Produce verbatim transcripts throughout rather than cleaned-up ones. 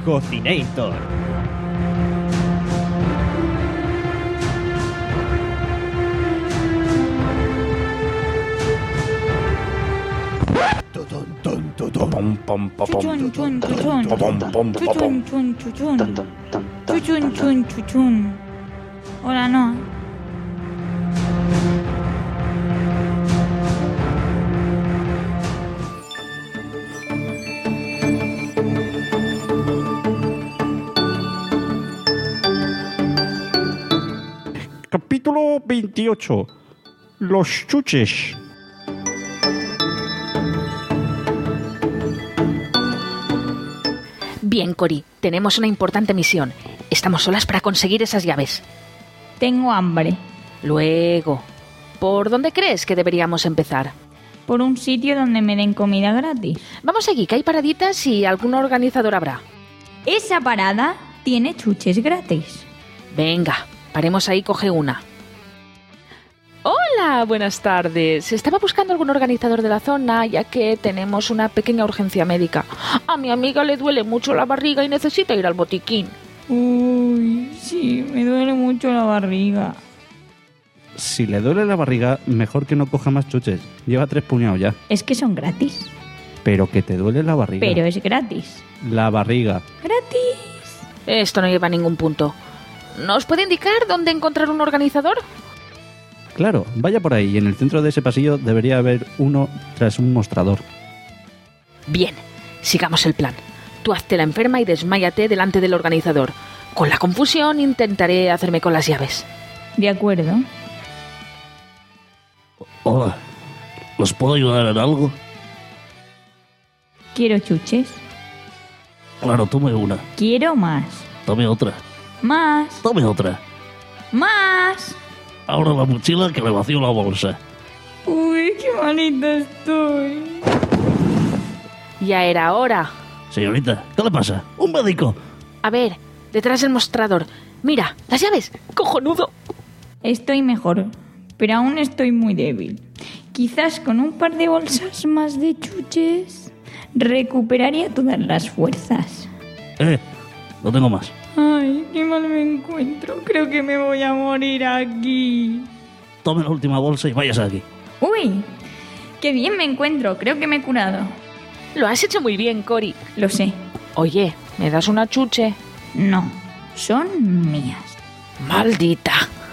Cocinator. Pom, pom, pom, Chuchun, chun, chuchun. pom, pom, pom, Chuchun, pom. chun, chuchun. Tan, tan, tan, tan, Chuchun, tan, chun, chuchun. Hola, no. Capítulo veintiocho. Los chuches. Bien, Cori, tenemos una importante misión. Estamos solas para conseguir esas llaves. Tengo hambre. Luego, ¿por dónde crees que deberíamos empezar? Por un sitio donde me den comida gratis. Vamos allí, que hay paraditas y algún organizador habrá. Esa parada tiene chuches gratis. Venga, paremos ahí, coge una. Hola, buenas tardes. Estaba buscando algún organizador de la zona, ya que tenemos una pequeña urgencia médica. A mi amiga le duele mucho la barriga y necesita ir al botiquín. Uy, sí, me duele mucho la barriga. Si le duele la barriga, mejor que no coja más chuches. Lleva tres puñados ya. Es que son gratis. Pero que te duele la barriga. Pero es gratis. La barriga. ¡Gratis! Esto no lleva a ningún punto. ¿Nos puede indicar dónde encontrar un organizador? Claro, vaya por ahí y en el centro de ese pasillo debería haber uno tras un mostrador. Bien, sigamos el plan. Tú hazte la enferma y desmáyate delante del organizador. Con la confusión intentaré hacerme con las llaves. De acuerdo. Hola, ¿los puedo ayudar en algo? Quiero chuches. Claro, tome una. Quiero más. Tome otra. Más. Tome otra. Más. Ahora la mochila que le vacío la bolsa. Uy, qué malita estoy. Ya era hora. Señorita, ¿qué le pasa? ¡Un médico! A ver, detrás del mostrador. Mira, las llaves. ¡Cojonudo! Estoy mejor, pero aún estoy muy débil. Quizás con un par de bolsas más de chuches recuperaría todas las fuerzas. Eh, no tengo más. Ay, qué mal me encuentro. Creo que me voy a morir aquí. Tome la última bolsa y váyase de aquí. Uy, qué bien me encuentro. Creo que me he curado. Lo has hecho muy bien, Cori. Lo sé. Oye, ¿me das una chuche? No, son mías. ¡Maldita!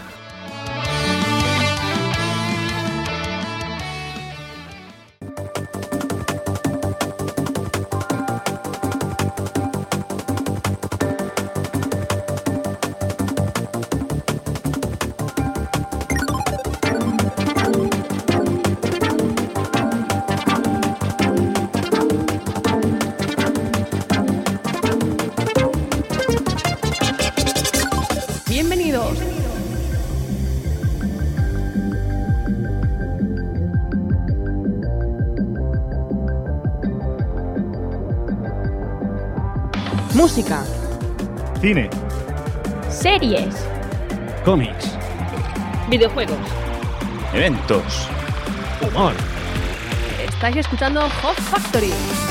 Bienvenidos. Música, Cine. Series. Cómics. Videojuegos. Eventos. Humor. estáis escuchando Hot Factory.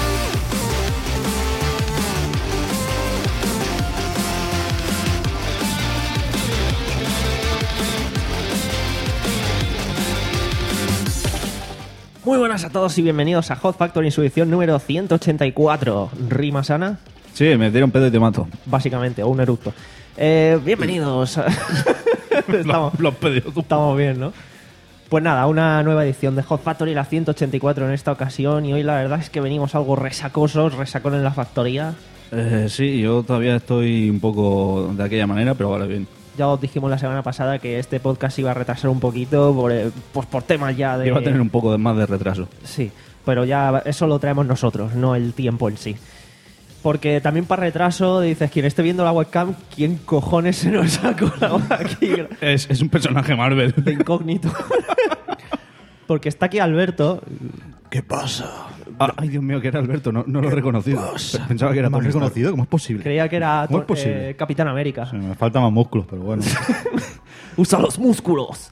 Muy buenas a todos y bienvenidos a Hot Factory en su edición número ciento ochenta y cuatro. ¿Rima sana? Sí, me dieron pedo y te mato. Básicamente, o un eructo. Eh, bienvenidos. estamos, Lo has pedido tú. estamos bien, ¿no? Pues nada, una nueva edición de Hot Factory, la ciento ochenta y cuatro en esta ocasión. Y hoy la verdad es que venimos algo resacosos, resacón en la factoría. Eh, sí, yo todavía estoy un poco de aquella manera, pero vale, bien. Ya os dijimos la semana pasada que este podcast iba a retrasar un poquito por, eh, pues por temas ya de... Iba a tener un poco de más de retraso. Sí, pero ya eso lo traemos nosotros, no el tiempo en sí. Porque también para retraso, dices, quien esté viendo la webcam, ¿quién cojones se nos ha colado aquí? Es, es un personaje Marvel. De incógnito. Porque está aquí Alberto. ¿Qué pasa? Ah, ay, Dios mío, que era Alberto, no, no lo he reconocido. pasa? Pensaba que era ¿Me has Tony Stark. reconocido? ¿Cómo es posible? Creía que era ¿Cómo es eh, posible? Capitán América. Sí, me faltan más músculos, pero bueno. Usa los músculos.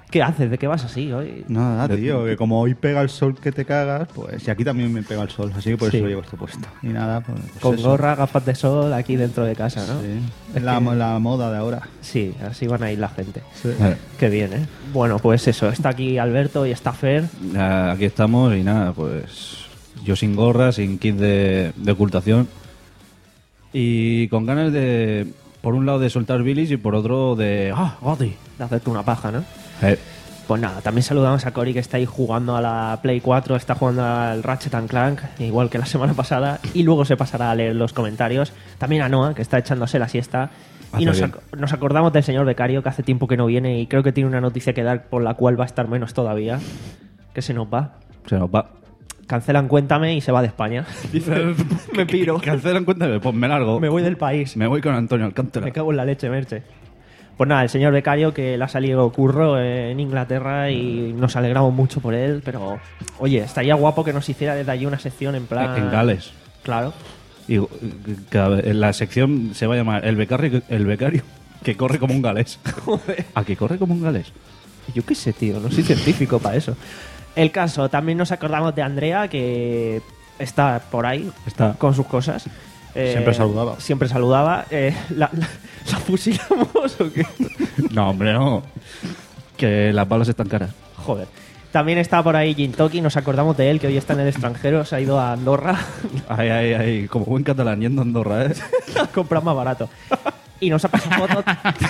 ¿Qué haces? ¿De qué vas así hoy? Nada, tío, que como hoy pega el sol que te cagas, pues y aquí también me pega el sol, así que por Sí. eso lo llevo esto puesto. Y nada, pues, pues Con eso. gorra, gafas de sol, aquí dentro de casa, ¿no? Sí. Es Es la, que- la moda de ahora. Sí, así van a ir la gente. Sí. Vale. Qué bien, ¿eh? Bueno, pues eso, está aquí Alberto y está Fer. Ah, Aquí estamos y nada, pues yo sin gorra, sin kit de, de ocultación y con ganas de, por un lado de soltar bilis y por otro de... ¡Ah, Goti! De hacerte una paja, ¿no? Eh, Pues nada, también saludamos a Cory que está ahí jugando a la Play cuatro, está jugando al Ratchet and Clank, igual que la semana pasada, y luego se pasará a leer los comentarios. También a Noah, que está echándose la siesta. Hace Y nos, bien. ac- nos acordamos del señor becario, que hace tiempo que no viene y creo que tiene una noticia que dar por la cual va a estar menos todavía. Que se nos va. se nos va. Cancelan Cuéntame y se va de España. Dice, me piro. Cancelan, cuéntame, pues me largo. Me voy del país. Me voy con Antonio Alcántara. Me cago en la leche, Merche. Pues nada, el señor becario que le ha salido curro en Inglaterra y nos alegramos mucho por él, pero oye, estaría guapo que nos hiciera desde allí una sección en plan... En Gales. Claro. Y uh, cada vez- en la sección se va a llamar el becario, el becario que corre como un galés. ¿A que corre como un galés? Yo qué sé, tío, no soy científico para eso. El caso, también nos acordamos de Andrea, que está por ahí Está. con sus cosas. Eh, Siempre saludaba. Siempre saludaba. Eh, ¿la, la, ¿La fusilamos o qué? No, hombre, no. Que las balas están caras. Joder. También está por ahí Gintoki, nos acordamos de él, que hoy está en el extranjero, se ha ido a Andorra Ay, ay, ay, como buen catalán yendo a Andorra, ¿eh? a comprar más barato. Y nos ha pasado fotos.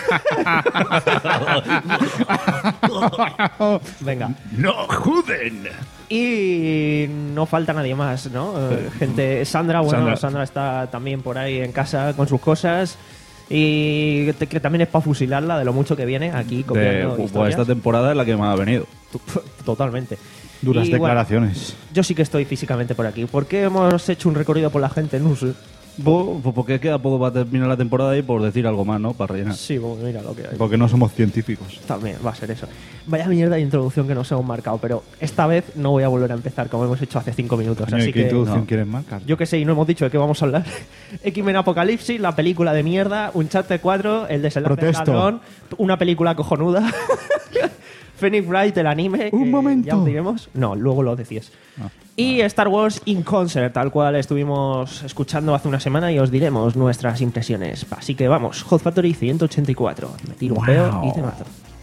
Venga. ¡No juden! Y no falta nadie más, ¿no? Eh, Gente, Sandra, bueno, Sandra. Sandra. está también por ahí en casa con sus cosas. Y que, que también es para fusilarla de lo mucho que viene aquí De, copiando pues historias. esta temporada es la que me ha venido. Totalmente. Duras Y, bueno, declaraciones. yo sí que estoy físicamente por aquí. ¿Por qué hemos hecho un recorrido por la gente? No sé. Pues, pues porque queda poco para terminar la temporada y por decir algo más, ¿no? Para rellenar. Sí, bueno, mira lo que hay. Porque no somos científicos. También va a ser eso. Vaya mierda de introducción que nos hemos marcado, pero esta vez no voy a volver a empezar como hemos hecho hace cinco minutos. Coño, así ¿y ¿Qué que introducción no. quieres marcar? yo que sé, y no hemos dicho de qué vamos a hablar. X-Men Apocalipsis, la película de mierda, Uncharted cuatro, el desenlace del Protesto. ladrón, una película cojonuda. Phoenix Wright, el anime. Un que momento. ¿Ya os diremos? No, luego lo decís. Ah. Y Star Wars in Concert, tal cual estuvimos escuchando hace una semana y os diremos nuestras impresiones. Así que vamos, Hot Factory ciento ochenta y cuatro. Me tiro un peo y te mato.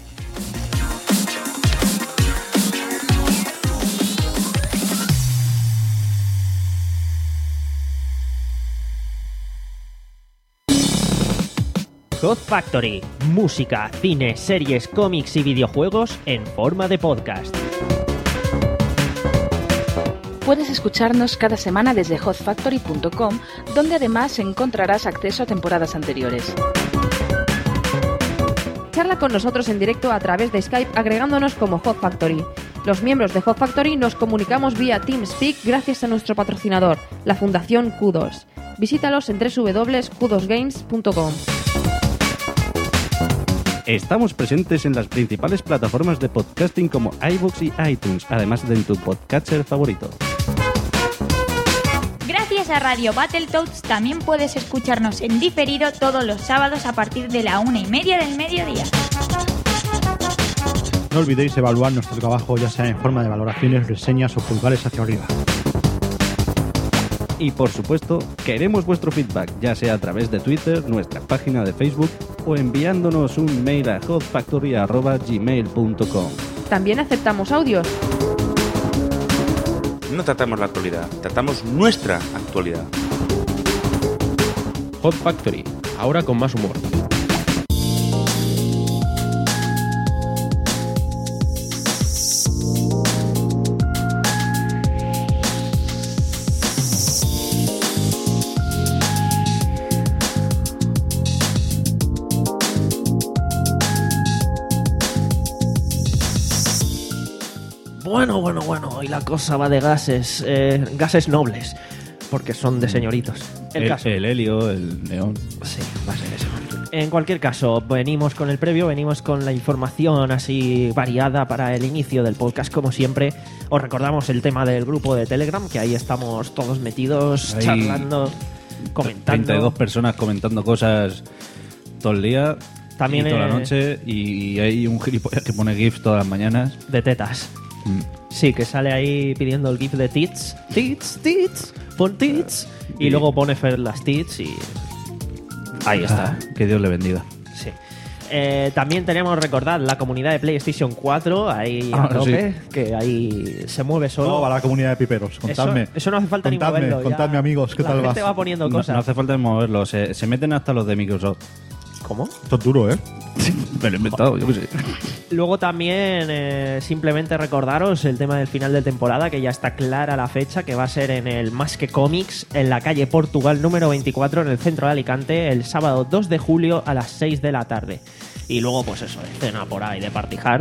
Hot Factory, música, cine, series, cómics y videojuegos en forma de podcast. Puedes escucharnos cada semana desde hot factory punto com, donde además encontrarás acceso a temporadas anteriores. Charla con nosotros en directo a través de Skype agregándonos como Hot Factory. Los miembros de Hot Factory nos comunicamos vía TeamSpeak gracias a nuestro patrocinador, la Fundación Q dos. Visítalos en doble u doble u doble u punto q dos games punto com. Estamos presentes en las principales plataformas de podcasting como iVoox y iTunes, además de en tu podcatcher favorito. Gracias a Radio Battletoads también puedes escucharnos en diferido todos los sábados a partir de la una y media del mediodía. No olvidéis evaluar nuestro trabajo ya sea en forma de valoraciones, reseñas o pulgares hacia arriba. Y por supuesto, queremos vuestro feedback, ya sea a través de Twitter, nuestra página de Facebook o enviándonos un mail a hotfactory arroba gmail punto com. También aceptamos audios. No tratamos la actualidad, tratamos nuestra actualidad. Hot Factory, ahora con más humor. Bueno, bueno, bueno, y la cosa va de gases, eh, gases nobles, porque son de señoritos. El, El, caso. el helio, el neón. Sí, va a ser eso. En cualquier caso, venimos con el previo, venimos con la información así variada para el inicio del podcast, como siempre. Os recordamos el tema del grupo de Telegram, que ahí estamos todos metidos, Ahí, charlando, comentando. treinta y dos personas comentando cosas todo el día. También y toda eh, la noche y hay un gilipollas que pone GIFs todas las mañanas. de tetas. Mm. Sí, que sale ahí pidiendo el GIF de tits. Tits, tits, pon tits. Y Y- luego pone Fer las tits y... Ahí está. Ah, que Dios le bendiga. Sí. Eh, también tenemos, recordad, la comunidad de PlayStation cuatro, ahí a Ah, tope, sí. que ahí se mueve solo. ¿Cómo va la comunidad de piperos? Contadme. Eso, eso no hace falta contadme, ni moverlo. ya Contadme, amigos, ¿qué la tal gente vas? va poniendo No, cosas. no hace falta moverlo, se, se meten hasta los de Microsoft. ¿Cómo? Esto es duro, ¿eh? Me lo he inventado, yo qué sé. Luego también eh, simplemente recordaros el tema del final de temporada, que ya está clara la fecha, que va a ser en el Más que Comics, en la calle Portugal número veinticuatro, en el centro de Alicante, el sábado dos de julio a las seis de la tarde. Y luego, pues eso, escena por ahí de Party Hard.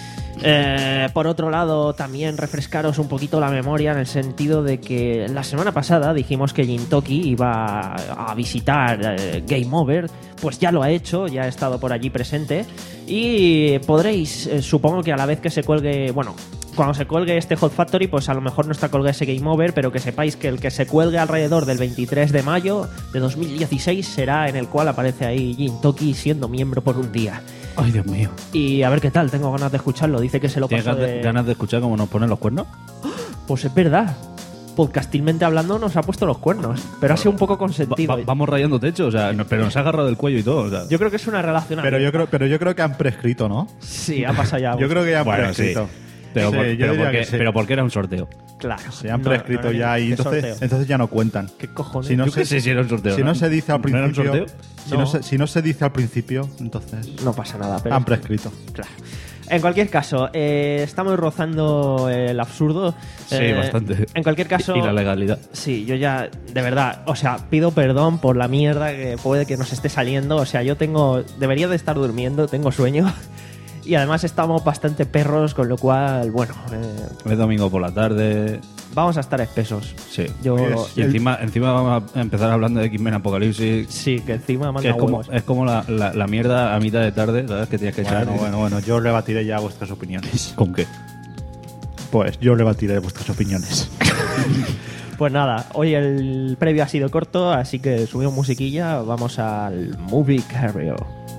Eh, por otro lado, también refrescaros un poquito la memoria en el sentido de que la semana pasada dijimos que Jintoki iba a visitar eh, Game Over, pues ya lo ha hecho, ya ha estado por allí presente y podréis, eh, supongo que a la vez que se cuelgue, bueno, cuando se cuelgue este Hot Factory, pues a lo mejor no está colgado ese Game Over, pero que sepáis que el que se cuelgue alrededor del veintitrés de mayo de dos mil dieciséis será en el cual aparece ahí Jintoki siendo miembro por un día. Ay, Dios mío. Y a ver qué tal, tengo ganas de escucharlo. Dice que se lo ¿Tienes pasó ganas de, de... ganas de escuchar cómo nos ponen los cuernos? Pues es verdad. Podcastilmente hablando nos ha puesto los cuernos, pero ha sido un poco Va- consentido. va- vamos rayando techo, o sea, no- pero nos ha agarrado del cuello y todo. O sea. Yo creo que es una relación Pero yo, abierta. creo, pero yo creo que han prescrito, ¿no? Sí, ha pasado ya. Yo creo que ya han Bueno, prescrito. sí. Pero, Sí, por- yo pero diría porque, que sí. pero porque era un sorteo. Claro. Se han No, prescrito no, no, ya y ¿qué entonces, sorteo? entonces ya no cuentan. ¿Qué cojones? Si no, Yo se, qué sé si era un sorteo. si no se dice al ¿No era un principio, sorteo? si, No. no se, si no se dice al principio, entonces No pasa nada, pero... han prescrito. Claro. En cualquier caso, eh, estamos rozando el absurdo. Sí, Eh, bastante. En cualquier caso... Y la legalidad. Sí, yo ya, de verdad, o sea, pido perdón por la mierda que puede que nos esté saliendo. O sea, yo tengo, debería de estar durmiendo, tengo sueño. Y además estamos bastante perros, con lo cual, bueno, eh, Es domingo por la tarde. vamos a estar espesos. Sí. Yo, Pues, Y encima, encima vamos a empezar hablando de X-Men Apocalipsis. sí, que encima manda Que es como, huevos. es como la, la, la mierda a mitad de tarde, ¿sabes? Que tienes que echar. Bueno, bueno, bueno, yo rebatiré ya vuestras opiniones. ¿Con qué? Pues yo rebatiré vuestras opiniones. Pues nada, hoy el previo ha sido corto, así que subimos musiquilla, vamos al Movie Carrier.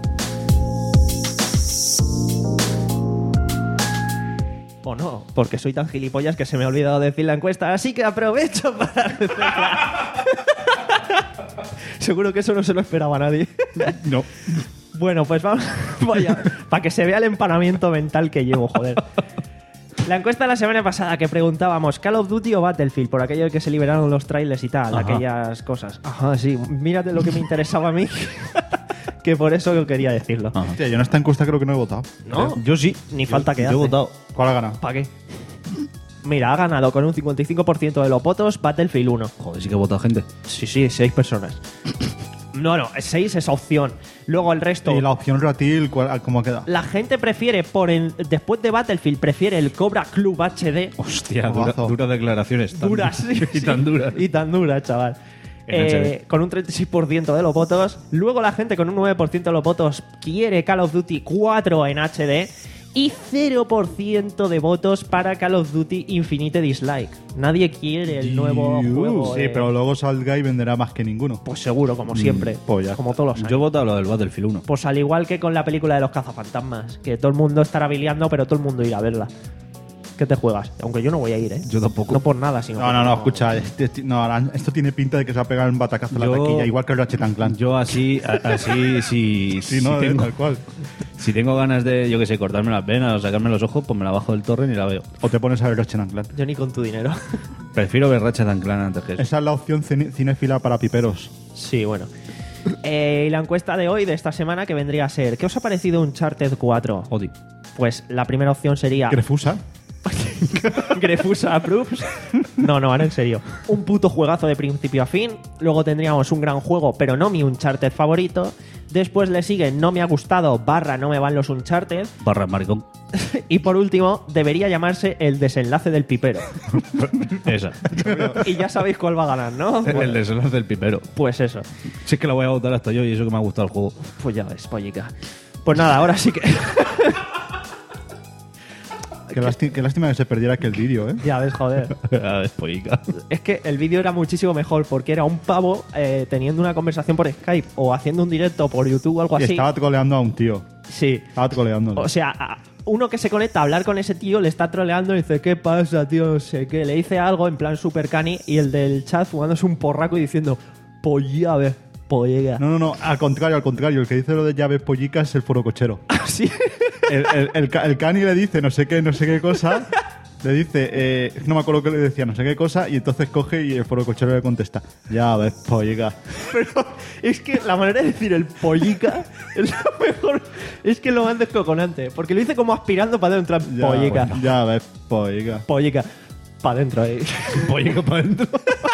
O no, porque soy tan gilipollas que se me ha olvidado decir la encuesta, así que aprovecho para decirla. Seguro que eso no se lo esperaba nadie. No. Bueno, pues vamos, vaya, para que se vea el empanamiento mental que llevo, joder. La encuesta de la semana pasada que preguntábamos Call of Duty o Battlefield, por aquello de que se liberaron los trailers y tal, Ajá. aquellas cosas. Ajá, sí, mírate lo que me interesaba a mí, que por eso yo quería decirlo. Ajá. Hostia, yo en esta encuesta creo que no he votado. ¿No? Yo sí. Ni falta que Yo hace. he votado. ¿Cuál ha ganado? ¿Para qué? Mira, ha ganado con un cincuenta y cinco por ciento de los votos Battlefield uno. Joder, sí que he votado gente. Sí, sí, seis personas. No, no, seis es opción. Luego el resto... Y la opción Ratil, ¿cuál- ¿cómo ha quedado? La gente prefiere, por el, después de Battlefield, prefiere el Cobra Club H D. Hostia, Jodazo. dura- duras declaraciones. Tan, Duras, sí, y sí. tan duras. Y tan duras, chaval. En H D. Eh, con un treinta y seis por ciento de los votos. Luego la gente con un nueve por ciento de los votos quiere Call of Duty cuatro en H D. Y cero por ciento de votos para Call of Duty Infinite Dislike. Nadie quiere el nuevo Dios. juego. Sí, de- pero luego salga y venderá más que ninguno. Pues seguro, como siempre. pues ya como todos los años. Yo he votado lo del Battlefield uno. Pues al igual que con la película de los cazafantasmas. Que todo el mundo estará biliando, pero todo el mundo irá a verla. ¿Qué te juegas? Aunque yo no voy a ir, ¿eh? Yo tampoco. No por nada, sino No, porque no, no, escucha, este- este- no, ahora esto tiene pinta de que se va a pegar un batacazo en la Yo- taquilla, igual que el Ratchet and Clank. Yo así, a- así, si, Sí, si no, eh, tengo, tal cual. si tengo ganas de, yo que sé, cortarme las venas o sacarme los ojos, pues me la bajo del torrent y la veo. O te pones a ver Ratchet and Clank. Yo ni con tu dinero. Prefiero ver Ratchet and Clank antes que eso. Esa es la opción cine- cinéfila para piperos. Sí, bueno. Eh, y la encuesta de hoy, de esta semana, que vendría a ser: ¿qué os ha parecido Uncharted cuatro? Joder. Pues la primera opción sería Grefusa. Grefusa approves. No, no, ahora en serio. Un puto juegazo de principio a fin. Luego tendríamos un gran juego, pero no mi Uncharted favorito. Después le sigue no me ha gustado, barra no me van los Uncharted. Barra maricón. Y por último, debería llamarse el desenlace del pipero. Esa. Y ya sabéis cuál va a ganar, ¿no? El desenlace del pipero. Pues eso. Si es que la voy a votar hasta yo y eso que me ha gustado el juego. Pues ya ves, pollica. Pues nada, ahora sí que... Qué, lásti- qué lástima que se perdiera aquel vídeo, ¿eh? Ya ves, joder. A ver, pollica. Es que el vídeo era muchísimo mejor porque era un pavo eh, teniendo una conversación por Skype o haciendo un directo por YouTube o algo Y así. estaba troleando a un tío. Sí. Estaba troleando. O sea, a- uno que se conecta a hablar con ese tío le está troleando y dice, ¿qué pasa, tío? No sé qué. Le dice algo en plan super cani y el del chat fumándose un porraco y diciendo, pollave, pollega. No, no, no, al contrario, al contrario. El que dice lo de llaves pollicas es el foro cochero. Sí. El, el, el, ca- el cani le dice no sé qué, no sé qué cosa. Le dice, eh, no me acuerdo qué le decía, no sé qué cosa. Y entonces coge y el foro cochero le contesta, ya ves, pollica. Pero es que la manera de decir el pollica es lo mejor. Es que es lo más descoconante. Porque lo dice como aspirando para adentro. en plan, Ya, Pollica. Ya ves, pollica. Pollica. Para adentro ahí. Pollica para adentro.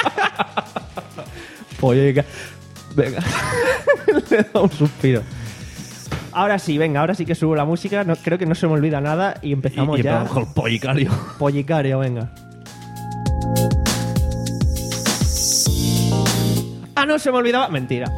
Pollica. Venga. Le da un suspiro. Ahora sí, venga, ahora sí que subo la música. No, creo que no se me olvida nada y empezamos y, y ya. empezamos con el pollicario. Pollicario, venga. Ah, no, se me olvidaba. Mentira.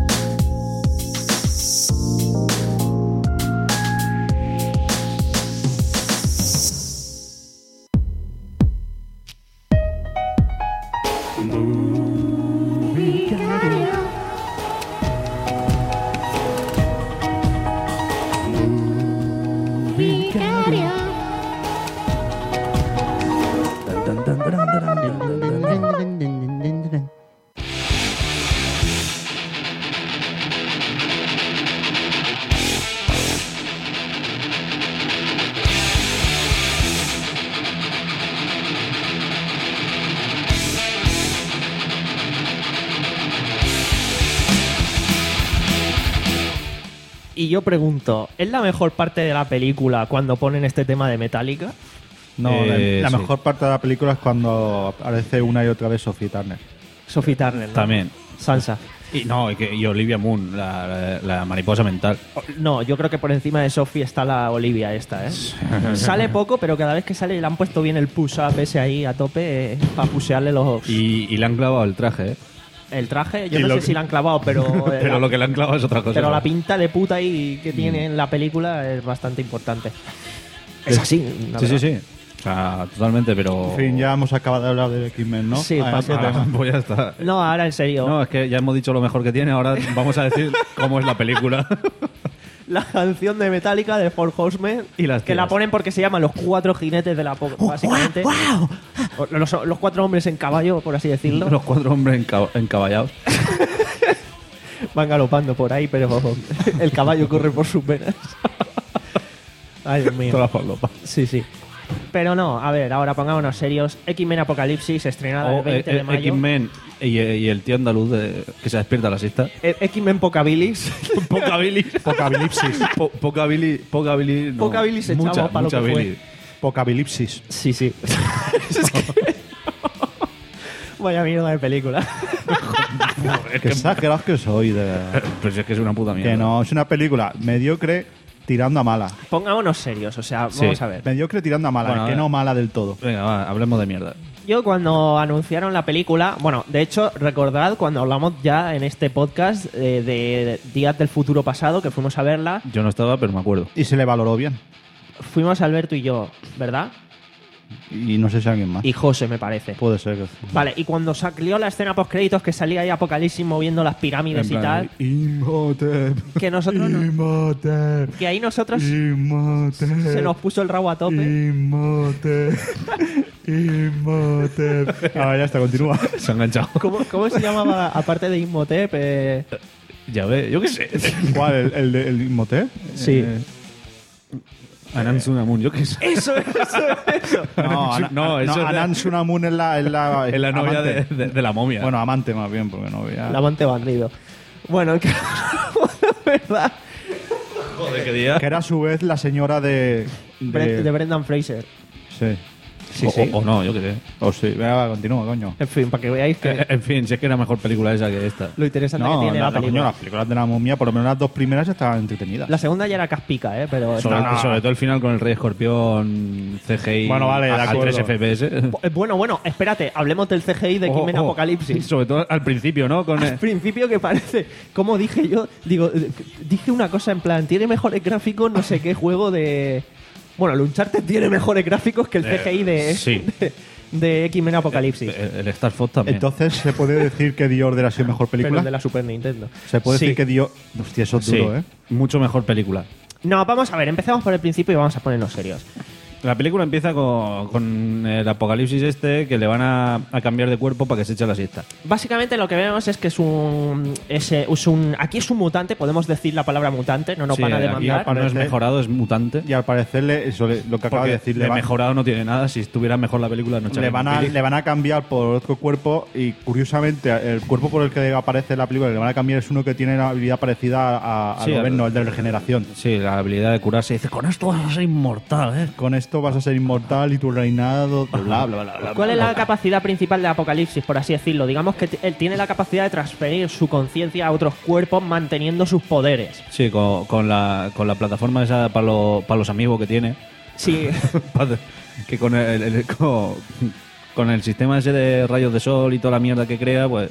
Y yo pregunto, ¿es la mejor parte de la película cuando ponen este tema de Metallica? No, Eh, la, la sí. mejor parte de la película es cuando aparece una y otra vez Sophie Turner. Sophie Turner, ¿no? También. Sansa. Y no, y, que, y Olivia Moon, la, la, la mariposa mental. No, yo creo que por encima de Sophie está la Olivia esta, ¿eh? Sale poco, pero cada vez que sale le han puesto bien el push-up ese ahí a tope eh, para pusearle los... Y, y le han clavado el traje, ¿eh? El traje, yo Y no lo sé que- si le han clavado, pero... eh, Pero la- lo que le han clavado es otra cosa. pero ¿no? la pinta de puta ahí que tiene en la película es bastante importante. Es así, la Sí, sí, verdad. sí. O sea, totalmente, pero... En fin, ya hemos acabado de hablar de X-Men, ¿no? Sí, Ah, pasa- ah, Pues ya está. No, ahora en serio. No, es que ya hemos dicho lo mejor que tiene, ahora vamos a decir cómo es la película. La canción de Metallica de Four Horsemen Y las que la tías. ponen porque se llaman los cuatro jinetes de la po- básicamente. O- Los, los cuatro hombres en caballo, por así decirlo. Los cuatro hombres enca- encaballados. Van galopando por ahí, pero el caballo corre por sus venas. Ay, Dios mío. Toda la falopa. Sí, sí. Pero no, a ver, ahora pongámonos serios. X-Men Apocalipsis, estrenada O, el veinte eh, de eh, mayo. X-Men y, y el tío andaluz de- que se despierta a la siesta. Eh, X-Men Pocabilis. Poca bilis. Pocabilipsis. Po- poca bilis. Poca bilis. no. Poca bilis echamos Mucha, pa' lo mucha que fue. bilis. Pocabilipsis. Sí, sí. Es que- Vaya mierda de película. Qué exagerados que soy, de verdad. Pues es que es una puta mierda. Que no, es una película mediocre tirando a mala. Pongámonos serios, o sea, Sí. vamos a ver. Mediocre tirando a mala, Bueno, a que ver. no mala del todo. Venga, va, hablemos de mierda. Yo cuando anunciaron la película, bueno, de hecho, recordad cuando hablamos ya en este podcast eh, de Días del Futuro Pasado, que fuimos a verla, Yo no estaba, pero me acuerdo. Y se le valoró bien. fuimos Alberto y yo, ¿verdad? Y no sé si alguien más. Y José, me parece. Puede ser que... Vale, y cuando salió la escena post créditos que salía ahí Apocalipsis moviendo las pirámides En y plan, tal, Imhotep. que nosotros no- Imhotep. que ahí nosotros Imhotep. se nos puso el rabo a tope. Imhotep. Imhotep. Ah, ya está, continúa. Se ha enganchado. ¿Cómo, cómo se llamaba, aparte de Imhotep? Eh, Ya ve, yo qué sé. ¿Cuál? ¿El, el, de- el Imhotep? sí. Eh, Anan Sunamun, yo qué sé. Eso, eso, eso. No, Ana- No, eso es de- Anan Sunamun es la, es la, Es la novia de, amante. de- de la momia. Bueno, amante más bien, porque novia. El amante bandido. Bueno, que verdad. joder, qué día. Que era a su vez la señora de. Bre- de, de Brendan Fraser. sí. Sí, o, sí. o- o no, yo qué sé. O sí. Venga, va, continúa, coño. En fin, para que veáis que Eh, en fin, si es que era mejor película esa que esta. lo interesante No, que tiene la, la, la, coño, película. las películas de la momia, por lo menos las dos primeras estaban entretenidas. La segunda ya era caspica, ¿eh? Pero Sobre, está- sobre todo el final con el Rey Escorpión C G I Bueno, vale, de a, a acuerdo. tres F P S. Eh, Bueno, bueno, espérate, hablemos del C G I de Ojo, X-Men ojo. Apocalipsis. Sobre todo al principio, ¿no? Con Al el- principio que parece, como dije yo, digo, eh, dije una cosa en plan, tiene mejores gráficos no sé qué juego de... Bueno, el Uncharted tiene mejores gráficos que el C G I de, Eh, sí. de, de X-Men Apocalipsis. El, el Star Fox también. Entonces, ¿se puede decir que The Order ha sido mejor Pero película? el de la Super Nintendo. Se puede Sí. decir que dio. Hostia, eso es Sí, duro, ¿eh? mucho mejor película. No, vamos a ver, empezamos por el principio y vamos a ponernos serios. La película empieza con, con el apocalipsis este que le van a, a cambiar de cuerpo para que se eche la siesta. Básicamente lo que vemos es que es un, es, eh, es un... Aquí es un mutante, podemos decir la palabra mutante, no nos Sí, van a aquí demandar. no es mejorado, es mutante. Y al parecer, le- eso le- lo que acaba Porque de decir, de le, van- mejorado no tiene nada. Si estuviera mejor la película, no le, echarían van a, peli. le van a cambiar por otro cuerpo. Y curiosamente, el cuerpo por el que aparece en la película, le van a cambiar es uno que tiene una habilidad parecida a, a Sí, Goberno, al- el de regeneración. Sí, la habilidad de curarse. Dice, con esto vas a ser inmortal, ¿eh? Con esto vas a ser inmortal y tu reinado. Bla, bla, bla, bla, bla. ¿Cuál es la capacidad principal de Apocalipsis, por así decirlo? Digamos que t- él tiene la capacidad de transferir su conciencia a otros cuerpos manteniendo sus poderes. Sí, con, con la, con la plataforma esa para los, para los amigos que tiene. Sí, que con el, el- con, con el sistema ese de rayos de sol y toda la mierda que crea, pues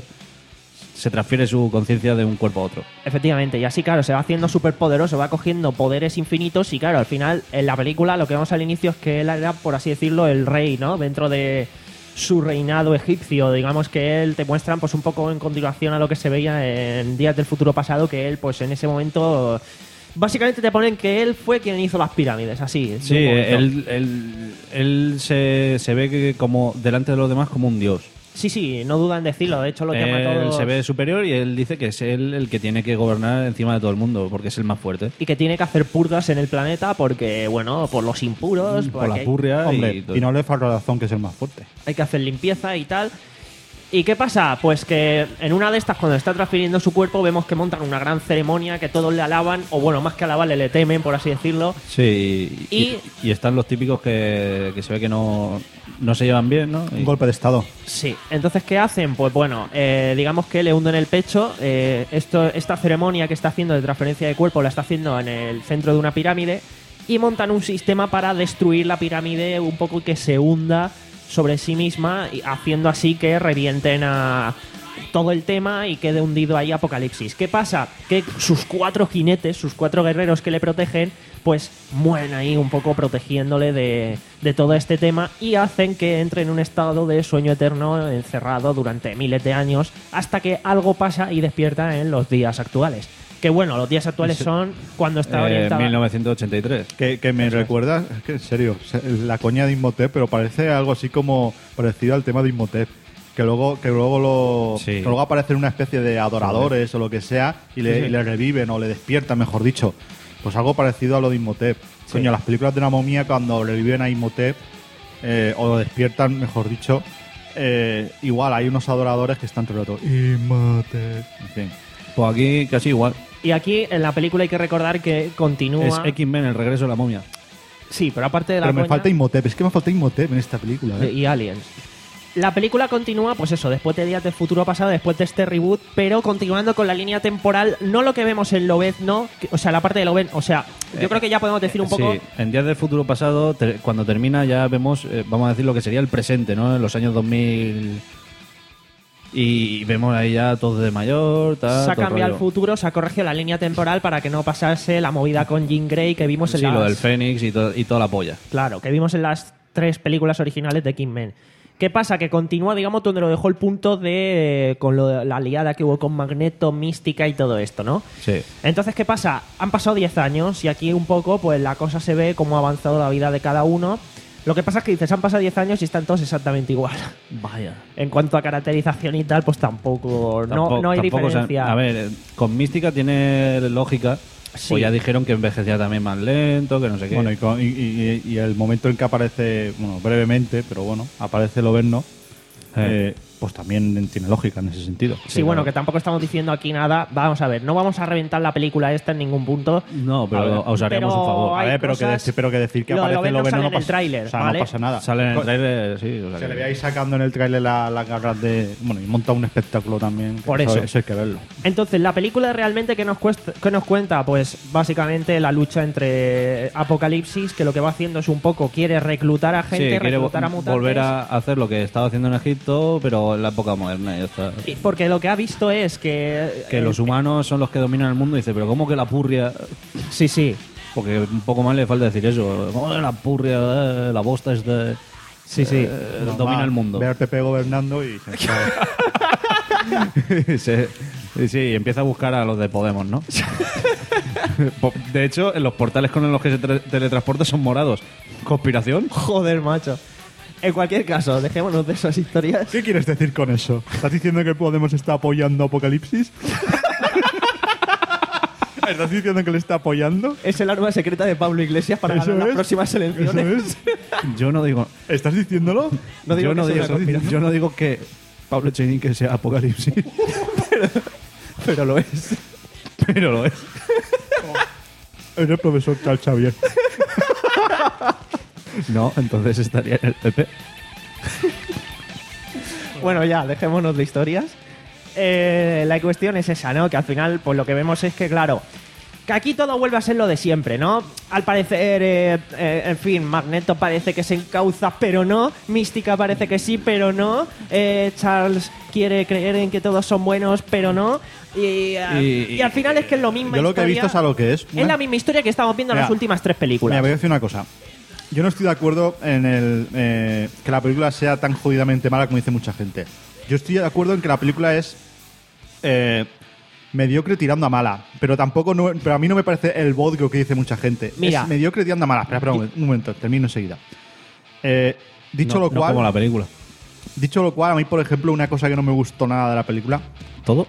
se transfiere su conciencia de un cuerpo a otro. efectivamente. Y así, claro, se va haciendo súper poderoso, va cogiendo poderes infinitos y, claro, al final, en la película, lo que vemos al inicio es que él era, por así decirlo, el rey, ¿no? Dentro de su reinado egipcio. Digamos que él te muestran, pues, un poco en continuación a lo que se veía en Días del Futuro Pasado, que él, pues, en ese momento... Básicamente te ponen que él fue quien hizo las pirámides, así. de Sí, un momento. él, él, él se, se ve que como delante de los demás como un dios. Sí, sí, no duda en decirlo. De hecho, lo llama Él todo. se ve superior y él dice que es él el que tiene que gobernar encima de todo el mundo, porque es el más fuerte. Y que tiene que hacer purgas en el planeta porque, bueno, por los impuros, Por la porque purria Hombre, y todo. y no le falta razón que es el más fuerte. hay que hacer limpieza y tal. ¿Y qué pasa? Pues que en una de estas, cuando está transfiriendo su cuerpo, vemos que montan una gran ceremonia, que todos le alaban, o bueno, más que alabarle, le temen, por así decirlo. Sí, y, Y- y están los típicos que, que se ve que no, no se llevan bien, ¿no? Un Y- golpe de estado. Sí, entonces, ¿qué hacen? Pues bueno, eh, digamos que le hunden el pecho. eh, esto, esta ceremonia que está haciendo de transferencia de cuerpo la está haciendo en el centro de una pirámide y montan un sistema para destruir la pirámide un poco y que se hunda sobre sí misma, y haciendo así que revienten a todo el tema y quede hundido ahí Apocalipsis. ¿Qué pasa? Que sus cuatro jinetes, sus cuatro guerreros que le protegen, pues mueren ahí un poco protegiéndole de, de todo este tema y hacen que entre en un estado de sueño eterno encerrado durante miles de años hasta que algo pasa y despierta en los días actuales. Que bueno, los días actuales son cuando está eh, orientada... mil novecientos ochenta y tres. Que, que me recuerda, es que en serio, se- la coña de Imhotep, pero parece algo así como parecido al tema de Imhotep. Que luego, que luego lo, Sí. que luego aparecen una especie de adoradores o lo que sea y le, Sí, sí. y le reviven o le despiertan, mejor dicho. Pues algo parecido a lo de Imhotep. Coño, las películas de la momia cuando reviven a Imhotep eh, o lo despiertan, mejor dicho, eh, igual hay unos adoradores que están todo el rato. Imhotep. En fin. Pues aquí casi igual. Y aquí en la película hay que recordar que continúa... Es X-Men, el regreso de la momia. Sí, pero aparte de la Pero me coña- falta Imhotep, es que me falta Imhotep en esta película. ¿eh? y Aliens. La película continúa, pues eso, después de Días del Futuro Pasado, después de este reboot, pero continuando con la línea temporal, no lo que vemos en Lobezno, que- o sea, la parte de Lobezno, o sea, yo creo que ya podemos decir un poco... Sí, en Días del Futuro Pasado, te- cuando termina ya vemos, eh, vamos a decir lo que sería el presente, ¿no? En los años dos mil... Y vemos ahí ya todos de mayor, tal. Se ha todo el cambiado el rollo. futuro, se ha corregido la línea temporal para que no pasase la movida con Jean Grey que vimos en Sí, las... lo del Fénix y, to- y toda la polla. Claro, que vimos en las tres películas originales de X-Men. ¿Qué pasa? Que continúa, digamos, donde lo dejó el punto de... con lo de la liada que hubo con Magneto, Mística y todo esto, ¿no? Sí. Entonces, ¿qué pasa? Han pasado diez años y aquí un poco, pues la cosa se ve cómo ha avanzado la vida de cada uno. Lo que pasa es que dices, han pasado diez años y están todos exactamente igual. Vaya. En cuanto a caracterización y tal, pues tampoco, no, Tampoco- no hay tampoco se han- diferencia. a ver, eh, con Mística tiene lógica. Sí. Pues ya dijeron que envejecía también más lento, que no sé qué. Bueno, y, con- y- y- y el momento en que aparece, bueno, brevemente, pero bueno, aparece Loberno, eh, pues también tiene lógica en ese sentido. Sí, bueno, que tampoco estamos diciendo aquí nada. Vamos a ver, no vamos a reventar la película esta en ningún punto. No, pero A ver, os haríamos pero un favor. A hay ver, pero que, cosas- decir, pero que decir que Lo de aparece Loberno Loberno sale no en el pasa, tráiler, o sea, ¿vale? no pasa nada. Sale en el Co- trailer, sí. O sea Se que- le ve ahí sacando en el tráiler la- las garras de... Bueno, y monta un espectáculo también. que Por eso, eso. Eso hay que verlo. Entonces, la película realmente que nos, cuesta, que nos cuenta, pues básicamente la lucha entre Apocalipsis, que lo que va haciendo es un poco, quiere reclutar a Sí, gente, quiere reclutar a vo- mutantes. volver a hacer lo que estaba haciendo en Egipto, pero en la época moderna. Y ya está. Y porque lo que ha visto es que... Que eh, los humanos son los que dominan el mundo. Y dice, pero ¿cómo que la purria? Sí, sí. porque un poco más le falta decir eso. Como la purria, eh, la bosta es de... Sí, sí. eh, No, domina va, el mundo. Ve al P P gobernando y... sí, sí, sí, empieza a buscar a los de Podemos, ¿no? De hecho, en los portales con los que se tra- teletransporta son morados. ¿Conspiración? Joder, macho. En cualquier caso, dejémonos de esas historias. ¿Qué quieres decir con eso? ¿Estás diciendo que Podemos está apoyando Apocalipsis? ¿Estás diciendo que le está apoyando? Es el arma secreta de Pablo Iglesias para Eso ganar las es. próximas elecciones. ¿Eso es? Yo no digo... ¿Estás diciéndolo? No digo yo, no que sea digo una conspiración. yo no digo que Pablo Echenique sea Apocalipsis. Pero lo es. Pero lo es. Es el profesor Charles Xavier. No, entonces estaría en el P P. Bueno, ya, dejémonos de historias. Eh, la cuestión es esa, ¿no? Que al final, pues lo que vemos es que, claro, que aquí todo vuelve a ser lo de siempre, ¿no? Al parecer, eh, eh, en fin, Magneto parece que se encauza, pero no. Mística parece que sí, pero no. Eh, Charles quiere creer en que todos son buenos, pero no. Y, eh, Y- y al final es que es lo mismo. Yo lo que he visto es a lo que es. Es la misma historia que estamos viendo en Mira, las últimas tres películas. Mira, voy a decir una cosa. Yo no estoy de acuerdo en el eh, que la película sea tan jodidamente mala como dice mucha gente. Yo estoy de acuerdo en que la película es eh, mediocre tirando a mala, pero tampoco no, pero a mí no me parece el bodrio que dice mucha gente. Mira. Es mediocre tirando a mala. Espera, espera un momento, un momento, termino enseguida. Eh, dicho No, lo no cual, como la película. dicho lo cual, a mí por ejemplo una cosa que no me gustó nada de la película. ¿Todo?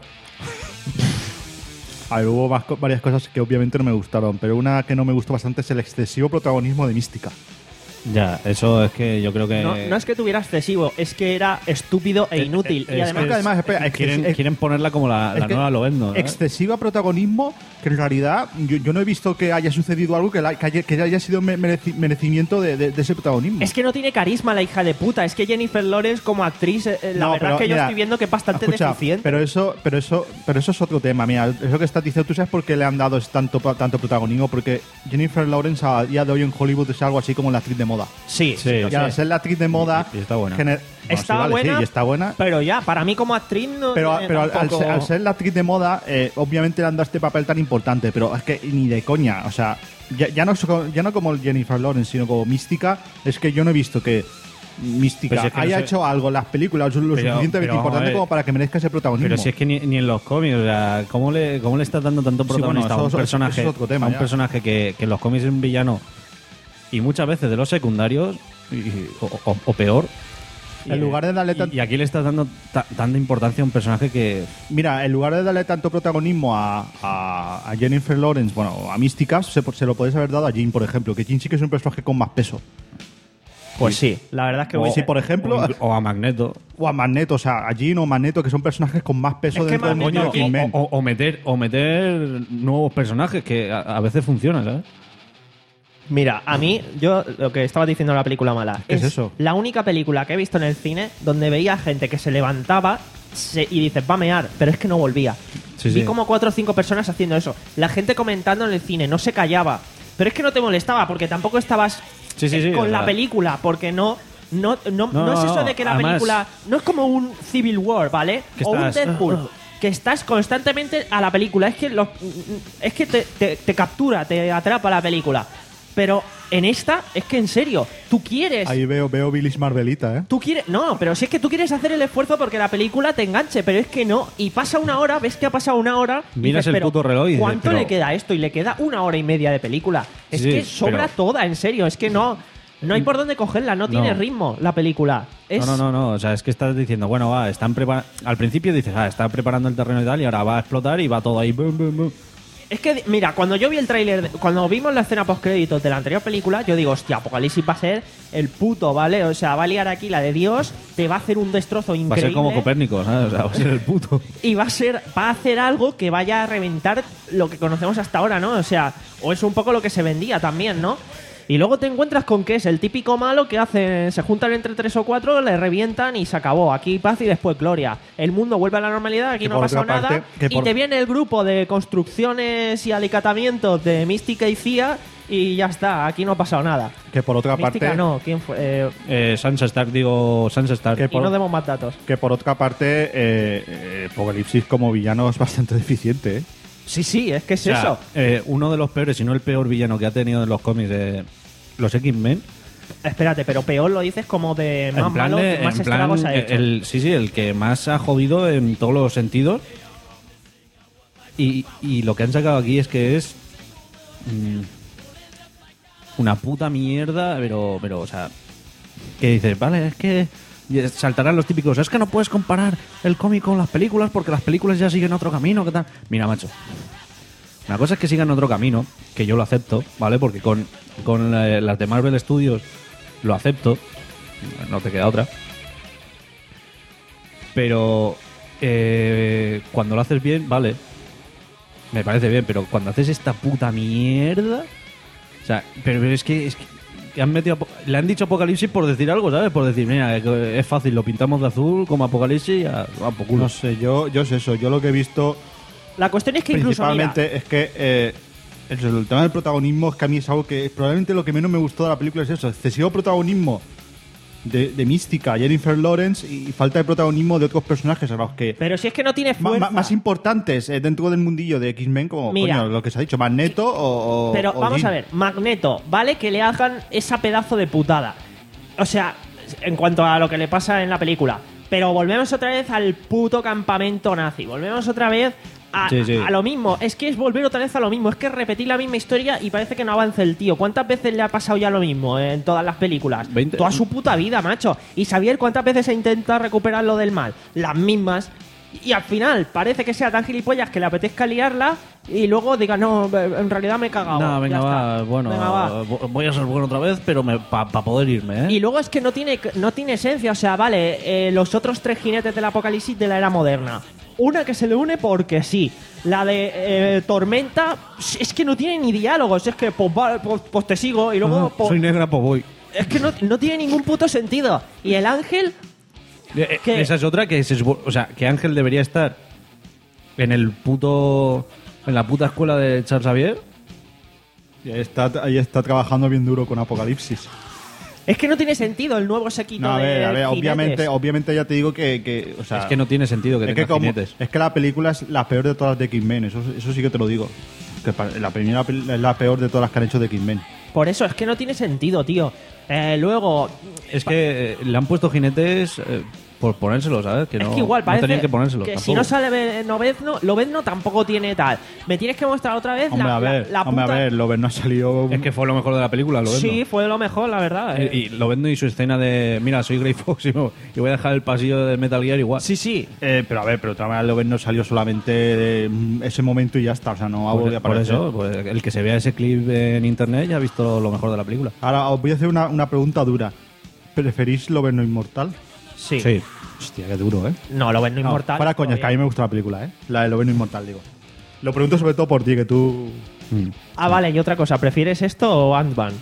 A ver, hubo más co- varias cosas que obviamente no me gustaron, pero una que no me gustó bastante es el excesivo protagonismo de Mística. Ya, eso es que yo creo que... No, no es que tuviera excesivo, es que era estúpido e inútil. Eh, y es además, que además, espera, es que- quieren, es- quieren ponerla como la, es la que nueva Lobezno, ¿no? excesiva protagonismo que en realidad yo, yo no he visto que haya sucedido algo que, la- que, haya, que haya sido me- mereci- merecimiento de, de- de ese protagonismo. es que no tiene carisma la hija de puta. Es que Jennifer Lawrence como actriz, eh, la No, verdad pero es que yo mira, estoy viendo que es bastante escucha, deficiente. Pero eso, pero eso, pero eso es otro tema. Mira, eso que estás diciendo, ¿tú sabes por qué le han dado es tanto, tanto protagonismo? Porque Jennifer Lawrence a día de hoy en Hollywood es algo así como la actriz de moda. Sí, Sí, lo Y al sé. ser la actriz de moda, Y- y está buena. gener- bueno, Está sí, vale, buena, sí, y está buena. Pero ya, para mí como actriz no. Pero, eh, pero al, al tampoco- ser, al ser la actriz de moda, eh, obviamente le han dado este papel tan importante, pero es que ni de coña, o sea, ya, ya, no, so- ya no como Jennifer Lawrence, sino como Mística, es que yo no he visto que Mística Pero si es que no haya sé- hecho algo en las películas lo Pero- suficientemente pero vamos a importante ver. como para que merezca ese protagonismo. Pero si es que ni, ni en los cómics, o sea, ¿cómo le, cómo le estás dando tanto Sí, bueno, protagonista eso- a un eso- personaje, eso es otro tema, a un ya. personaje que, que en los cómics es un villano y muchas veces de los secundarios y- o, o- o peor? En lugar de darle y, tan- y aquí le estás dando ta- tanta importancia a un personaje que... Mira, en lugar de darle tanto protagonismo a, a, a Jennifer Lawrence, bueno, a Mística, se, se lo podéis haber dado a Jean, por ejemplo, que Jean sí que es un personaje con más peso. Pues sí, la verdad es que. O, hubiese- si, por ejemplo, o, inclu- o a Magneto. o a Magneto, o sea, a Jean o Magneto, que son personajes con más peso Es que dentro del mundo Magneto- de O, X-Men. o- o meter, o meter nuevos personajes que a, a veces funcionan, ¿sabes? Mira, a mí, yo lo que estaba diciendo de la película mala. ¿Qué es eso? La única película que he visto en el cine donde veía gente que se levantaba se- y dices, va a mear, pero es que no volvía. Sí, Vi sí. como cuatro o cinco personas haciendo eso. La gente comentando en el cine, no se callaba. Pero es que no te molestaba porque tampoco estabas Sí, sí, eh, sí, con o la sea- película, porque no. No, no, no, No, es eso no, de que la además- película. No es como un Civil War, ¿vale? Que o un estás- Deadpool. Que estás constantemente a la película. Es que, los, es que te, te- te captura, te atrapa la película. Pero en esta, es que en serio, tú quieres. Ahí veo, veo Billis Marvelita, ¿eh? Tú quieres. No, pero si es que tú quieres hacer el esfuerzo porque la película te enganche, pero es que no. Y pasa una hora, ves que ha pasado una hora. y Miras dices, el pero puto reloj y dices, ¿cuánto pero- le queda a esto? Y le queda una hora y media de película. Es Sí, que sí, sobra pero- toda, en serio. Es que no. No hay por dónde cogerla, no tiene No. ritmo la película. Es, No, no, no, no, o sea, es que estás diciendo, bueno, va, están prepara- al principio dices, ah, está preparando el terreno y tal, y ahora va a explotar y va todo ahí, boom, boom, boom. Es que, mira, cuando yo vi el tráiler, de- cuando vimos la escena post-créditos de la anterior película, yo digo, hostia, Apocalipsis va a ser el puto, ¿vale? O sea, va a liar aquí la de Dios, te va a hacer un destrozo Va a increíble. ser como Copérnico, ¿sabes? O sea, va a ser el puto. Y va a ser, va a hacer algo que vaya a reventar lo que conocemos hasta ahora, ¿no? O sea, o es un poco lo que se vendía también, ¿no? Y luego te encuentras con que es el típico malo que hace, se juntan entre tres o cuatro, le revientan y se acabó. Aquí paz y después gloria. El mundo vuelve a la normalidad, aquí Que no ha por pasado otra parte- nada. que Y por- te viene el grupo de construcciones y alicatamientos de Mística y C I A y ya está, aquí no ha pasado nada. Que por otra Mística parte, no, ¿quién fue? Eh, Eh, Sansa Stark, digo, Sansa Stark. Que y por- no demos más datos. que por otra parte, eh, eh, Apocalipsis como villano es bastante deficiente, ¿eh? Sí, sí, es que es O sea, eso. eh, uno de los peores, si no el peor villano que ha tenido en los cómics de los X-Men. Espérate, pero peor lo dices como de más En plan, malo, de- que más en plan, estragos ha hecho. el, sí, sí, el que más ha jodido en todos los sentidos. Y, y lo que han sacado aquí es que es mm, una puta mierda, pero, pero, o sea, que dices, vale, es que saltarán los típicos, es que no puedes comparar el cómic con las películas porque las películas ya siguen otro camino, ¿qué tal? Mira, macho, una cosa es que sigan otro camino, que yo lo acepto, ¿vale? Porque con, con eh, las de Marvel Studios lo acepto, no te queda otra. Pero eh, cuando lo haces bien, vale, me parece bien, pero cuando haces esta puta mierda, o sea, pero es que, es que han metido, apo- le han dicho Apocalipsis por decir algo, ¿sabes? Por decir, mira, que es fácil, lo pintamos de azul como Apocalipsis y a, a por culo. No sé, yo, yo sé eso. Yo lo que he visto La cuestión es que incluso, mira, principalmente es que eh, el, el tema del protagonismo es que a mí es algo que probablemente lo que menos me gustó de la película es eso, excesivo protagonismo de, de Mística, Jennifer Lawrence y falta de protagonismo de otros personajes a los que pero si es que no tiene ma- fuerza. ma- más importantes eh, dentro del mundillo de X-Men como Mira. coño, lo que se ha dicho, Magneto o, o- Pero o vamos Jean. a ver, Magneto, ¿vale? Que le hagan esa pedazo de putada. O sea, en cuanto a lo que le pasa en la película. Pero volvemos otra vez al puto campamento nazi. Volvemos otra vez a, Sí, sí. a lo mismo. Es que es volver otra vez a lo mismo. Es que es repetir la misma historia y parece que no avanza el tío. ¿Cuántas veces le ha pasado ya lo mismo en todas las películas? veinte. Toda su puta vida, macho. Y Xavier, ¿cuántas veces ha intentado recuperar lo del mal? Las mismas. Y al final parece que sea tan gilipollas que le apetezca liarla y luego diga, no, en realidad me he cagado. No, venga, Ya va, está. bueno, Venga, va. vo- voy a ser bueno otra vez, pero para poder irme, ¿eh? Y luego es que no tiene, no tiene esencia. O sea, vale, eh, los otros tres jinetes del apocalipsis de la era moderna. Una que se le une porque sí. La de eh, Tormenta es que no tiene ni diálogos. Es que pues, vale, pues, pues te sigo y luego... Ah, pues, soy negra, pues voy. es que no, no tiene ningún puto sentido. Y el ángel... Eh, ¿Qué? Esa es otra que se supo- o sea, que Ángel debería estar en el puto en la puta escuela de Charles Xavier. Y ahí está, ahí está trabajando bien duro con Apocalipsis. Es que no tiene sentido el nuevo sequito No, a ver, de a ver, jinetes. obviamente, obviamente ya te digo que, que, o sea, Es que no tiene sentido que es que, tenga como- jinetes. es que la película es la peor de todas las de X-Men, eso, eso sí que te lo digo. Que pa- la primera pel- es la peor de todas las que han hecho de X-Men. Por eso, es que no tiene sentido, tío. Eh, luego, Es que eh, le han puesto jinetes eh, por ponérselo, ¿sabes? Que no, es que igual no parece tenían que ponérselo. que si tampoco. no sale Be- Lobezno, Lobezno tampoco tiene tal. Me tienes que mostrar otra vez Hombre, la, a ver, la, la hombre, puta... a ver, Lover no ha salido... Es que fue lo mejor de la película, lo Sí, fue lo mejor, la verdad. eh. Y, y lo vendo y su escena de, mira, soy Grey Fox y, me- y voy a dejar el pasillo de Metal Gear igual. Sí, sí. Eh, pero a ver, pero otra manera Lover no salió solamente de mm, ese momento y ya está, o sea, no ha Por, volvido a por aparecer. eso, pues, el que se vea ese clip en internet ya ha visto lo mejor de la película. Ahora os voy a hacer una, una pregunta dura. ¿Preferís Lover no inmortal? Sí. Sí. Hostia, qué duro, ¿eh? No, Lobezno No, inmortal. Para coñas, que a mí me gusta la película, ¿eh? La de Lover no inmortal, digo. Lo pregunto sobre todo por ti, que tú... Mm. Ah, vale, y otra cosa, ¿prefieres esto o Ant-Man?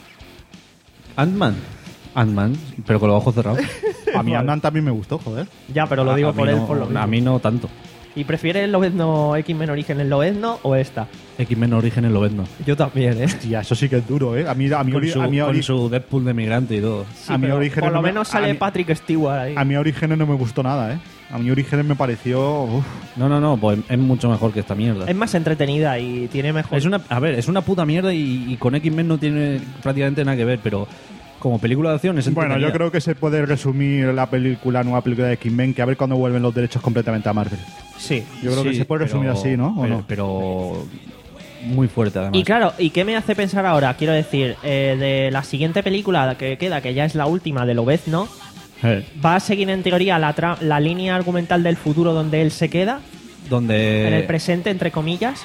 Ant-Man. Ant-Man, pero con los ojos cerrados. A mí Ant-Man también me gustó, joder. Ya, pero lo A- digo a mí por él no- por lo mismo. A mí no tanto. ¿Y prefieres el Lobezno X-Men Origen, el Lobezno o esta? X-Men Orígenes lo vendo. Yo también, ¿eh? Tía, eso sí que es duro, ¿eh? A mí, a mí, Con, ori- su, a mí, con ori- su Deadpool de migrante y todo. Sí, A mí pero Orígenes por lo no me- menos a sale mí- Patrick Stewart ahí. a mí Orígenes no me gustó nada, ¿eh? A mí Orígenes me pareció... uf. No, no, no, pues es mucho mejor que esta mierda. Es más entretenida y tiene mejor... Es una, a ver, es una puta mierda y, y con X-Men no tiene prácticamente nada que ver, pero como película de acción es Bueno, yo entretenida. creo que se puede resumir la película, nueva película de X-Men, que a ver cuándo vuelven los derechos completamente a Marvel. Sí. Yo creo que Sí, se puede resumir pero- así, ¿no? ¿O pero, no? pero muy fuerte además. Y claro, ¿y qué me hace pensar ahora? Quiero decir, eh, de la siguiente película que queda, que ya es la última de Lobezno, Eh, ¿va a seguir en teoría la, tra- la línea argumental del futuro donde él se queda? donde en el presente, entre comillas.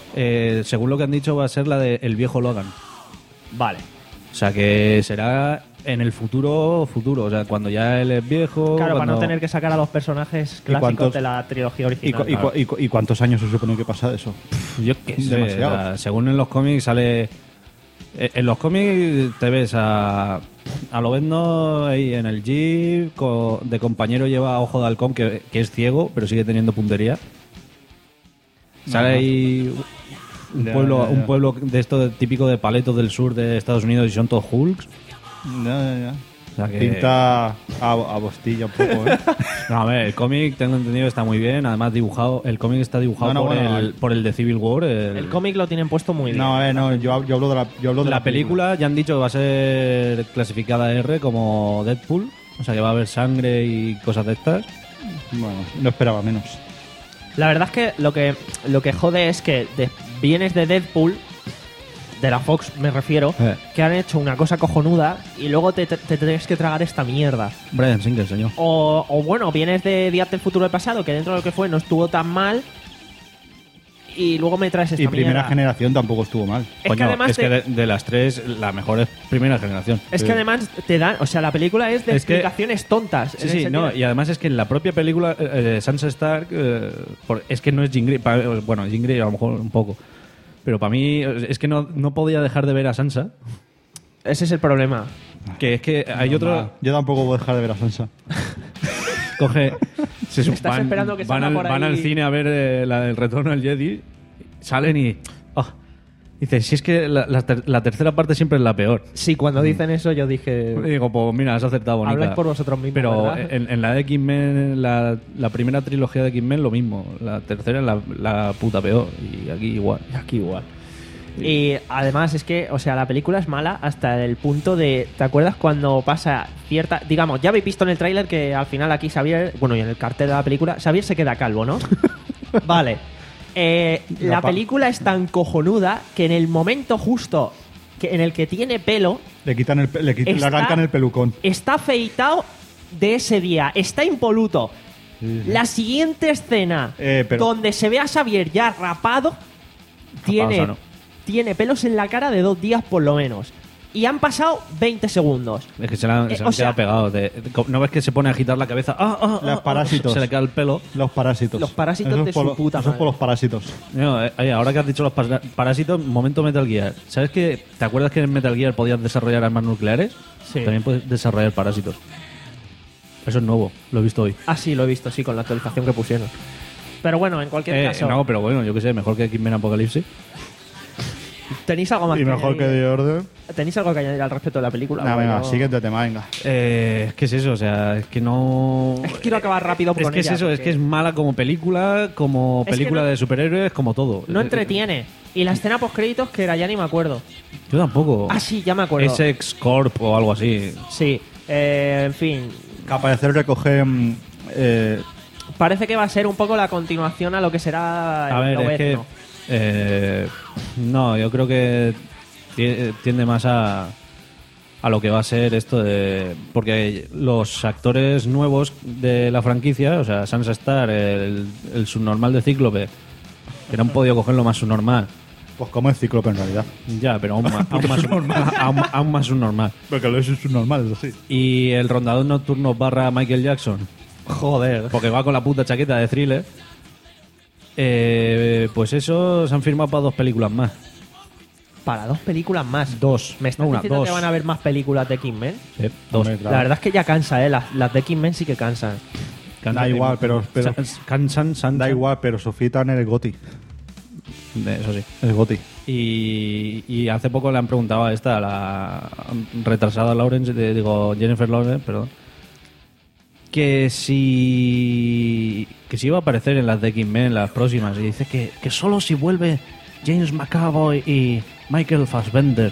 eh, según lo que han dicho va a ser la de El viejo Logan. Vale. O sea que será en el futuro futuro, o sea, cuando ya él es viejo, Claro, para cuando- no tener que sacar a los personajes ¿Y cuántos- clásicos de la trilogía ¿Y, original. cu- y cu- claro. y cu- y cuántos años se supone que pasa eso? Yo qué sé, Demasiado. o sea, según en los cómics sale... eh, En los cómics te ves a, a Lobezno ahí en el jeep, co- de compañero lleva a Ojo de Halcón, que, que es ciego, pero sigue teniendo puntería. Sale Ajá. ahí un Ya, pueblo, ya, ya. un pueblo de esto de- típico de paletos del sur de Estados Unidos y son todos Hulks. Ya, ya, ya. sea que... Pinta a, a bostilla un poco, ¿eh? No, a ver, el cómic tengo entendido que está muy bien, además dibujado, el cómic está dibujado No, no, por, bueno, el, el- por el de Civil War. El, El cómic lo tienen puesto muy bien. No, eh, no, yo, yo hablo de la, yo hablo de la película ya han dicho que va a ser clasificada R como Deadpool, o sea que va a haber sangre y cosas de estas. Bueno, no esperaba menos. La verdad es que lo que, lo que jode es que de- vienes de Deadpool, de la Fox me refiero, Eh. que han hecho una cosa cojonuda y luego te, te, te tienes que tragar esta mierda. Brian Singer, señor. O, o bueno, vienes de Días del Futuro del Pasado, que dentro de lo que fue no estuvo tan mal, y luego me traes esta Y primera mierda. generación tampoco estuvo mal. Es que además es te- que de, de las tres, la mejor es primera generación. Es que además te dan, o sea, la película es de Es que- explicaciones tontas. Sí, en sí, ese no, sentido. y además es que en la propia película eh, eh, Sansa Stark, eh, por- es que no es Jean Grey, pa- bueno, Jean Grey a lo mejor un poco, pero para mí eh, es que no, no podía dejar de ver a Sansa, Ese es el problema. que es que hay otro, Yo tampoco voy a dejar de ver a Sansa. coge, se su- Estás esperando que van, salga al, por van ahí. al cine a ver eh, la del retorno al Jedi, salen y... ah, dice, si es que la, la ter- la tercera parte siempre es la peor. Sí, cuando dicen eso yo dije... Y digo, pues mira, has acertado bonita. Habláis por vosotros mismos, Pero ¿verdad? en, en la de X-Men, la, la primera trilogía de X-Men, lo mismo. La tercera es la, la puta peor. Y aquí igual. Aquí igual. Y además es que, o sea, la película es mala hasta el punto de... ¿Te acuerdas cuando pasa cierta... Digamos, ya habéis visto en el tráiler que al final aquí Xavier... Bueno, y en el cartel de la película, Xavier se queda calvo, ¿no? Vale. Eh, la pa- película es tan cojonuda que en el momento justo que en el que tiene pelo, Le quitan el, pe- le, quitan, le Está- arrancan el pelucón. está afeitado de ese día, está impoluto. La siguiente escena, Eh, pero- donde se ve a Xavier ya rapado, tiene, sano. tiene pelos en la cara de dos días por lo menos. Y han pasado veinte segundos. Es que se, la, Eh, se o han sea- quedado pegados. de- de- ¿No ves que se pone a agitar la cabeza? ¡Ah, ah, Los ah, parásitos. Se le cae el pelo. Los parásitos. Los parásitos Eso de es por su lo- puta Eso es madre. por los parásitos. No, eh, oye, ahora que has dicho los para- parásitos, momento Metal Gear. ¿Sabes que ¿Te acuerdas que en Metal Gear podías desarrollar armas nucleares? Sí. También puedes desarrollar parásitos. Eso es nuevo, lo he visto hoy. Ah, sí, lo he visto, sí, con la actualización que pusieron. Pero bueno, en cualquier Eh, caso, no, pero bueno, yo qué sé, mejor que X-Men Apocalipsis. ¿tenéis algo más Y que mejor que añadir? The Order. ¿Tenéis algo que añadir al respecto de la película? Nah, venga, Bueno, siguiente tema, venga. Eh, ¿Qué es eso? O sea, es que no... Es que quiero acabar rápido Es con que es ella, eso, es porque que es mala como película, como Es que película no- de superhéroes, como todo. no entretiene. Y la escena post créditos que era, ya ni me acuerdo. Yo tampoco. Ah, sí, ya me acuerdo. Es X Corp o algo así. Sí, eh, en fin. Que al parecer recoge... mm, eh, Parece que va a ser un poco la continuación a lo que será A el ver, es que... Lobezno. eh, no, yo creo que ti- tiende más a, a lo que va a ser esto de... Porque los actores nuevos de la franquicia, o sea, Sansa Stark, el, el subnormal de Cíclope, que no han podido cogerlo más subnormal. pues como es Cíclope en realidad. Ya, pero aún más, aún más, aún, aún más subnormal. Porque lo es normal, eso sí. Y el rondador nocturno barra Michael Jackson, Joder. porque va con la puta chaqueta de Thriller. Eh, pues eso se han firmado para dos películas más. Para dos películas más. Dos. ¿Me estás No, una, diciendo dos. que van a haber más películas de X-Men? Sí, dos. Hombre, claro. La verdad es que ya cansa, ¿eh? Las, las de X-Men sí que cansan. Da igual, pero- pero- Cansan, Sansa. Da igual, pero Sofía Turner es Goti. Eso sí. Es Goti. Y, y hace poco le han preguntado a esta, a la retrasada Lawrence, de- digo, Jennifer Lawrence, perdón, que si que si iba a aparecer en las de X-Men, las próximas, y dice que, que solo si vuelve James McAvoy y Michael Fassbender.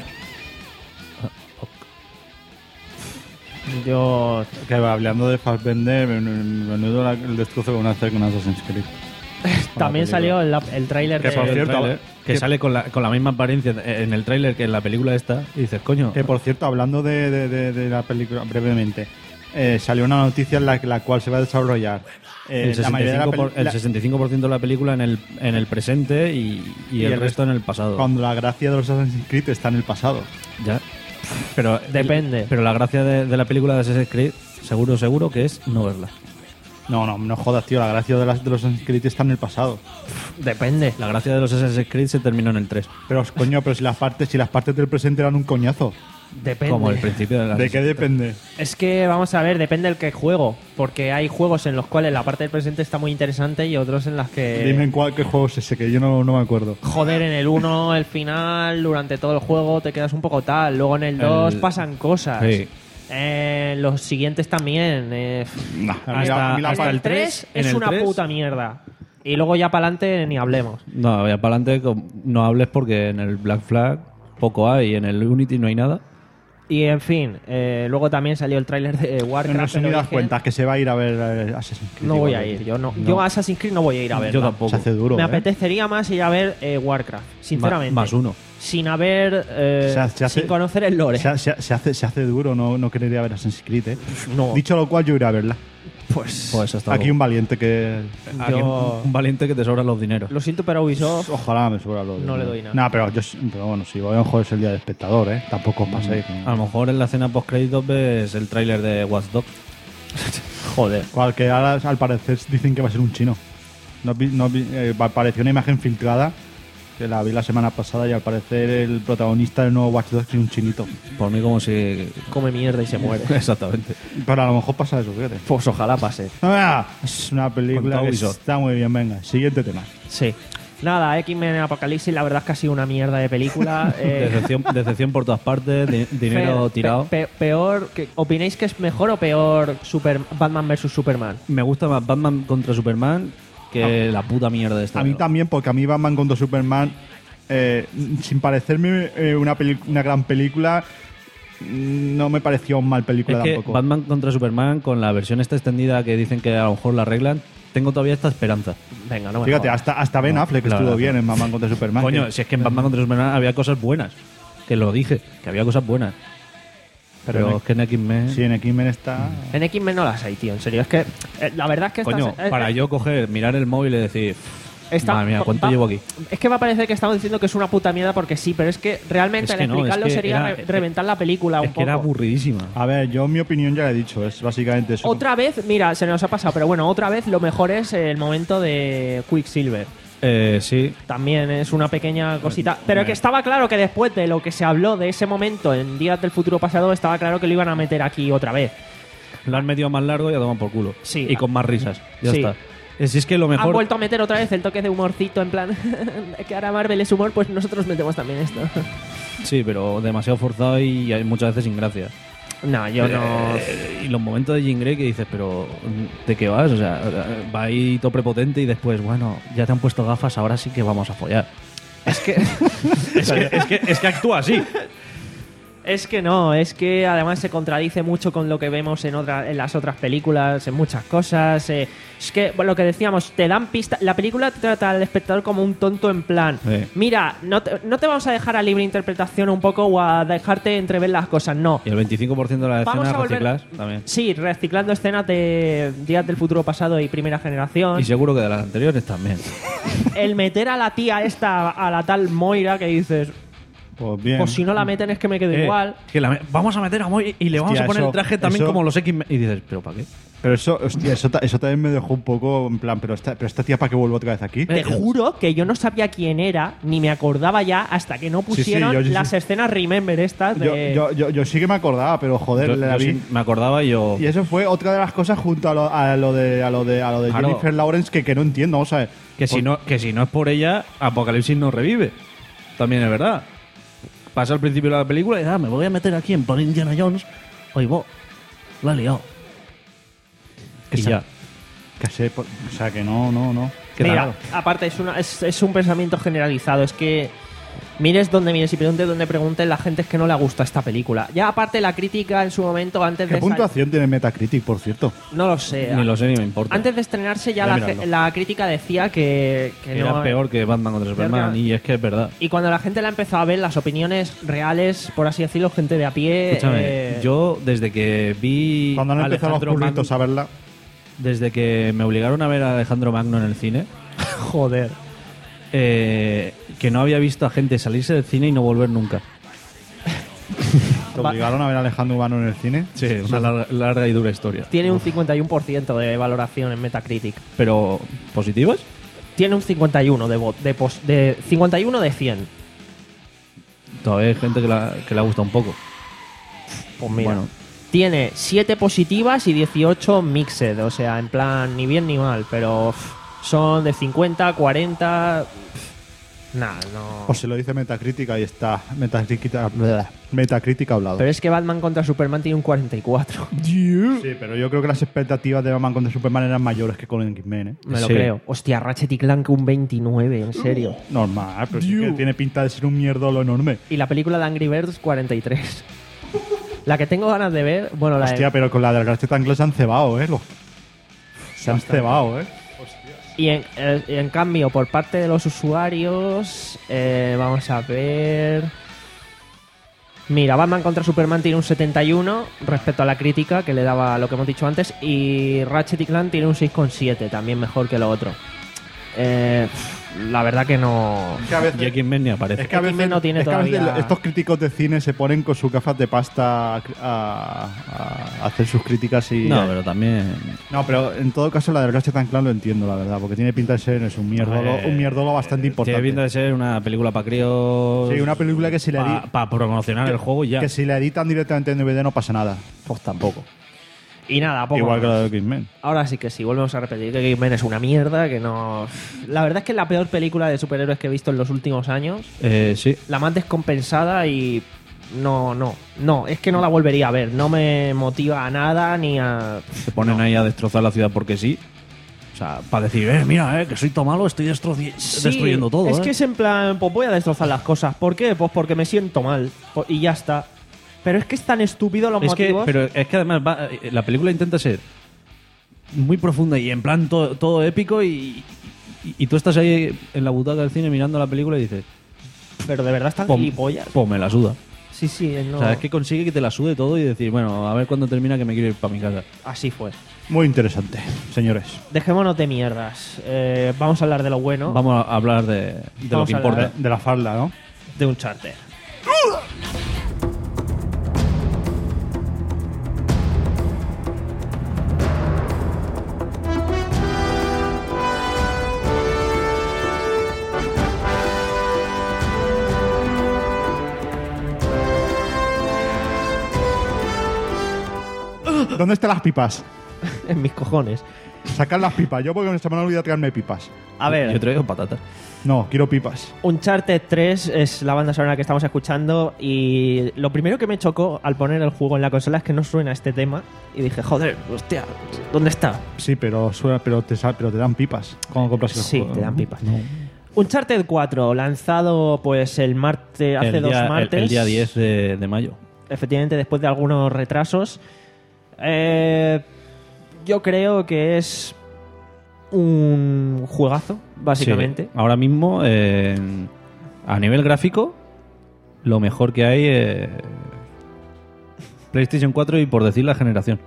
Yo. Que hablando de Fassbender, men- men- menudo la- el destrozo que van a hacer con Assassin's Creed. También salió el, el tráiler Que de... por El cierto, tráiler, que que- sale con la, con la misma apariencia en el tráiler que en la película esta, y dices, coño, Que por cierto, hablando de, de- de- de la película brevemente, eh, salió una noticia en la, la cual se va a desarrollar. eh, el la mayoría de la 65%, por, peli- el la- sesenta y cinco por ciento de la película en el, en el presente y, y Y el, el resto en el pasado. Cuando la gracia de los Assassin's Creed está en el pasado. Ya. Pero Depende. Pero la gracia de, de la película de Assassin's Creed, seguro, seguro que es no verla. No, no, no jodas, tío. La gracia de, las, de los Assassin's Creed está en el pasado. Depende. La gracia de los Assassin's Creed se terminó en el tres. Pero, coño, pero si las partes, si las partes del presente eran un coñazo. Depende. Como el principio de la ¿De qué depende? Es que, vamos a ver, depende del que juego. Porque hay juegos en los cuales la parte del presente está muy interesante y otros en las que... Dime en cuál qué juego es ese, que yo no, no me acuerdo. Joder, en el uno, el final, durante todo el juego te quedas un poco tal. Luego en el dos El- pasan cosas. Sí. Eh, los siguientes también. Eh, Nah, a mí la- Hasta- a mí la- hasta el el tres en es el una tres. puta mierda. Y luego ya para adelante ni hablemos. No, ya para adelante no hables porque en el Black Flag poco hay, en el Unity no hay nada. Y en fin, eh, luego también salió el tráiler de Warcraft. En resumidas pero dije, cuentas, que se va a ir a ver eh, Assassin's Creed. no voy a igual. ir. Yo no, No. yo a Assassin's Creed no voy a ir a ver. Yo tampoco. Se hace duro. Me ¿eh? apetecería más ir a ver eh, Warcraft, sinceramente. Ma- más uno. Sin haber. eh, Se ha- se hace- sin conocer el lore. Se, ha- se ha- se hace, se hace duro no, no querer ir a ver Assassin's Creed. ¿eh? no. Dicho lo cual, yo iré a verla. Pues. Pues hasta Aquí luego. un valiente que. Aquí yo- un valiente que te sobran los dineros. Lo siento, pero Ubisoft. Ojalá me sobra lo de- No le doy nada. Nah, pero, yo, pero bueno, si voy a lo mejor es el día del espectador, ¿eh? Tampoco os paséis. A lo mejor en la escena post créditos ves el tráiler de Watch Dogs. Joder. Cual que ahora, al parecer, dicen que va a ser un chino. No, vi- no vi- eh, apareció una imagen filtrada que la vi la semana pasada y al parecer el protagonista del nuevo Watch Dogs es un chinito. Por mí como si... Come mierda y se muere. Exactamente. Pero a lo mejor pasa eso, fíjate. Pues ojalá pase. Ah, es una película Con que Ubisoft. está muy bien. Venga, siguiente tema. Sí. Nada, X-Men Apocalipsis, la verdad es que ha sido una mierda de película. eh, Decepción, decepción por todas partes, di- dinero Fer, tirado. pe- pe- peor, que, ¿opináis que es mejor o peor Super, Batman versus Superman? Me gusta más Batman contra Superman que la puta mierda de esta. A mí también, porque a mí Batman contra Superman, eh, sin parecerme eh, una, peli- una gran película, mm, no me pareció mal película Es que tampoco. Batman contra Superman, con la versión esta extendida que dicen que a lo mejor la arreglan, tengo todavía esta esperanza. Venga, no me Fíjate, jodas. hasta, hasta Ben No, Affleck la estuvo verdad. bien en Batman contra Superman. Coño, que- si es que en Batman contra Superman había cosas buenas. Que lo dije, que había cosas buenas. Pero, Pero en- es que en X-Men... Sí, en X-Men está... En X-Men no las hay, tío. En serio, es que eh, la verdad es que estas- Coño, eh, para eh, yo coger, mirar el móvil y decir... esta- Madre mía, ¿cuánto va- llevo aquí? Es que va a parecer que estamos diciendo que es una puta mierda porque sí, pero es que realmente Es al que no, es explicarlo que sería era- re- reventar la película un Es que poco. era aburridísima. A ver, yo mi opinión ya la he dicho, es básicamente eso. Otra vez, mira, se nos ha pasado, pero bueno, otra vez lo mejor es el momento de Quicksilver. Eh, sí, También es una pequeña cosita. Pero que estaba claro que después de lo que se habló de ese momento en Días del Futuro Pasado, estaba claro que lo iban a meter aquí otra vez. lo han metido más largo y a tomar por culo. Sí. Y con más risas. Ya Sí. está. Eh, Si es que lo Han mejor... vuelto a meter otra vez el toque de humorcito en plan que ahora Marvel es humor, pues nosotros metemos también esto. Sí, pero demasiado forzado y hay muchas veces sin gracia. No, yo no. Eh, y los momentos de Jean Grey que dices, pero ¿de qué vas? O sea, va ahí todo prepotente y después, bueno, ya te han puesto gafas, ahora sí que vamos a follar. Es que es, que, es, que, es que actúa así. Es que no, es que además se contradice mucho con lo que vemos en, otra, en las otras películas, en muchas cosas. eh, es que, bueno, lo que decíamos, te dan pista. La película te trata al espectador como un tonto en plan. Sí. Mira, no te, no te vamos a dejar a libre interpretación un poco o a dejarte entrever las cosas, no. Y el veinticinco por ciento de las Vamos escenas a volver- reciclas también. Sí, reciclando escenas de Días del Futuro Pasado y Primera Generación. Y seguro que de las anteriores también. El meter a la tía esta, a la tal Moira, que dices, Pues bien. pues si no la meten es que me quedo Eh, igual. que la me- vamos a meter a Moy y le vamos Hostia, a poner eso- el traje también eso- como los X-Men. Y dices, ¿pero para qué? Pero eso, hostia, eso, ta- eso también me dejó un poco en plan, pero esta, pero esta tía, ¿para qué vuelvo otra vez aquí? Te juro que yo no sabía quién era, ni me acordaba ya hasta que no Sí, sí, pusieron yo sí, las sí. escenas Remember estas Yo, de... yo, yo, yo sí que me acordaba, pero joder, Yo- la yo vi. sí me acordaba y yo... Y eso fue otra de las cosas junto a lo, a lo de a lo de a lo de Claro. Jennifer Lawrence que, que no entiendo, o sea, Que si, no, que si no es por ella, Apocalipsis no revive. También es verdad. Pasa al principio de la película y Ah, me voy a meter aquí en plan Indiana Jones. Oye, vos, la he liado. que y sa- ya. que sé, por- o sea, que no, no, no. ¿Qué Mira, tal? aparte es, una, es, es un pensamiento generalizado, es que mires donde mires y preguntes donde preguntes, la gente es que no le gusta esta película. Ya aparte la crítica en su momento antes ¿Qué de... sal- puntuación tiene Metacritic, por cierto? No lo sé. Ni lo sé ni me importa. Antes de estrenarse ya Voy a la, mirarlo. la crítica decía que, que Era no... peor que Batman contra Superman. que- Y es que es verdad. Y cuando la gente la empezó a ver, las opiniones reales, por así decirlo, gente de a pie... Escúchame, eh, yo desde que vi Cuando han empezado los Alejandro curritos a Magno, verla, desde que me obligaron a ver a Alejandro Magno en el cine, Joder. eh, que no había visto a gente salirse del cine y no volver nunca. ¿te obligaron a ver a Alejandro Humano en el cine? Sí, una larga, larga y dura historia. Tiene un cincuenta y uno por ciento de valoración en Metacritic. Pero, ¿positivas? Tiene un cincuenta y uno de, vo- de, pos- de cincuenta y uno de cien. Todavía hay gente que, la, que le ha gustado un poco. Pues mira. Bueno. Tiene siete positivas y dieciocho mixed, o sea, en plan ni bien ni mal, pero uf, son de cincuenta, cuarenta. Nah, no. O se lo dice Metacritic, ahí está. Metacritic, Metacritic hablado. Pero es que Batman contra Superman tiene un cuarenta y cuatro. Sí, pero yo creo que las expectativas de Batman contra Superman eran mayores que con X-Men, ¿eh? Me lo Sí. creo. Hostia, Ratchet y Clank un veintinueve, en serio. Normal, pero sí que tiene pinta de ser un mierdolo enorme. Y la película de Angry Birds, cuarenta y tres. La que tengo ganas de ver, bueno, la Hostia, de... pero con la del Ratchet and Clank se han cebado, ¿eh? Los- Se han cebado, ¿eh? Y en, eh, en cambio, por parte de los usuarios, eh, vamos a ver... Mira, Batman contra Superman tiene un setenta y uno respecto a la crítica que le daba lo que hemos dicho antes, y Ratchet y Clank tiene un seis coma siete, también mejor que lo otro. Eh, la verdad que no... Es que a veces, Y X-Men ni aparece. es que a veces- X-Men no tiene es que a veces todavía- estos críticos de cine se ponen con sus gafas de pasta a, a- a hacer sus críticas y... No, pero también... No, pero en todo caso la de Ratchet and Clank lo entiendo, la verdad, porque tiene pinta de ser es un mierdolo, Eh, un mierdolo bastante importante. Tiene pinta de ser una película para críos... Sí, una película que si le Para edi- promocionar el juego y ya. que si la editan directamente en D V D no pasa nada. Pues tampoco. Y nada, poco Igual que más. la de X-Men. Ahora sí que sí, volvemos a repetir que X-Men es una mierda, que no... La verdad es que es la peor película de superhéroes que he visto en los últimos años. Eh, sí. La más descompensada y... No, no, no, es que no la volvería a ver. No me motiva a nada ni a... Se ponen ahí a destrozar la ciudad porque sí. O sea, para decir, eh, mira, eh, que soy todo malo, estoy destroci- Sí, destruyendo todo. Es eh. que es en plan, pues voy a destrozar las cosas. ¿Por qué? Pues porque me siento mal. Po- Y ya está. Pero es que es tan estúpido los Es que, motivos. pero es que además va- la película intenta ser muy profunda y en plan to- todo épico y, y, y tú estás ahí en la butaca del cine mirando la película y dices, Pero de verdad están pum, gilipollas. pum, me la suda. Sí, sí, no. O sea, es que consigue que te la sude todo y decir, bueno, a ver cuándo termina que me quiero ir para mi casa. Así fue. Muy interesante, señores. Dejémonos de mierdas. Eh, vamos a hablar de lo bueno. Vamos a hablar de, de lo Vamos que a hablar importa. De, de la falda, ¿no? De un charter. ¿Dónde están las pipas? En mis cojones. Sacar las pipas. Yo porque se me han olvidado traerme pipas. A ver. Yo traigo patatas. No, quiero pipas. Uncharted tres es la banda sonora que estamos escuchando y lo primero que me chocó al poner el juego en la consola es que no suena este tema y dije, joder, hostia, ¿dónde está? Sí, pero suena, pero te, sa- pero te dan pipas cuando compras el Sí, juego. te dan pipas. Uncharted cuatro, lanzado pues el martes, hace el dos día, el- martes. El, día diez de, de mayo. Efectivamente, después de algunos retrasos. Eh, yo creo que es un juegazo, básicamente. Sí. Ahora mismo, eh, a nivel gráfico, lo mejor que hay es PlayStation cuatro y por decir la generación.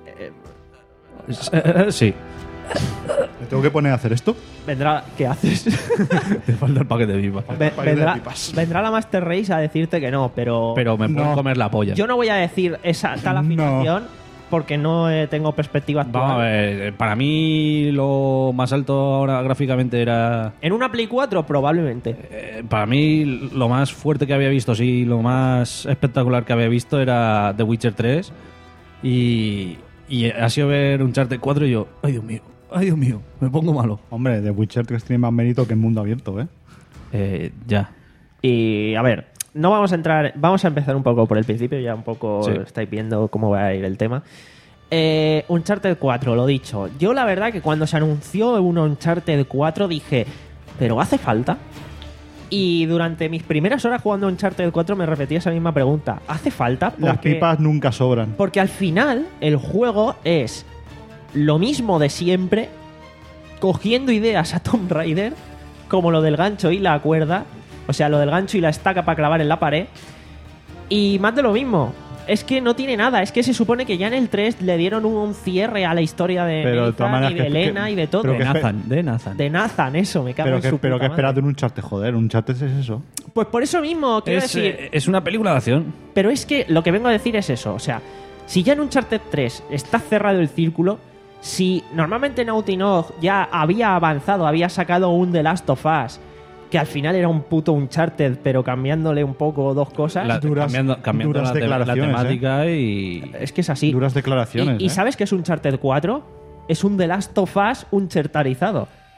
Eh, sí, ¿Me tengo que poner a hacer esto? Vendrá, ¿qué haces? te falta el paquete de pipas. Ve- Paquete de vendrá, pipas. vendrá la Master Race a decirte que no, pero, Pero me pueden No. comer la polla. yo no voy a decir esa tal No. afirmación porque no eh, tengo perspectiva actual. Vamos a ver, eh, para mí lo más alto ahora gráficamente era... En una Play cuatro probablemente. eh, para mí lo más fuerte que había visto, sí, lo más espectacular que había visto era The Witcher tres. Y, y ha sido ver Uncharted cuatro y yo, ay Dios mío, ay Dios mío, me pongo malo. Hombre, The Witcher tres tiene más mérito que en mundo abierto, ¿eh? Eh, ya. Y a ver, no vamos a entrar, vamos a empezar un poco por el principio, ya un poco Sí. estáis viendo cómo va a ir el tema. Eh, Uncharted cuatro, lo dicho. Yo la verdad que cuando se anunció un Uncharted cuatro dije, ¿pero hace falta? Y durante mis primeras horas jugando a Uncharted cuatro me repetí esa misma pregunta. ¿Hace falta? Las Porque- pipas nunca sobran. Porque al final el juego es lo mismo de siempre, cogiendo ideas a Tomb Raider, como lo del gancho y la cuerda, o sea, lo del gancho y la estaca para clavar en la pared, y más de lo mismo. Es que no tiene nada, es que se supone que ya en el tres le dieron un cierre a la historia de Pero de todas Nathan maneras y de que- Elena que- y de todo. pero De que espe- Nathan, de Nathan. De Nathan, eso, me cago Pero en que, su pero puta que madre. esperas de un Uncharted, joder. Un Uncharted es eso. Pues por eso mismo, quiero Es, decir... eh, es una película de acción. Pero es que lo que vengo a decir es eso. O sea, si ya en Uncharted tres está cerrado el círculo, si normalmente Naughty Dog ya había avanzado, había sacado un The Last of Us, que al final era un puto Uncharted, pero cambiándole un poco dos cosas, La- duras- cambiando cambiando duras la, te- la declaraciones, temática y... es que es así. Duras declaraciones. ¿Y, y ¿eh? sabes qué es Uncharted cuatro? Es un The Last of Us unchartarizado.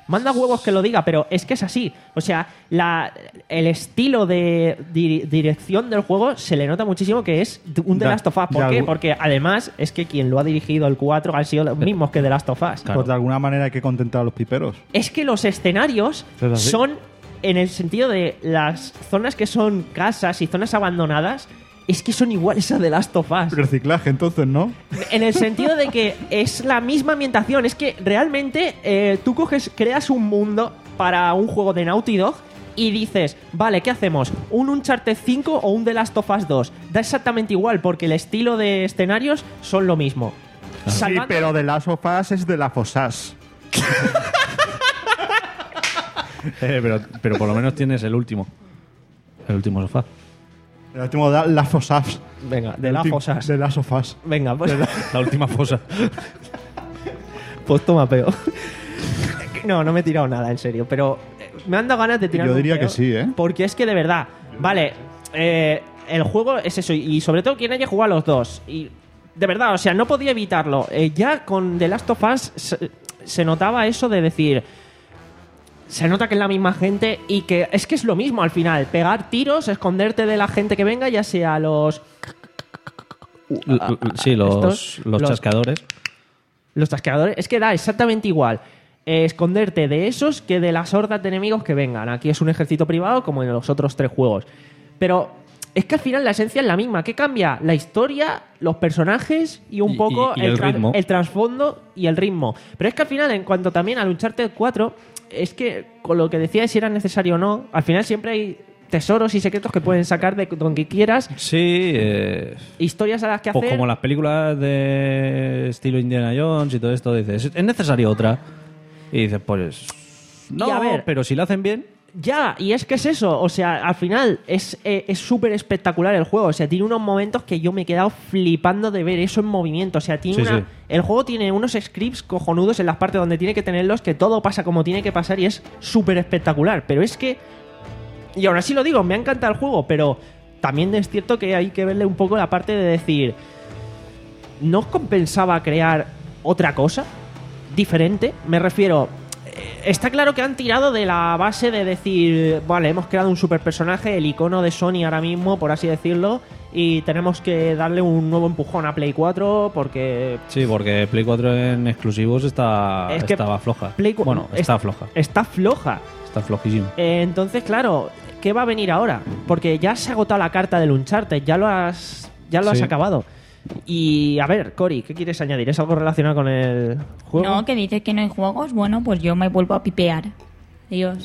Manda huevos que lo diga, pero es que es así. O sea, la, el estilo de di- dirección del juego se le nota muchísimo que es un The Ya- Last of Us. ¿Por ya qué? algu- Porque además es que quien lo ha dirigido el cuatro han sido los mismos que The Last of Us. Pues de alguna manera hay que contentar a los piperos. Es que los escenarios ¿Es así? son, en el sentido de las zonas que son casas y zonas abandonadas, es que son iguales a The Last of Us. Reciclaje, entonces, ¿no? En el sentido de que es la misma ambientación. Es que realmente eh, tú coges, creas un mundo para un juego de Naughty Dog y dices, vale, ¿qué hacemos? ¿Un Uncharted cinco o un The Last of Us dos? Da exactamente igual porque el estilo de escenarios son lo mismo. Sí, Salvando- pero de Last of Us es de la Fosas. Eh, pero, pero por lo menos tienes el último. El último sofá. El último de Last of Us. Venga, de El Last último- of Us. De Last of Us. Venga, pues, La última fosa. pues toma peo. No, no me he tirado nada, en serio. Pero eh, me han dado ganas de tirar Yo un diría peo, que sí, ¿eh? Porque es que de verdad, vale, eh, el juego es eso. Y sobre todo quien haya jugado a los dos. Y de verdad, o sea, no podía evitarlo. Eh, ya con The Last of Us se, se notaba eso de decir... Se nota que es la misma gente y que es que es lo mismo al final. Pegar tiros, esconderte de la gente que venga, ya sea los... L- l- sí, los, Estos, los los- chasqueadores. Los chasqueadores, es que da exactamente igual eh, esconderte de esos que de las hordas de enemigos que vengan. Aquí es un ejército privado como en los otros tres juegos. Pero es que al final la esencia es la misma. ¿Qué cambia? La historia, los personajes y un Y- poco y- y el tra- ritmo. el trasfondo y el ritmo. Pero es que al final, en cuanto también al Uncharted cuatro, es que con lo que decía de si era necesario o no, al final siempre hay tesoros y secretos que pueden sacar de donde quieras, Sí, eh, historias a las que pues hacer. como las películas de estilo Indiana Jones y todo esto, dices, ¿es necesario otra? Y dices, pues... No, Y a ver- pero si la hacen bien... Ya, y es que es eso, o sea, al final es eh, es súper espectacular el juego, o sea, tiene unos momentos que yo me he quedado flipando de ver eso en movimiento, o sea, tiene Sí, una, sí. el juego tiene unos scripts cojonudos en las partes donde tiene que tenerlos, que todo pasa como tiene que pasar y es súper espectacular, pero es que, y ahora sí lo digo, me ha encantado el juego, pero también es cierto que hay que verle un poco la parte de decir, ¿no os compensaba crear otra cosa diferente? Me refiero... Está claro que han tirado de la base de decir, vale, hemos creado un super personaje, el icono de Sony ahora mismo, por así decirlo, y tenemos que darle un nuevo empujón a Play cuatro porque Sí, porque Play cuatro en exclusivos está, Es que estaba floja. Play cu- Bueno, es- está floja. está floja. Está flojísimo. Eh, entonces, claro, ¿qué va a venir ahora? Porque ya se ha agotado la carta del Uncharted, ya lo has, ya lo has Sí. acabado. Y a ver, Cory, ¿qué quieres añadir? ¿Es algo relacionado con el juego? No, que dices que no hay juegos. Bueno, pues yo me vuelvo a pipear. Dios.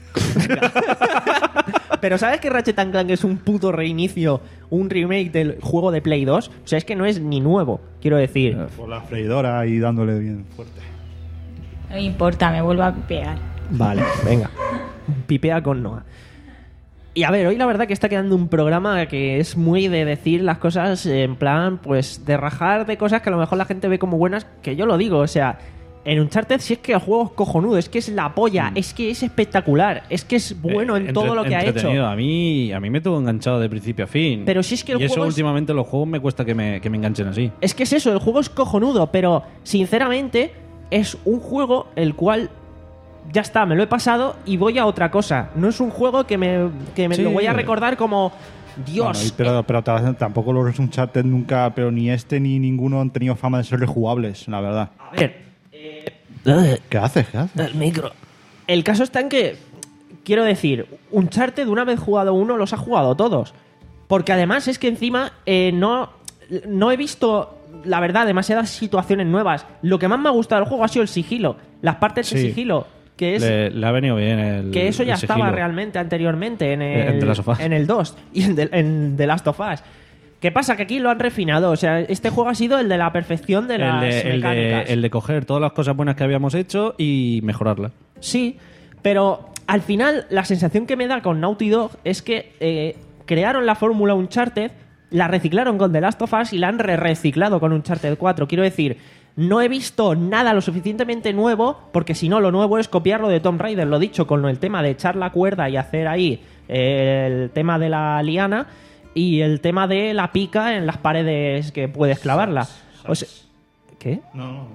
Pero ¿sabes que Ratchet and Clank es un puto reinicio, un remake del juego de Play dos? O sea, es que no es ni nuevo, quiero decir. Por la freidora y dándole bien fuerte. No me importa, me vuelvo a pipear. Vale, venga. Pipea con Noah. Y a ver, hoy la verdad que está quedando un programa que es muy de decir las cosas en plan, pues, de rajar de cosas que a lo mejor la gente ve como buenas, que yo lo digo, o sea, en Uncharted si es que el juego es cojonudo, es que es la polla, es que es espectacular, es que es bueno en Eh, todo entre- lo que ha hecho. entretenido. A mí, a mí me tuvo enganchado de principio a fin. Pero si es que el y eso juego es- últimamente los juegos me cuesta que me, que me enganchen así. Es que es eso, el juego es cojonudo, pero sinceramente es un juego el cual ya está, me lo he pasado y voy a otra cosa. No es un juego que me, que me Sí. lo voy a recordar como Dios. Bueno, y- pero, pero ta- tampoco los Uncharted nunca, pero ni este ni ninguno han tenido fama de ser rejugables, la verdad. A ver, ¿Qué haces? ¿Qué haces? el micro. El caso está en que, quiero decir, Uncharted una vez jugado uno, los ha jugado todos. Porque además es que encima eh, no, no he visto, la verdad, demasiadas situaciones nuevas. Lo que más me ha gustado del juego ha sido el sigilo. Las partes de Sí. sigilo. Que es, Le, le ha venido bien el que eso ya el estaba sigilo. realmente anteriormente en En el, The Last of Us. en el dos y en The, en The Last of Us. ¿Qué pasa? Que aquí lo han refinado. O sea, este juego ha sido el de la perfección de El las de, el, de, mecánicas. el de coger todas las cosas buenas que habíamos hecho y mejorarlas. Sí, pero al final la sensación que me da con Naughty Dog es que eh, crearon la fórmula Uncharted, la reciclaron con The Last of Us y la han re-reciclado con Uncharted cuatro. Quiero decir, no he visto nada lo suficientemente nuevo, porque si no, lo nuevo es copiarlo de Tomb Raider, lo dicho, con el tema de echar la cuerda y hacer ahí eh, el tema de la liana y el tema de la pica en las paredes que puedes clavarla. O sea, ¿qué? No, no. Es que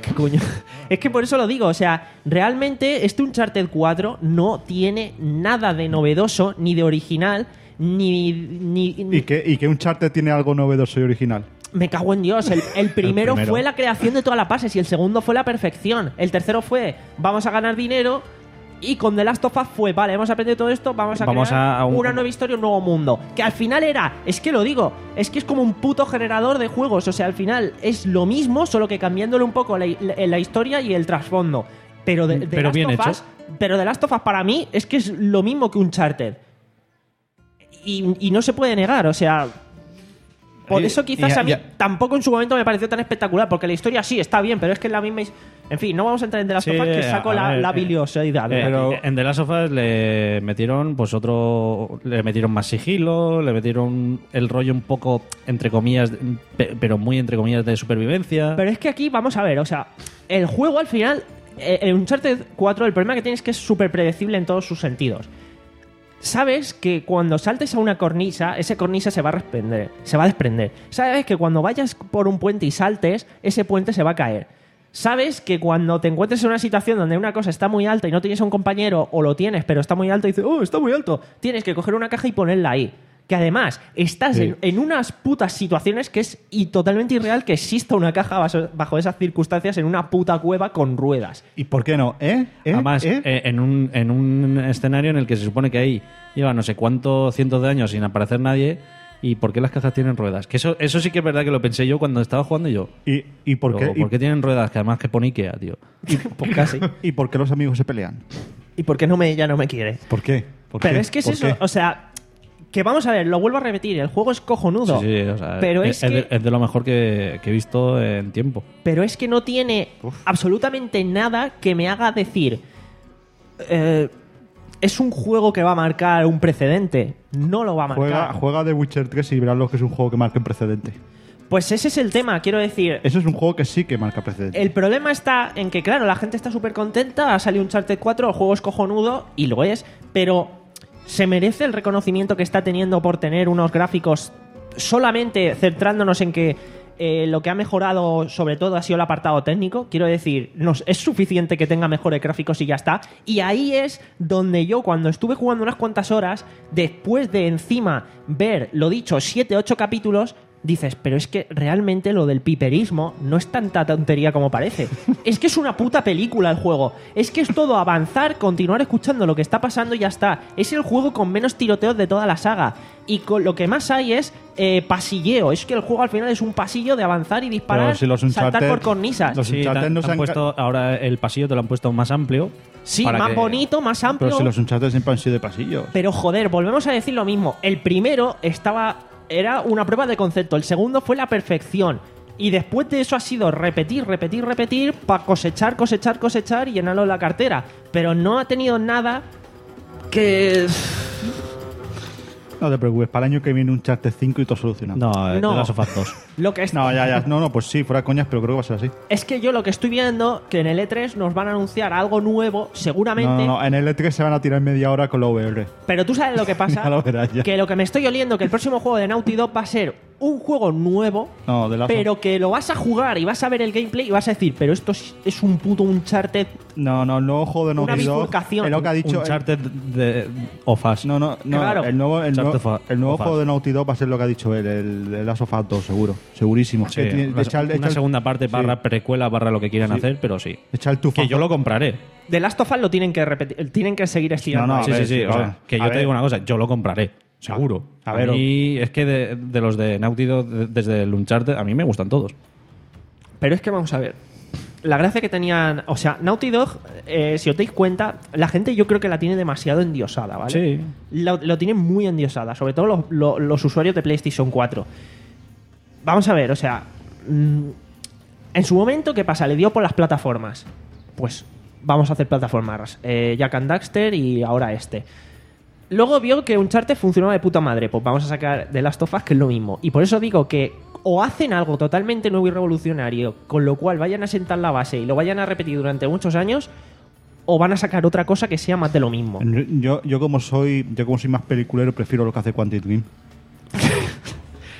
¿Qué coño? Es que por eso lo digo, o sea, realmente este Uncharted cuatro no tiene nada de novedoso, ni de original, ni... ni, ni... ¿Y que, ¿Y que Uncharted tiene algo novedoso y original? Me cago en Dios, el, el, primero El primero. fue la creación de todas las bases y el segundo fue la perfección. El tercero fue, vamos a ganar dinero... Y con The Last of Us fue, vale, hemos aprendido todo esto, vamos a Vamos crear a- a un- una nueva historia, un nuevo mundo. Que al final era, es que lo digo, es que es como un puto generador de juegos. O sea, al final es lo mismo, solo que cambiándole un poco la, la, la historia y el trasfondo. Pero de, de Pero Last bien of hecho. Us, pero The Last of Us para mí es que es lo mismo que Uncharted. Y, y no se puede negar, o sea... Por Y- eso quizás y- a mí y- tampoco en su momento me pareció tan espectacular, porque la historia sí está bien, pero es que es la misma... his- En fin, no vamos a entrar en The Last Sí, of Us, que saco a la, ver, la eh, biliosidad. Eh, Pero en The Last of Us le metieron pues otro le metieron más sigilo, le metieron el rollo un poco entre comillas, pe- pero muy entre comillas de supervivencia. Pero es que aquí, vamos a ver, o sea, el juego al final, eh, el Uncharted cuatro, el problema que tiene es que es súper predecible en todos sus sentidos. Sabes que cuando saltes a una cornisa, ese cornisa se va a desprender, se va a desprender. Sabes que cuando vayas por un puente y saltes, ese puente se va a caer. Sabes que cuando te encuentres en una situación donde una cosa está muy alta y no tienes a un compañero, o lo tienes, pero está muy alto y dices, oh, está muy alto, tienes que coger una caja y ponerla ahí. Que además estás Sí. en, en unas putas situaciones que es y totalmente irreal que exista una caja baso- bajo esas circunstancias en una puta cueva con ruedas. ¿Y por qué no? ¿Eh? ¿Eh? Además, ¿Eh? eh, en, un, en un escenario en el que se supone que ahí lleva no sé cuántos cientos de años sin aparecer nadie. ¿Y por qué las cajas tienen ruedas? Que eso, eso sí que es verdad que lo pensé yo cuando estaba jugando y yo. ¿Y, y por qué? Pero, y- ¿por qué tienen ruedas? Que además que pone Ikea, tío. Pues casi. ¿Y por qué los amigos se pelean? ¿Y por qué no me, ya no me quiere? ¿Por qué? ¿Por Pero qué? es que es ¿Por eso, qué? o sea, que vamos a ver, lo vuelvo a repetir, el juego es cojonudo. Sí, sí, o sea, pero es, es, es que, de, es de lo mejor que, que he visto en tiempo. pero es que no tiene absolutamente nada que me haga decir eh, es un juego que va a marcar un precedente. No lo va a marcar. Juega, juega The Witcher tres y verás lo que es un juego que marca un precedente. Pues ese es el tema, quiero decir. Eso es un juego que sí que marca precedente. El problema está en que, claro, la gente está súper contenta, ha salido Uncharted cuatro, el juego es cojonudo, y lo es, pero ¿se merece el reconocimiento que está teniendo por tener unos gráficos solamente centrándonos en que eh, lo que ha mejorado sobre todo ha sido el apartado técnico? Quiero decir, nos, es suficiente que tenga mejores gráficos y ya está. Y ahí es donde yo, cuando estuve jugando unas cuantas horas, después de encima ver, lo dicho, siete, ocho capítulos, dices, pero es que realmente lo del piperismo no es tanta tontería como parece. Es que es una puta película el juego. Es que es todo avanzar, continuar escuchando lo que está pasando y ya está. Es el juego con menos tiroteos de toda la saga. Y con lo que más hay es eh, pasilleo. Es que el juego al final es un pasillo de avanzar y disparar, Pero si los saltar Uncharted- por cornisas. los Sí, te, Uncharted han- no te se han han puesto, ahora el pasillo te lo han puesto más amplio. Sí, para más que- bonito, más amplio. Pero si los Uncharted siempre han sido de pasillos. Pero joder, volvemos a decir lo mismo. El primero estaba era una prueba de concepto, el segundo fue la perfección. Y después de eso ha sido repetir, repetir, repetir para cosechar, cosechar, cosechar y llenarlo en la cartera. Pero no ha tenido nada que... No te preocupes, para el año que viene un Uncharted cinco y todo solucionado. No, eh, No. de las sofás dos. Lo que es... No, ya, ya. No, no, pues sí, fuera coñas, pero creo que va a ser así. Es que yo lo que estoy viendo, que en el E tres nos van a anunciar algo nuevo, seguramente... No, no, no, en el E tres se van a tirar media hora con la V R. Pero tú sabes lo que pasa, Ya lo verás ya. que lo que me estoy oliendo, que el próximo juego de Naughty Dog va a ser un juego nuevo, No, de las pero que lo vas a jugar y vas a ver el gameplay y vas a decir, pero esto es, es un puto Uncharted. No, no, el nuevo juego de Una Naughty Dog. bifurcación. Es lo que ha dicho. Uncharted de of Us. No, no, no. Claro. El nuevo, el Uncharted nuevo, fa- el nuevo of juego Us. de Naughty Dog va a ser lo que ha dicho él, el de Last of Us dos, seguro. Segurísimo. Es Sí, que tiene- una, echa el- una echa el- segunda parte sí. barra precuela barra lo que quieran Sí. hacer, pero sí. Echa el tufo. Que yo lo compraré. The Last of Us lo tienen que repetir, tienen que seguir estirando. No, no, ahí. sí, a ver, sí, sí. sí, o a sea, ver. que yo A te ver. digo una cosa, yo lo compraré. Seguro. A A, ver, mí es que de, de los de Naughty Dog, de- desde el Uncharted, a mí me gustan todos. Pero es que vamos a ver. La gracia que tenían... O sea, Naughty Dog, eh, si os dais cuenta, la gente yo creo que la tiene demasiado endiosada, ¿vale? Sí. Lo, lo tienen muy endiosada, sobre todo los, los- los usuarios de PlayStation cuatro. Vamos a ver, o sea... mm, en su momento, ¿qué pasa? Le dio por las plataformas. Pues vamos a hacer plataformas. Eh, Jack and Daxter y ahora este. Luego vio que Uncharted funcionaba de puta madre. Pues vamos a sacar The Last of Us, que es lo mismo. Y por eso digo que o hacen algo totalmente nuevo y revolucionario, con lo cual vayan a sentar la base y lo vayan a repetir durante muchos años, o van a sacar otra cosa que sea más de lo mismo. Yo, yo como soy, yo como soy más peliculero, prefiero lo que hace Quantic Dream.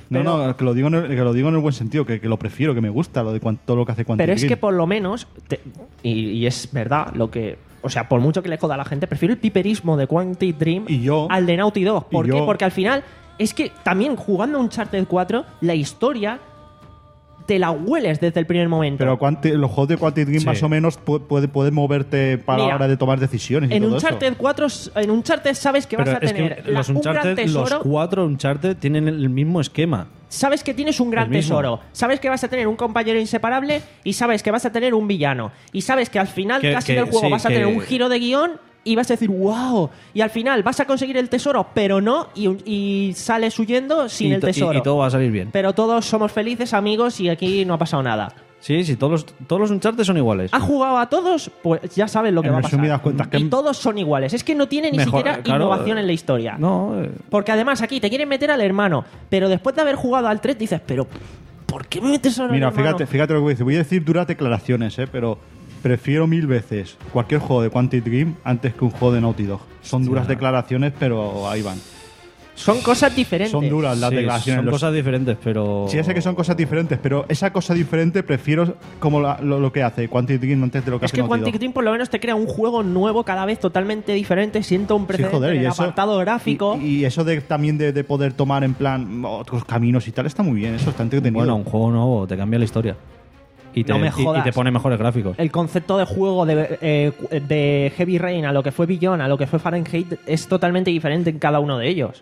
No, Pero- no, que lo digo en el, que lo digo en el buen sentido, que, que lo prefiero, que me gusta lo de cuan- todo lo que hace Quantic Pero es Dream. que por lo menos, te- y, y es verdad, lo que. O sea, por mucho que le joda a la gente, prefiero el piperismo de Quantic Dream Y yo- al de Naughty Dog. ¿Por y qué? yo- Porque al final, es que también jugando Uncharted cuatro, la historia te la hueles desde el primer momento. Pero Quanti- los juegos de Quantic Dream Sí. más o menos pu- puede, puede moverte para Mira, la hora de tomar decisiones y en todo Uncharted eso. cuatro, en Uncharted sabes que Pero vas a es tener que la- los un gran Uncharted, los tesoro. cuatro Uncharted tienen el mismo esquema. Sabes que tienes un gran El mismo. tesoro, sabes que vas a tener un compañero inseparable y sabes que vas a tener un villano. Y sabes que al final Que- casi que- del juego sí, vas a que- tener un giro de guión y vas a decir wow. Y al final vas a conseguir el tesoro, pero no, y, y sales huyendo sin y, el to- y- tesoro. y todo va a salir bien. Pero todos somos felices amigos y aquí no ha pasado nada. Sí, sí, todos los, todos los Uncharted son iguales. ¿Has jugado a todos? Pues ya sabes lo que En va a pasar. resumidas cuentas, que- Y todos son iguales. Es que no tiene ni Mejor, siquiera claro, innovación eh, en la historia. No, eh, Porque además aquí te quieren meter al hermano, pero después de haber jugado al tres dices, pero ¿por qué me metes ahora al Mira, hermano? fíjate, fíjate lo que voy a decir. Voy a decir duras declaraciones, ¿eh? Pero prefiero mil veces cualquier juego de Quantic Dream antes que un juego de Naughty Dog. Son duras declaraciones, pero ahí van. Son cosas diferentes. Son duras las sí, declaraciones. son Los- cosas diferentes, pero... Sí, ya sé que son cosas diferentes, pero esa cosa diferente prefiero como la- lo, lo que hace Quantic Dream antes de lo que Es hace que Naughty Quantic Dog. Dream por lo menos te crea un juego nuevo cada vez totalmente diferente, sienta un Sí, precedente joder, en y el eso, apartado gráfico. Y, y eso de también de, de poder tomar en plan otros caminos y tal está muy bien, eso está entretenido. Bueno, un juego nuevo te cambia la historia. Y te, No me y- y, jodas. te pone mejores gráficos. El concepto de juego de, eh, de Heavy Rain a lo que fue Beyond, a lo que fue Fahrenheit, es totalmente diferente en cada uno de ellos.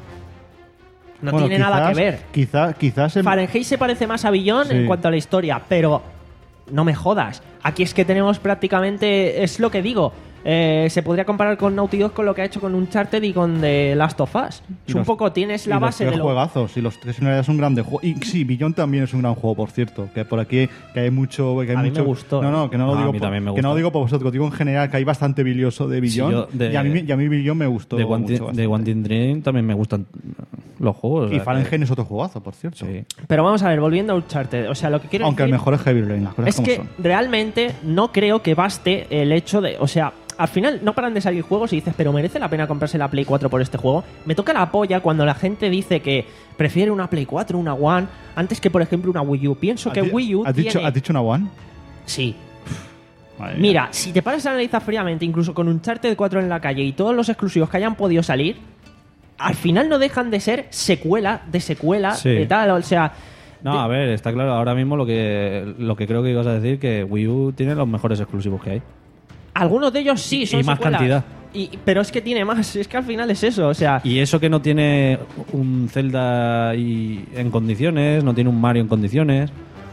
No Bueno, tiene nada que quizás- ver. Quizás, quizás en- Fahrenheit se parece más a Beyond Sí. en cuanto a la historia, pero no me jodas. Aquí es que tenemos prácticamente, es lo que digo, eh, se podría comparar con Naughty Dog con lo que ha hecho con Uncharted y con The Last of Us. Y Es un los- poco, tienes y la los base tres de lo... juegazos y los tres en realidad son grandes juegos. Y sí, Beyond también es un gran juego, por cierto. Que por aquí que hay mucho. Que hay A mí mucho- me gustó, No, ¿eh? no, que no lo No, a digo mí por, también me que no lo gustó. digo por vosotros, digo en general que hay bastante bilioso de Sí, Beyond. yo de- y, a mí, y a mí Beyond me gustó. de Quantic, mucho, de bastante. Quantic Dream también me gustan los juegos. o Y sea, Fahrenheit es otro juegazo, por cierto. que- sí. Pero vamos a ver, volviendo a Uncharted, o sea, lo que quiero Aunque el decir mejor es Heavy Rain, las cosas es como que son. realmente no creo que baste el hecho de... O sea, al final no paran de salir juegos y dices, pero ¿merece la pena comprarse la Play cuatro por este juego? Me toca la polla cuando la gente dice que prefiere una Play cuatro, una One, antes que, por ejemplo, una Wii U. Pienso que ¿Has di- Wii U ¿Has dicho, tiene... ¿Has dicho una One? Sí. Madre mía. Mira, si te paras a analizar fríamente, incluso con Uncharted cuatro en la calle y todos los exclusivos que hayan podido salir, al final no dejan de ser secuela de secuela Sí. de tal, o sea... No, de- a ver, está claro. Ahora mismo lo que lo que creo que ibas a decir que Wii U tiene los mejores exclusivos que hay. Algunos de ellos sí, son Y más secuelas. cantidad. Y, pero es que tiene más, es que al final es eso, o sea... Y eso que no tiene un Zelda y- en condiciones, no tiene un Mario en condiciones.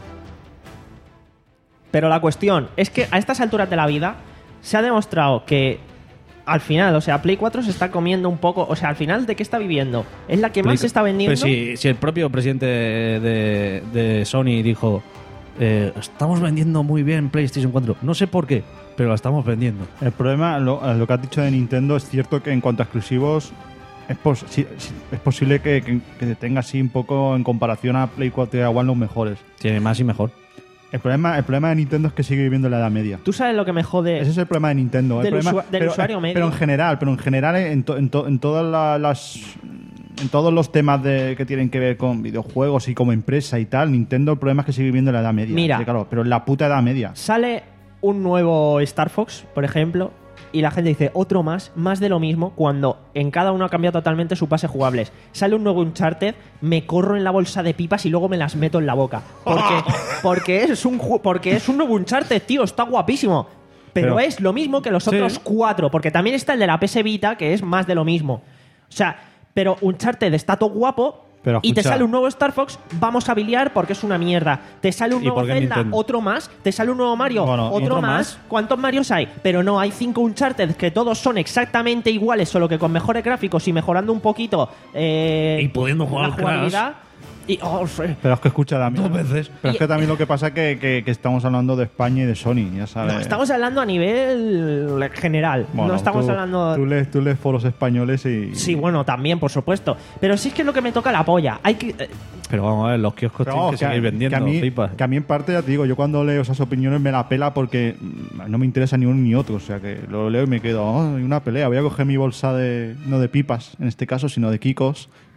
Pero la cuestión es que a estas alturas de la vida se ha demostrado que al final, o sea, Play cuatro se está comiendo un poco, o sea, al final ¿de qué está viviendo? Es la que más se está vendiendo. Pues si, si el propio presidente de, de Sony dijo, eh, estamos vendiendo muy bien PlayStation cuatro, no sé por qué, pero la estamos vendiendo. El problema, lo, lo que has dicho de Nintendo, es cierto que en cuanto a exclusivos, es, pos- sí- sí- es posible que, que, que tenga así un poco en comparación a Play cuatro y a One los mejores. Tiene más y mejor. El problema, el problema de Nintendo es que sigue viviendo en la edad media. Tú sabes lo que me jode. Ese es el problema de Nintendo. El Del problema- usua- del pero, usuario medio. pero en general, pero en general en, to- en, to- en todas la- las en todos los temas de, que tienen que ver con videojuegos y como empresa y tal, Nintendo el problema es que sigue viviendo en la edad media. Mira. Sí, claro, pero en la puta edad media. Sale un nuevo Star Fox, por ejemplo, y la gente dice otro más, más de lo mismo, cuando en cada uno ha cambiado totalmente su pase jugables. Sale un nuevo Uncharted, me corro en la bolsa de pipas y luego me las meto en la boca. Porque, porque, es, un, ju- porque es un nuevo Uncharted, tío, está guapísimo. Pero, Pero- es lo mismo que los otros Sí. cuatro, porque también está el de la P S Vita, que es más de lo mismo. O sea, pero Uncharted está todo guapo. Pero y te escucha. sale un nuevo Star Fox, vamos a biliar porque es una mierda. Te sale un ¿Y nuevo por qué Zelda, Nintendo? otro más. Te sale un nuevo Mario, Bueno, y otro, otro más. más. ¿Cuántos Marios hay? Pero no, hay cinco Uncharted que todos son exactamente iguales, solo que con mejores gráficos y mejorando un poquito eh, Y pudiendo jugar la al Crash. jugabilidad. Y, oh, sí. Pero es que escucha también. Dos veces. Pero es que también lo que pasa es que, que, que estamos hablando de España y de Sony, ya sabes. No, estamos hablando a nivel general. Bueno, no estamos tú- hablando. Tú lees, tú lees foros españoles y. Sí, bueno, también, por supuesto. Pero sí es que es lo que me toca la polla. Hay que. eh, Pero vamos a ver, los kioscos Pero tienen vamos, que seguir a- vendiendo, que a, mí, flipas. que a mí en parte ya te digo, yo cuando leo esas opiniones me la pela porque mm, no me interesa ni uno ni otro, o sea que lo leo y me quedo, oh, hay una pelea, voy a coger mi bolsa de, no de pipas en este caso, sino de kikos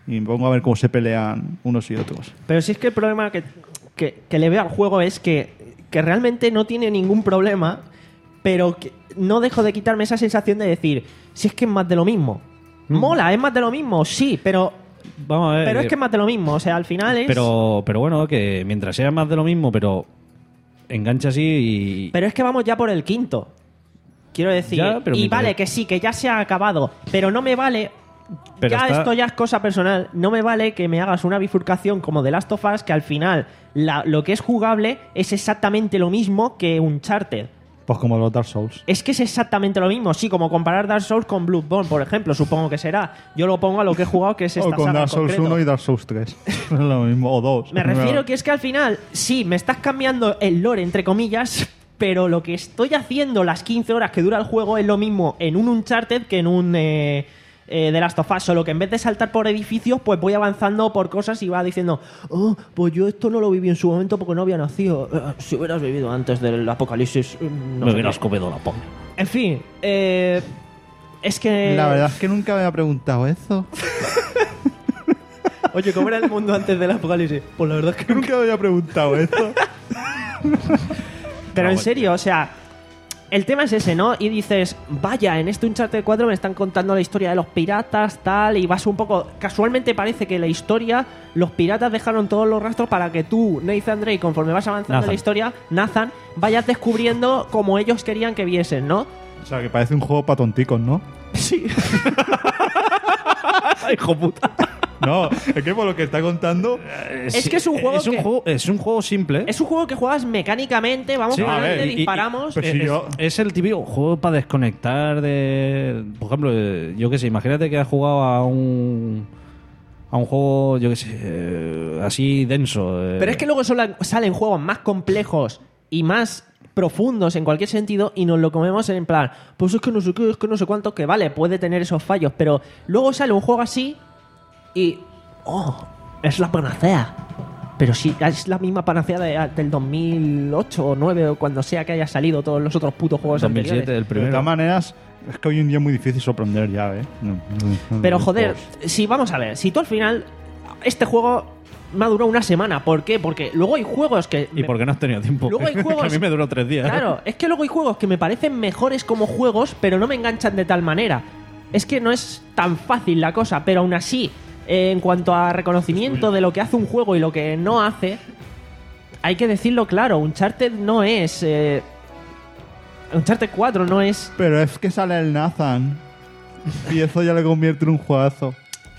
y me pongo a ver cómo se pelean unos y otros. Pero si es que el problema que, que, que le veo al juego es que, que realmente no tiene ningún problema, pero que no dejo de quitarme esa sensación de decir, si es que es más de lo mismo. Mm. Mola, es más de lo mismo, sí, pero... Vamos a ver, pero es que es más de lo mismo, o sea, al final es... Pero, pero bueno, que mientras sea más de lo mismo, pero engancha así y... Pero es que vamos ya por el quinto. Quiero decir, Ya, pero y mientras- vale que sí, que ya se ha acabado, pero no me vale... Pero ya está- esto ya es cosa personal. No me vale que me hagas una bifurcación como The Last of Us, que al final la- lo que es jugable es exactamente lo mismo que Uncharted. Pues como los Dark Souls. Es que es exactamente lo mismo. Sí, como comparar Dark Souls con Bloodborne, por ejemplo, supongo que será. Yo lo pongo a lo que he jugado, que es esta O con saga en Dark Souls concreto. uno y Dark Souls tres. Es lo mismo, o dos. Me refiero que es que al final, sí, me estás cambiando el lore, entre comillas, pero lo que estoy haciendo las quince horas que dura el juego es lo mismo en un Uncharted que en un eh, eh, The Last of Us. Solo que en vez de saltar por edificios, pues voy avanzando por cosas y va diciendo, oh, pues yo esto no lo viví en su momento porque no había nacido. Eh, si hubieras vivido antes del apocalipsis, eh, no Me sé hubieras qué. comido la pobre. En fin, eh, es que... La verdad es que nunca me había preguntado eso. Oye, ¿cómo era el mundo antes del apocalipsis? Pues la verdad es que Nunca me había preguntado eso. Pero en serio, o sea, el tema es ese, ¿no? Y dices, vaya, en este Uncharted cuatro me están contando la historia de los piratas, tal, y vas un poco... Casualmente parece que la historia, los piratas dejaron todos los rastros para que tú, Nathan Drake, conforme vas avanzando en Nathan. la historia, Nathan, vayas descubriendo como ellos querían que viesen, ¿no? O sea, que parece un juego para tonticos, ¿no? Sí. ¡Hijo puta! No, es que por lo que está contando... Es que es un juego es un que- juego Es un juego simple. Es un juego que juegas mecánicamente, vamos Sí, para a ver, adelante, y- y- disparamos... Pues es, si es- yo- es el típico juego para desconectar de... Por ejemplo, eh, yo qué sé, imagínate que has jugado a un... A un juego, yo qué sé, eh, así denso. eh. Pero es que luego solo salen juegos más complejos y más profundos en cualquier sentido y nos lo comemos en plan, pues es que no sé qué, es que no sé cuánto, que vale, puede tener esos fallos, pero luego sale un juego así y... ¡Oh! Es la panacea. Pero sí, es la misma panacea de- del dos mil ocho o nueve o cuando sea que haya salido todos los otros putos juegos dos mil siete, anteriores. el De primero. todas maneras, es que hoy en día es muy difícil sorprender ya, ¿eh? No, no, no, Pero no, joder, pues- si vamos a ver, si tú al final... Este juego me ha durado una semana. ¿Por qué? Porque luego hay juegos que... ¿Y me- por qué no has tenido tiempo? Luego hay Que juegos- a mí me duró tres días. Claro, es que luego hay juegos que me parecen mejores como juegos, pero no me enganchan de tal manera. Es que no es tan fácil la cosa, pero aún así, eh, en cuanto a reconocimiento de lo que hace un juego y lo que no hace, hay que decirlo claro, Uncharted no es... Eh, Uncharted cuatro no es... Pero es que sale el Nathan. Y eso ya le convierte en un juegazo.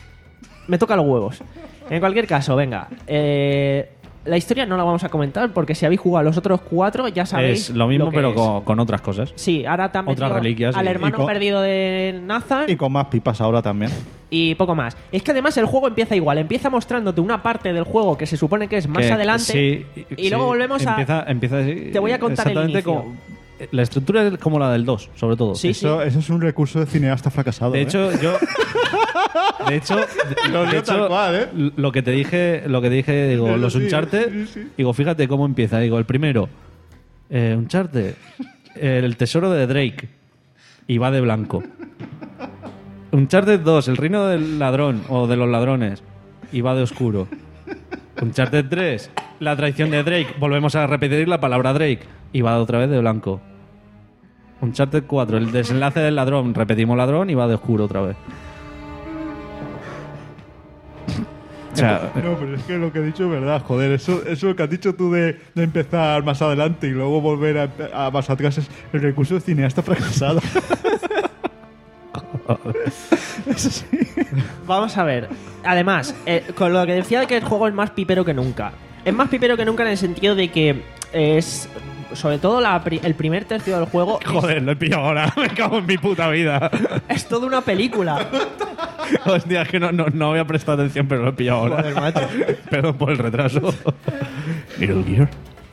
Me toca los huevos. En cualquier caso, venga. Eh, la historia no la vamos a comentar porque si habéis jugado a los otros cuatro ya sabéis Es lo mismo, que pero es. con, con otras cosas. Sí, ahora también Otras reliquias, al y- hermano y con- perdido de Nathan Y con más pipas ahora también. y poco más. Es que además el juego empieza igual, empieza mostrándote una parte del juego que se supone que es más Que- adelante sí, y sí, luego volvemos empieza, a... Empieza así, Te voy a contar el exactamente inicio. como- la estructura es como la del dos, sobre todo. Sí, Eso, eso es un recurso de cineasta fracasado. De ¿eh? hecho, yo. De hecho, de, Lo de digo hecho, tal cual, ¿eh? lo que te dije, lo que te dije, digo, Sí, los sí, Uncharted, sí, sí. digo, fíjate cómo empieza. Digo, el primero, eh, Uncharted, el tesoro de Drake, y va de blanco. Uncharted dos, el reino del ladrón, o de los ladrones, y va de oscuro. Uncharted tres, la traición de Drake, volvemos a repetir la palabra Drake, y va otra vez de blanco. Uncharted cuatro, el desenlace del ladrón, repetimos ladrón, y va de oscuro otra vez. O sea, No, pero es que lo que he dicho es verdad, joder. Eso, eso que has dicho tú de, de empezar más adelante y luego volver a, a más atrás es el recurso de cineasta fracasado. Eso sí. Vamos a ver. Además, eh, con lo que decía de que el juego es más pipero que nunca. Es más pipero que nunca en el sentido de que es... Sobre todo la pri- el primer tercio del juego es- joder, lo he pillado ahora. Me cago en mi puta vida. es toda una película. Hostia, es que no, no, no había prestado atención, pero lo he pillado ahora. Joder, macho. Perdón por el retraso. Little Gear.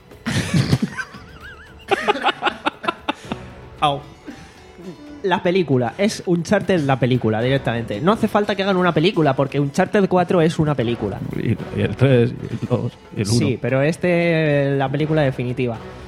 Au. La película. Es Uncharted la película, directamente. No hace falta que hagan una película, porque Uncharted cuatro es una película. Y, y el tres, y el dos, y el uno. Sí, pero este la película definitiva.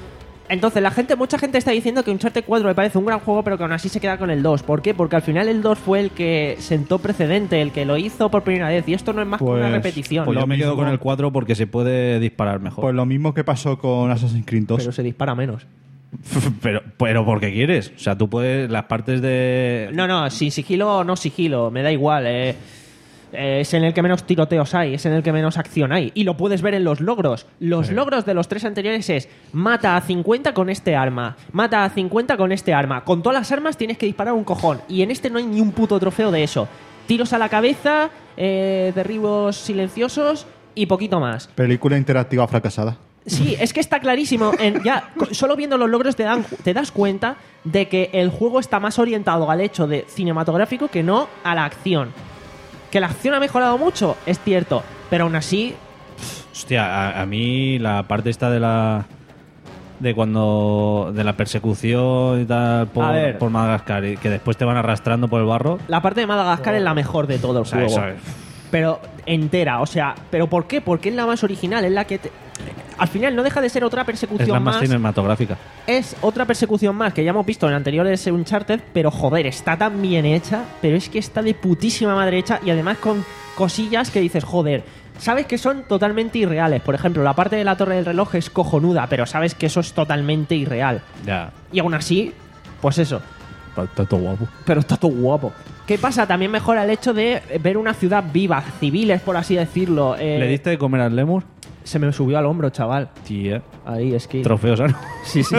Entonces, la gente, mucha gente está diciendo que Uncharted cuatro le parece un gran juego, pero que aún así se queda con el dos. ¿Por qué? Porque al final el dos fue el que sentó precedente, el que lo hizo por primera vez. Y esto no es más que una Pues- repetición. Pues Lo yo me quedo mismo- con el cuatro porque se puede disparar mejor. Pues lo mismo que pasó con Assassin's Creed dos. Pero se dispara menos. pero, pero porque quieres. O sea, tú puedes. Las partes de. No, no, sin sigilo o no sigilo, me da igual. eh. Eh, es en el que menos tiroteos hay, es en el que menos acción hay. Y lo puedes ver en los logros. Los logros de los tres anteriores es mata a cincuenta con este arma, mata a cincuenta con este arma. Con todas las armas tienes que disparar un cojón. Y en este no hay ni un puto trofeo de eso. Tiros a la cabeza, eh, derribos silenciosos y poquito más. Película interactiva fracasada. Sí, es que está clarísimo. En- ya, co- solo viendo los logros te, dan, te das cuenta de que el juego está más orientado al hecho de cinematográfico que no a la acción. Que la acción ha mejorado mucho, es cierto, pero aún así, Hostia, a, a mí la parte esta de la. De cuando. De la persecución y tal por, A ver. por Madagascar y que después te van arrastrando por el barro. la parte de Madagascar es la mejor de todo el O sea, juego. eso es- Pero entera, o sea, ¿pero por qué? Porque es la más original, es la que... te- Al final no deja de ser otra Es persecución la más más. cinematográfica. Es otra persecución más que ya hemos visto en anteriores Uncharted, pero joder, está tan bien hecha, pero es que está de putísima madre hecha y además con cosillas que dices, joder, sabes que son totalmente irreales. Por ejemplo, la parte de la torre del reloj es cojonuda, pero sabes que eso es totalmente irreal. Ya. Y aún así, pues eso, Está todo guapo. pero está todo guapo. ¿Qué pasa? También mejora el hecho de ver una ciudad viva, civiles, por así decirlo. Eh, ¿Le diste de comer al lemur? Se me subió al hombro, chaval. Tía. Ahí, es que... Trofeo sano. Sí, sí.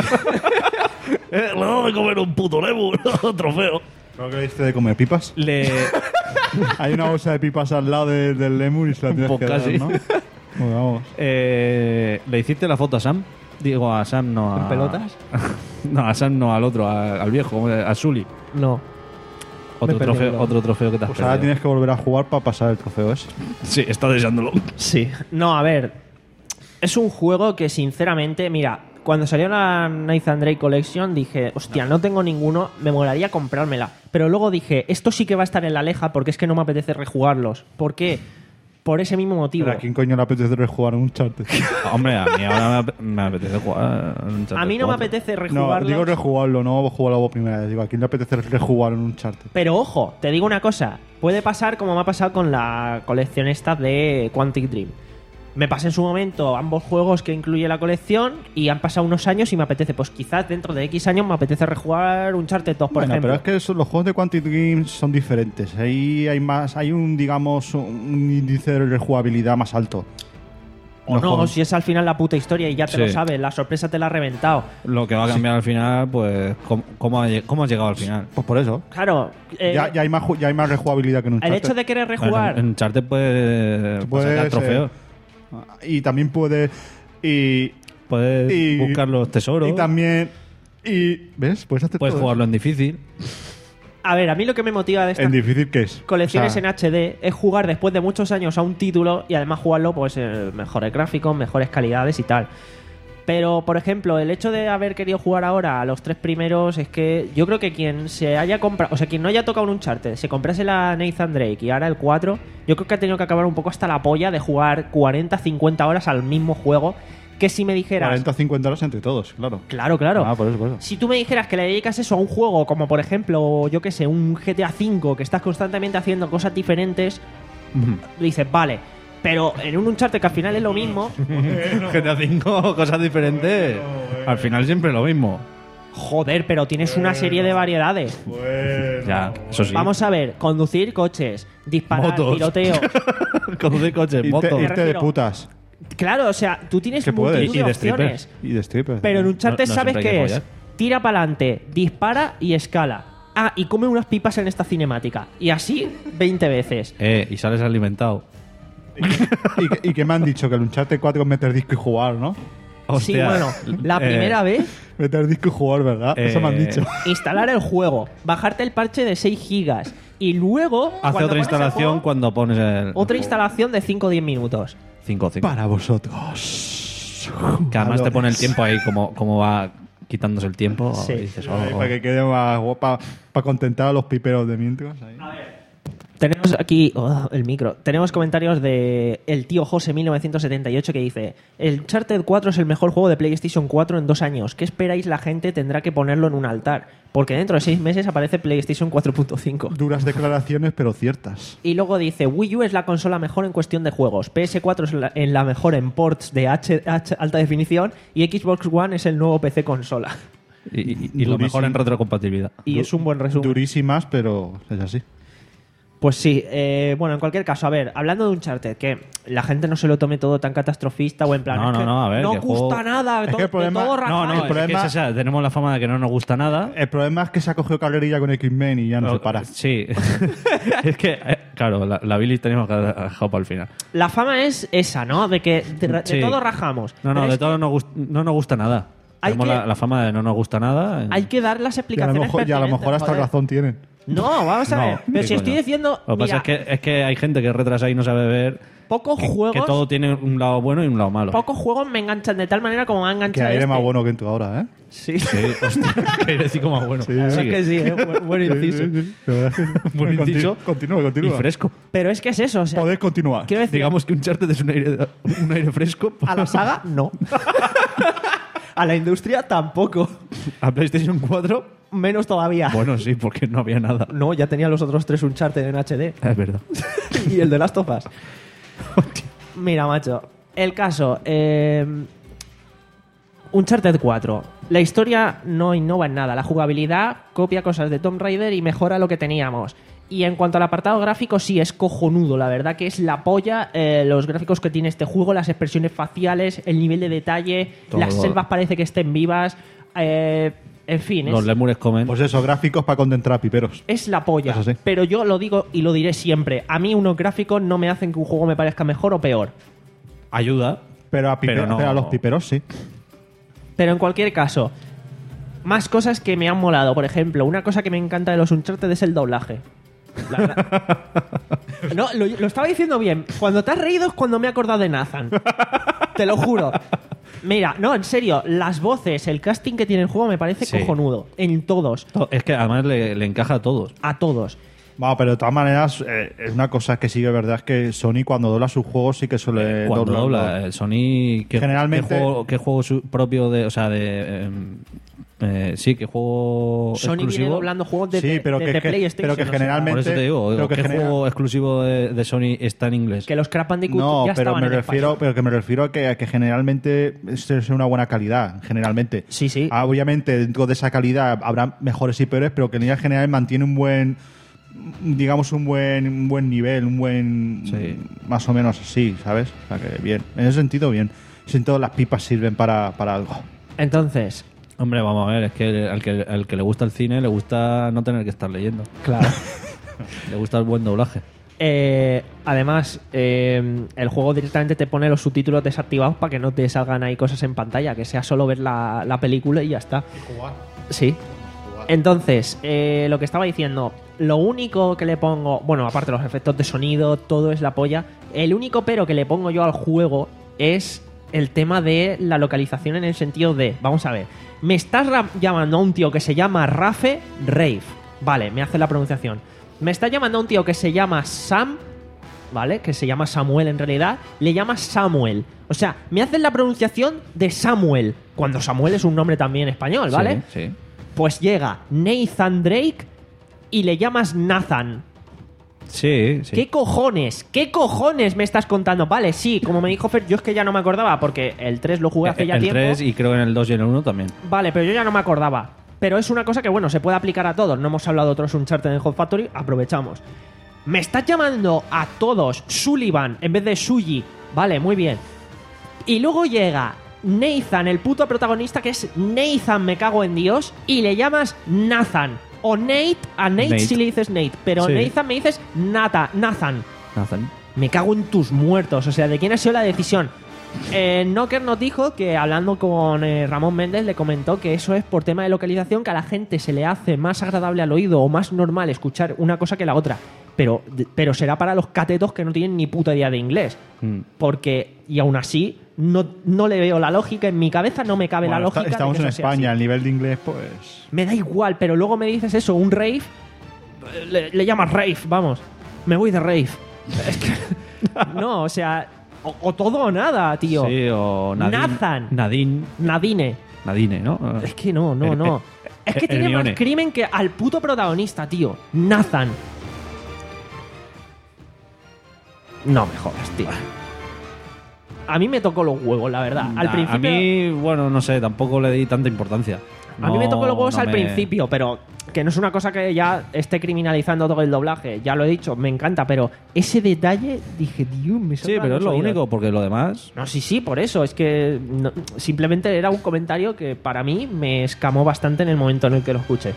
Eh, le doy de comer un puto lemur. Trofeo. Creo que le diste de comer pipas. Le. Hay una bolsa de pipas al lado de- del lemur y se la tienes Pues que dar, casi. ¿no? Pues vamos. Eh, ¿Le hiciste la foto a Sam? Digo, a Sam no a. ¿En pelotas? No, a Sam no, al otro, a- al viejo, ¿cómo se- a Sully. No. Otro Me perdí trofeo, el otro trofeo que te has Pues ahora perdido. tienes que volver a jugar para pasar el trofeo ese. Sí, está deseándolo. Sí. No, a ver. Es un juego que, sinceramente, mira, cuando salió la Nathan Drake Collection dije, hostia, no tengo ninguno, me molaría comprármela. Pero luego dije, esto sí que va a estar en la leja porque es que no me apetece rejugarlos. ¿Por qué? Por ese mismo motivo. ¿Pero a quién coño le apetece rejugar un Uncharted? Hombre, a mí ahora me, ap- me apetece jugar. a Uncharted A mí no me cuatro. apetece No, rejugarlos. digo rejugarlo, no jugarlo por primera vez. Digo, ¿a quién le apetece rejugar un Uncharted? Pero ojo, te digo una cosa. Puede pasar como me ha pasado con la colección esta de Quantic Dream. Me pasé en su momento ambos juegos que incluye la colección y han pasado unos años y me apetece, pues quizás dentro de X años me apetece rejugar Uncharted dos, por Bueno, ejemplo. pero es que eso- los juegos de Quantic Dream son diferentes. Ahí hay más, hay un, digamos, un índice de rejugabilidad más alto. O Los no, juegos- si es al final la puta historia y ya te Sí. lo sabes, la sorpresa te la ha reventado. Lo que va a cambiar al final, pues. ¿Cómo, cómo, ha lle- cómo has llegado al final? Pues por eso. Claro, eh, ya, ya hay más, ju- ya hay más rejugabilidad que en el Uncharted. hecho de querer rejugar... En Uncharted puede. Puedes, sacar trofeos. eh, y también puede... Y, Puedes y- buscar los tesoros. y también... Y, ¿ves? Puedes hacer Puedes todo jugarlo en difícil. A ver, a mí lo que me motiva de eso. esta ¿En difícil qué es? colecciones O sea, en H D es jugar después de muchos años a un título y además jugarlo pues en mejores gráficos, mejores calidades y tal. Pero, por ejemplo, el hecho de haber querido jugar ahora a los tres primeros es que yo creo que quien se haya comprado, o sea, quien no haya tocado un Uncharted, se comprase la Nathan Drake y ahora el cuatro, yo creo que ha tenido que acabar un poco hasta la polla de jugar cuarenta cincuenta horas al mismo juego. Que si me dijeras... cuarenta a cincuenta horas entre todos, claro. Claro, claro. Ah, por eso, por eso. Si tú me dijeras que le dedicas eso a un juego como por ejemplo, yo qué sé, un G T A cinco, que estás constantemente haciendo cosas diferentes, dices, vale, pero en un Uncharted que al final es lo mismo, G T A cinco, cosas diferentes. Al final siempre lo mismo. joder, pero tienes una serie de variedades. Ya, eso sí. Vamos a ver, conducir coches, disparar, Motos. tiroteo. Conducir coches, Irte, motos. irte de refiero- putas. Claro, o sea, tú tienes Que puedes. multitud Y de de opciones. strippers. Y de strippers. Pero en Uncharted No- no sabes siempre hay qué que es. follar. Tira para adelante, dispara y escala. Ah, y come unas pipas en esta cinemática. Y así veinte veces. Eh, y sales alimentado. y, que- y que me han dicho que el Uncharted cuatro es meter disco y jugar, ¿no? Sí, Hostia. bueno, la Eh, primera vez, Meter disco y jugar, ¿verdad? Eso me han Eh, dicho. instalar el juego, bajarte el parche de seis gigas y luego... Hace cuando otra pones el instalación juego, cuando pones el. Otra instalación de cinco o diez minutos. cinco cinco. Para vosotros. Que además te pone el tiempo ahí, como, como va quitándose el tiempo. Sí. Y dices, oh, Ay, oh. Para que quede más guapa, para contentar a los piperos de mientras. Ahí. Tenemos aquí oh, el micro. Tenemos comentarios de el tío José mil novecientos setenta y ocho que dice: el Uncharted cuatro es el mejor juego de PlayStation cuatro en dos años. ¿Qué esperáis? La gente tendrá que ponerlo en un altar. Porque dentro de seis meses aparece PlayStation cuatro punto cinco. Duras declaraciones, pero ciertas. Y luego dice: Wii U es la consola mejor en cuestión de juegos. P S cuatro es la, en la mejor en ports de H, H alta definición. Y Xbox One es el nuevo P C consola. Y, y, y lo mejor en retrocompatibilidad. Y es un buen resumen. Durísimas, pero es así. Pues sí, eh, bueno, en cualquier caso, a ver, hablando de Uncharted, que la gente no se lo tome todo tan catastrofista o en plan, No, es no, que no, a ver, no que gusta juego- nada, Es to- que el de problema- todo No, rajado. no, el es problema- que es esa, tenemos la fama de que no nos gusta nada. El problema es que se ha cogido carrerilla con X-Men y ya no se para. Sí. Es que, eh, claro, la, la Billy tenemos que haber dejado para el final. La fama es esa, ¿no? De que de, de Sí. todo rajamos. No, no, Pero de es todo no, gust- no nos gusta nada. Hay Tenemos que- la, la fama de no nos gusta nada. Hay que dar las Y a lo explicaciones mejor, y a lo mejor pertinentes, hasta joder. razón tienen. No, vamos a No, ver. Pero qué si estoy coño. diciendo, Lo que mira, pasa es que, es que hay gente que es retrasada y no sabe ver pocos que, juegos, que todo tiene un lado bueno y un lado malo. pocos juegos me enganchan de tal manera como me ha Que enganchado aire este. más bueno que tú ahora, ¿eh? Sí, Sí, hostia, que decir como bueno. la verdad es Sigue. que sí, ¿eh? buen, buen inciso. Buen Continu- inciso. Continúa, Y continúa. fresco. Pero es que es eso, o sea, Podés continuar. quiero decir, Digamos que un Uncharted es un aire, un aire fresco. a la saga no. A la industria tampoco. A PlayStation cuatro, Menos todavía. bueno, sí, porque no había nada. No, ya tenía los otros tres Uncharted en H D. Es verdad. Y el de Last of Us. Mira, macho. El caso. Eh, Uncharted cuatro. La historia no innova en nada. La jugabilidad copia cosas de Tomb Raider y mejora lo que teníamos. Y en cuanto al apartado gráfico, sí, es cojonudo. La verdad que es la polla. Eh, los gráficos que tiene este juego, las expresiones faciales, el nivel de detalle, Todo. las selvas parece que estén vivas. Eh, en fin, Los es, lémures comen. Pues eso, gráficos para contentar piperos. es la polla. Eso sí. Pero yo lo digo y lo diré siempre. A mí unos gráficos no me hacen que un juego me parezca mejor o peor. Ayuda. Pero a, pipe- Pero no- pero a los piperos sí. Pero en cualquier caso, más cosas que me han molado. Por ejemplo, una cosa que me encanta de los Uncharted es el doblaje. La- la- No, lo, lo estaba diciendo bien. Cuando te has reído es cuando me he acordado de Nathan. Te lo juro. Mira, no, en serio, las voces, el casting que tiene el juego me parece Sí. cojonudo. En todos. Es que además le, le encaja a todos. A todos. Bueno, pero de todas maneras, eh, es una cosa que sí que es verdad, es que Sony cuando dobla sus juegos sí que suele Cuando doblar- dobla, eh, Sony. ¿qué, Generalmente- ¿Qué juego, qué juego su- propio de. O sea, de. eh, eh, sí, ¿qué juego. Sony viene exclusivo? doblando juegos de, Sí, de- pero de- que- de que- PlayStation. pero que o sea, generalmente- Por eso te digo, Pero que ¿qué genera- juego exclusivo de, de Sony está en inglés? que los Crash Bandicoot No, ya pero estaban me en refiero, español. pero que me refiero a que, a que generalmente esto es una buena calidad, generalmente. Sí, sí. Ah, obviamente dentro de esa calidad habrá mejores y peores, pero que en línea general mantiene un buen, digamos un buen, un buen nivel, un buen, Sí. más o menos así, ¿sabes? O sea que bien, en ese sentido bien. Sin todo las pipas sirven para, para algo. Entonces, Hombre, vamos a ver, es que al, que al que le gusta el cine le gusta no tener que estar leyendo. claro. Le gusta el buen doblaje. Eh, además, eh, el juego directamente te pone los subtítulos desactivados para que no te salgan ahí cosas en pantalla, que sea solo ver la, la película y ya está. Sí. Entonces, eh, lo que estaba diciendo, lo único que le pongo, bueno, aparte de los efectos de sonido, todo es la polla. El único pero que le pongo yo al juego es el tema de la localización en el sentido de, vamos a ver, me estás ra- llamando a un tío que se llama Rafe Rave, vale, me hace la pronunciación. Me está llamando a un tío que se llama Sam, ¿vale? Que se llama Samuel en realidad, le llama Samuel. O sea, me hacen la pronunciación de Samuel, cuando Samuel es un nombre también español, ¿vale? Sí, sí. Pues llega Nathan Drake y le llamas Nathan. Sí, sí. ¿Qué cojones? ¿Qué cojones me estás contando? Vale, sí, como me dijo Fer, yo es que ya no me acordaba porque el tres lo jugué hace ya el tiempo. tres y creo que en el dos y en el uno también. Vale, pero yo ya no me acordaba. Pero es una cosa que, bueno, se puede aplicar a todos. No hemos hablado de otros Uncharted en Hot Factory, aprovechamos. Me estás llamando a todos Sullivan en vez de Suji. Vale, muy bien. Y luego llega Nathan, el puto protagonista, que es Nathan, me cago en Dios, y le llamas Nathan. O Nate, a Nate, Nate. si le dices Nate, pero Sí. Nathan me dices Nata, Nathan. Nathan. Me cago en tus muertos. O sea, ¿de quién ha sido la decisión? Eh, Knocker nos dijo que hablando con eh, Ramón Méndez le comentó que eso es por tema de localización, que a la gente se le hace más agradable al oído o más normal escuchar una cosa que la otra. Pero, pero será para los catetos que no tienen ni puta idea de inglés. Mm. Porque, y aún así, no, no le veo la lógica. En mi cabeza no me cabe Bueno, la está- lógica. de estamos que en eso sea España, así. el nivel de inglés, pues. Me da igual, pero luego me dices eso, un rave, le, le llamas rave, vamos. me voy de rave. Es que... no, o sea, o, o todo o nada, tío. Sí, o Nadine. Nathan. Nadine. Nadine. Nadine, ¿no? Es que no, no, El- no. Es que el tiene más Hermione. crimen que al puto protagonista, tío. Nathan. No me jodas, tío. A mí me tocó los huevos, la verdad. Al a, principio... a mí, bueno, no sé, tampoco le di tanta importancia. A mí me No- tocó los huevos no al me- principio, pero que no es una cosa que ya esté criminalizando todo el doblaje. Ya lo he dicho, me encanta, pero ese detalle, dije, Dios, me Sí, salvan pero es los lo oídos. único, porque lo demás... No, sí, sí, por eso. Es que no- simplemente era un comentario que para mí me escamó bastante en el momento en el que lo escuché.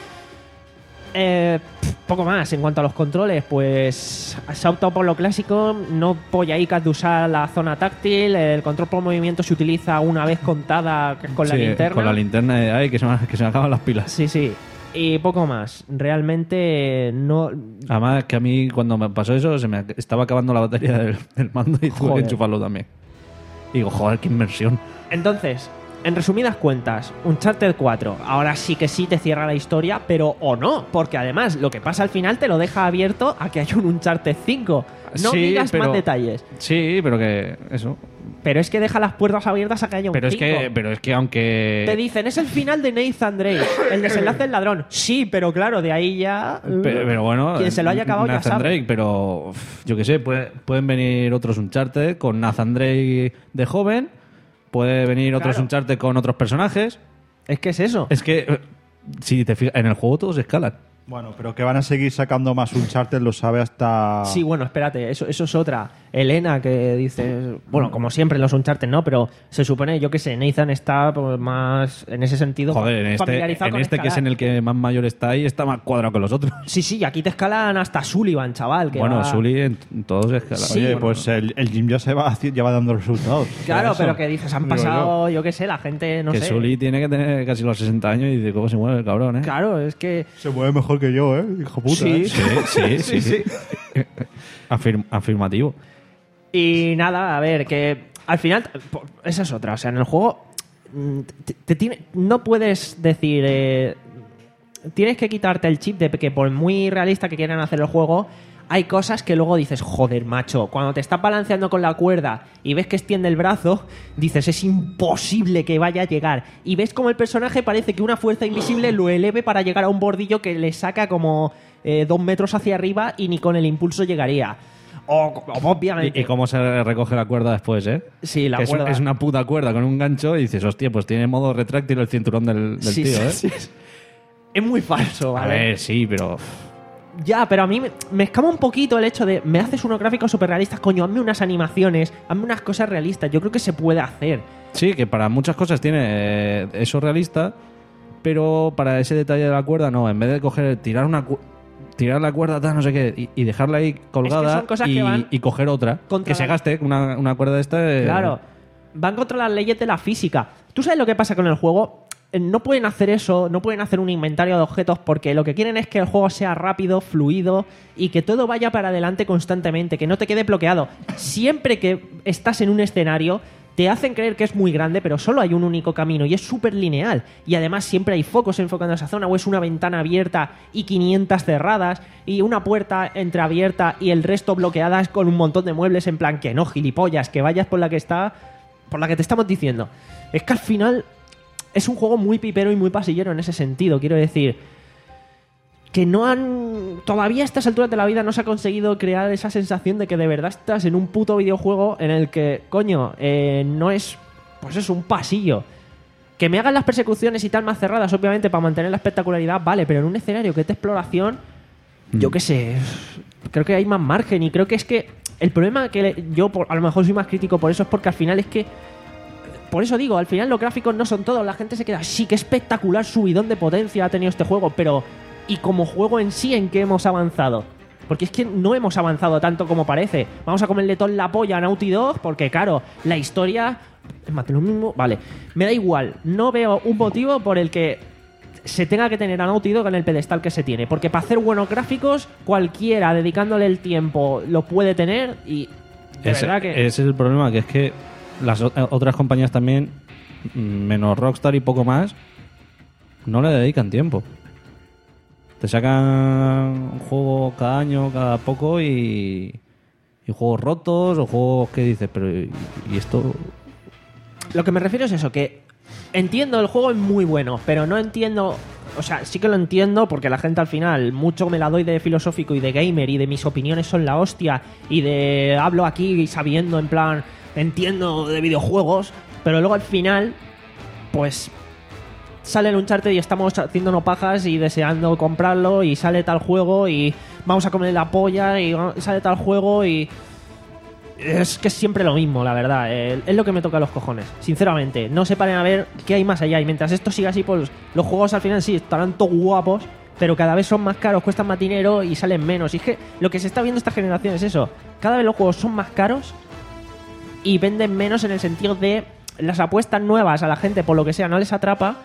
Eh, pf, poco más. En cuanto a los controles, pues se ha optado por lo clásico. No polladicas de usar la zona táctil. El control por movimiento se utiliza una vez contada que es con la Sí, linterna. Con la linterna de ay, que se me, que se me acaban las pilas. Sí, sí. Y poco más. Realmente no... Además, que a mí cuando me pasó eso, se me estaba acabando la batería del, del mando y tuve Joder. que enchufarlo también. Y digo, joder, qué inmersión. Entonces, en resumidas cuentas, Uncharted cuatro, ahora sí que sí te cierra la historia, pero o no, porque además lo que pasa al final te lo deja abierto a que haya un Uncharted cinco. No Sí, digas pero- más detalles. Sí, pero que eso. Pero es que deja las puertas abiertas a que haya un Pero es cinco. que, pero es que aunque... Te dicen, es el final de Nathan Drake, el desenlace del ladrón. Sí, pero claro, de ahí ya... Pero, pero bueno, Quien se lo haya acabado ya Nathan sabe. Drake, pero uf, yo qué sé, puede- pueden venir otros Uncharted con Nathan Drake de joven, puede venir otros Claro. Uncharted con otros personajes. Es que es eso. Es que, eh, si te fijas, en el juego todos escalan. Bueno, pero que van a seguir sacando más Uncharted lo sabe hasta... Sí, bueno, espérate, eso, eso es otra. Elena que dice, bueno, como siempre en los Uncharted, ¿no? Pero se supone, yo qué sé, Nathan está pues, más, en ese sentido, Joder, en este, familiarizado en con este que es escalar. en el que más mayor está ahí, está más cuadrado que los otros. Sí, sí, aquí te escalan hasta Sullivan, chaval. Que Bueno, va- Sully en, en todos escalan. Sí, Oye, bueno. pues el, el Jim ya se va, haci- ya va dando resultados. Claro, Eso. pero que dices, han Digo pasado, yo. yo qué sé, la gente, no que sé. Sully tiene que tener casi los sesenta años y de cómo se mueve el cabrón, ¿eh? Claro, es que... Se mueve mejor que yo, ¿eh? Hijo puta. Sí. ¿eh? Sí, sí, sí. Afirm- afirmativo. Y nada, a ver, que al final, po- esa es otra. O sea, en el juego mm, te, te tiene, no puedes decir. eh, tienes que quitarte el chip de que, por muy realista que quieran hacer el juego, hay cosas que luego dices, joder, macho. Cuando te estás balanceando con la cuerda y ves que extiende el brazo, dices, es imposible que vaya a llegar. Y ves como el personaje parece que una fuerza invisible lo eleve para llegar a un bordillo que le saca como eh, dos metros hacia arriba y ni con el impulso llegaría. O, o obviamente. Y, y cómo se recoge la cuerda después, ¿eh? Sí, la Que es, cuerda. es una puta cuerda con un gancho y dices, hostia, pues tiene modo retráctil el cinturón del, del Sí, tío, sí, ¿eh? sí, sí. Es muy falso, A ¿vale? ver, sí, pero... Ya, pero a mí me, me escama un poquito el hecho de me haces unos gráficos súper realistas, coño, hazme unas animaciones, hazme unas cosas realistas. Yo creo que se puede hacer. Sí, que para muchas cosas tiene eh, eso realista, pero para ese detalle de la cuerda no. En vez de coger, tirar una cu- tirar la cuerda, tal, no sé qué, y, y dejarla ahí colgada son cosas y, que van y coger otra, contra que se la- gaste una, una cuerda de esta. eh, Claro, van contra las leyes de la física. ¿Tú sabes lo que pasa con el juego? Eh, No pueden hacer eso, no pueden hacer un inventario de objetos porque lo que quieren es que el juego sea rápido, fluido y que todo vaya para adelante constantemente, que no te quede bloqueado. Siempre que estás en un escenario, te hacen creer que es muy grande, pero solo hay un único camino y es súper lineal. Y además siempre hay focos enfocando esa zona, o es una ventana abierta y quinientas cerradas, y una puerta entreabierta y el resto bloqueadas con un montón de muebles en plan que no, gilipollas, que vayas por la que está, por la que te estamos diciendo. Es que al final es un juego muy pipero y muy pasillero en ese sentido, quiero decir. Que no han... Todavía a estas alturas de la vida no se ha conseguido crear esa sensación de que de verdad estás en un puto videojuego en el que, coño, eh, no es... Pues es un pasillo. Que me hagan las persecuciones y tal más cerradas, obviamente, para mantener la espectacularidad, vale, pero en un escenario que es de exploración, yo qué sé, creo que hay más margen y creo que es que el problema que le- yo por- a lo mejor soy más crítico por eso es porque al final es que por eso digo, al final los gráficos no son todo. La gente se queda, sí, qué espectacular subidón de potencia ha tenido este juego, pero ¿y como juego en sí en qué hemos avanzado? Porque es que no hemos avanzado tanto como parece. Vamos a comerle todo la polla a Naughty Dog porque, claro, la historia... Es más de lo mismo. Vale, me da igual. No veo un motivo por el que se tenga que tener a Naughty Dog en el pedestal que se tiene. Porque para hacer buenos gráficos, cualquiera dedicándole el tiempo lo puede tener y... De Ese, verdad que... ese es el problema, que es que las o- otras compañías también, mm, menos Rockstar y poco más, no le dedican tiempo. Te sacan un juego cada año, cada poco y, y juegos rotos o juegos que dices, pero ¿y, y esto? Lo que me refiero es eso, que entiendo, el juego es muy bueno, pero no entiendo... O sea, sí que lo entiendo porque la gente al final mucho me la doy de filosófico y de gamer y de mis opiniones son la hostia y de hablo aquí sabiendo en plan, entiendo de videojuegos, pero luego al final, pues... sale el Uncharted y estamos haciéndonos pajas y deseando comprarlo y sale tal juego y vamos a comer la polla y sale tal juego y... Es que es siempre lo mismo, la verdad. Eh, es lo que me toca los cojones, sinceramente. No se paren a ver qué hay más allá y mientras esto siga así, pues los juegos al final sí estarán todos guapos, pero cada vez son más caros, cuestan más dinero y salen menos. Y es que lo que se está viendo esta generación es eso. Cada vez los juegos son más caros y venden menos en el sentido de las apuestas nuevas a la gente, por lo que sea, no les atrapa.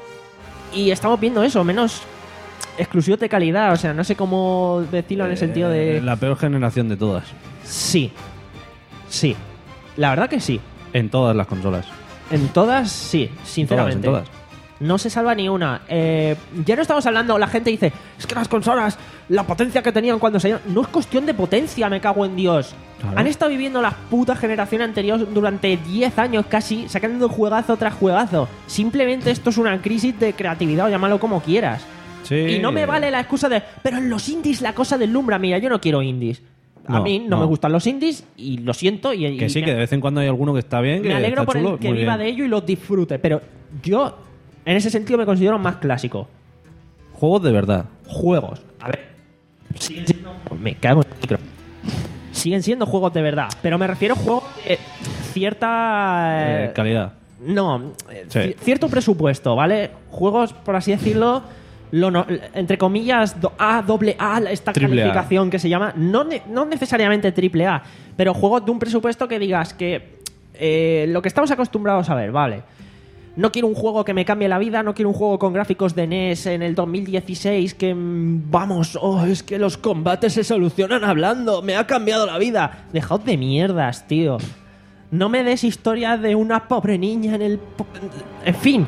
Y estamos viendo eso, menos exclusivos de calidad. O sea, no sé cómo decirlo en el sentido de... La peor generación de todas. Sí. Sí. La verdad que sí. En todas las consolas. En todas, sí. Sinceramente. En todas, en todas. No se salva ni una. Eh, ya no estamos hablando... La gente dice, es que las consolas, la potencia que tenían cuando salieron... No es cuestión de potencia, me cago en Dios. Claro. Han estado viviendo la puta generación anterior durante diez años casi, sacando juegazo tras juegazo. Simplemente esto es una crisis de creatividad, o llámalo como quieras. Sí. Y no me vale la excusa de, pero en los indies la cosa deslumbra. Mira, yo no quiero indies. A No, mí no, no me gustan los indies y lo siento. Y, Que y sí, me, que de vez en cuando hay alguno que está bien, que me alegro está por chulo, el que muy viva bien. de ello y los disfrute. Pero yo, en ese sentido, me considero más clásico. Juegos de verdad. Juegos. A ver. Siguen siendo... Me cago en el micro. Siguen siendo juegos de verdad. Pero me refiero a juegos de cierta... Eh, calidad. No, eh, Sí. ci- cierto presupuesto, ¿vale? Juegos, por así decirlo, lo no- entre comillas, do- A, doble A, esta Triple A. calificación que se llama, no, ne- no necesariamente triple A, pero juegos de un presupuesto que digas que eh, lo que estamos acostumbrados a ver, ¿vale? No quiero un juego que me cambie la vida, no quiero un juego con gráficos de N E S en el dos mil dieciséis que, mm, vamos, oh, es que los combates se solucionan hablando, me ha cambiado la vida. Dejaos de mierdas, tío. No me des historias de una pobre niña en el... po- En fin.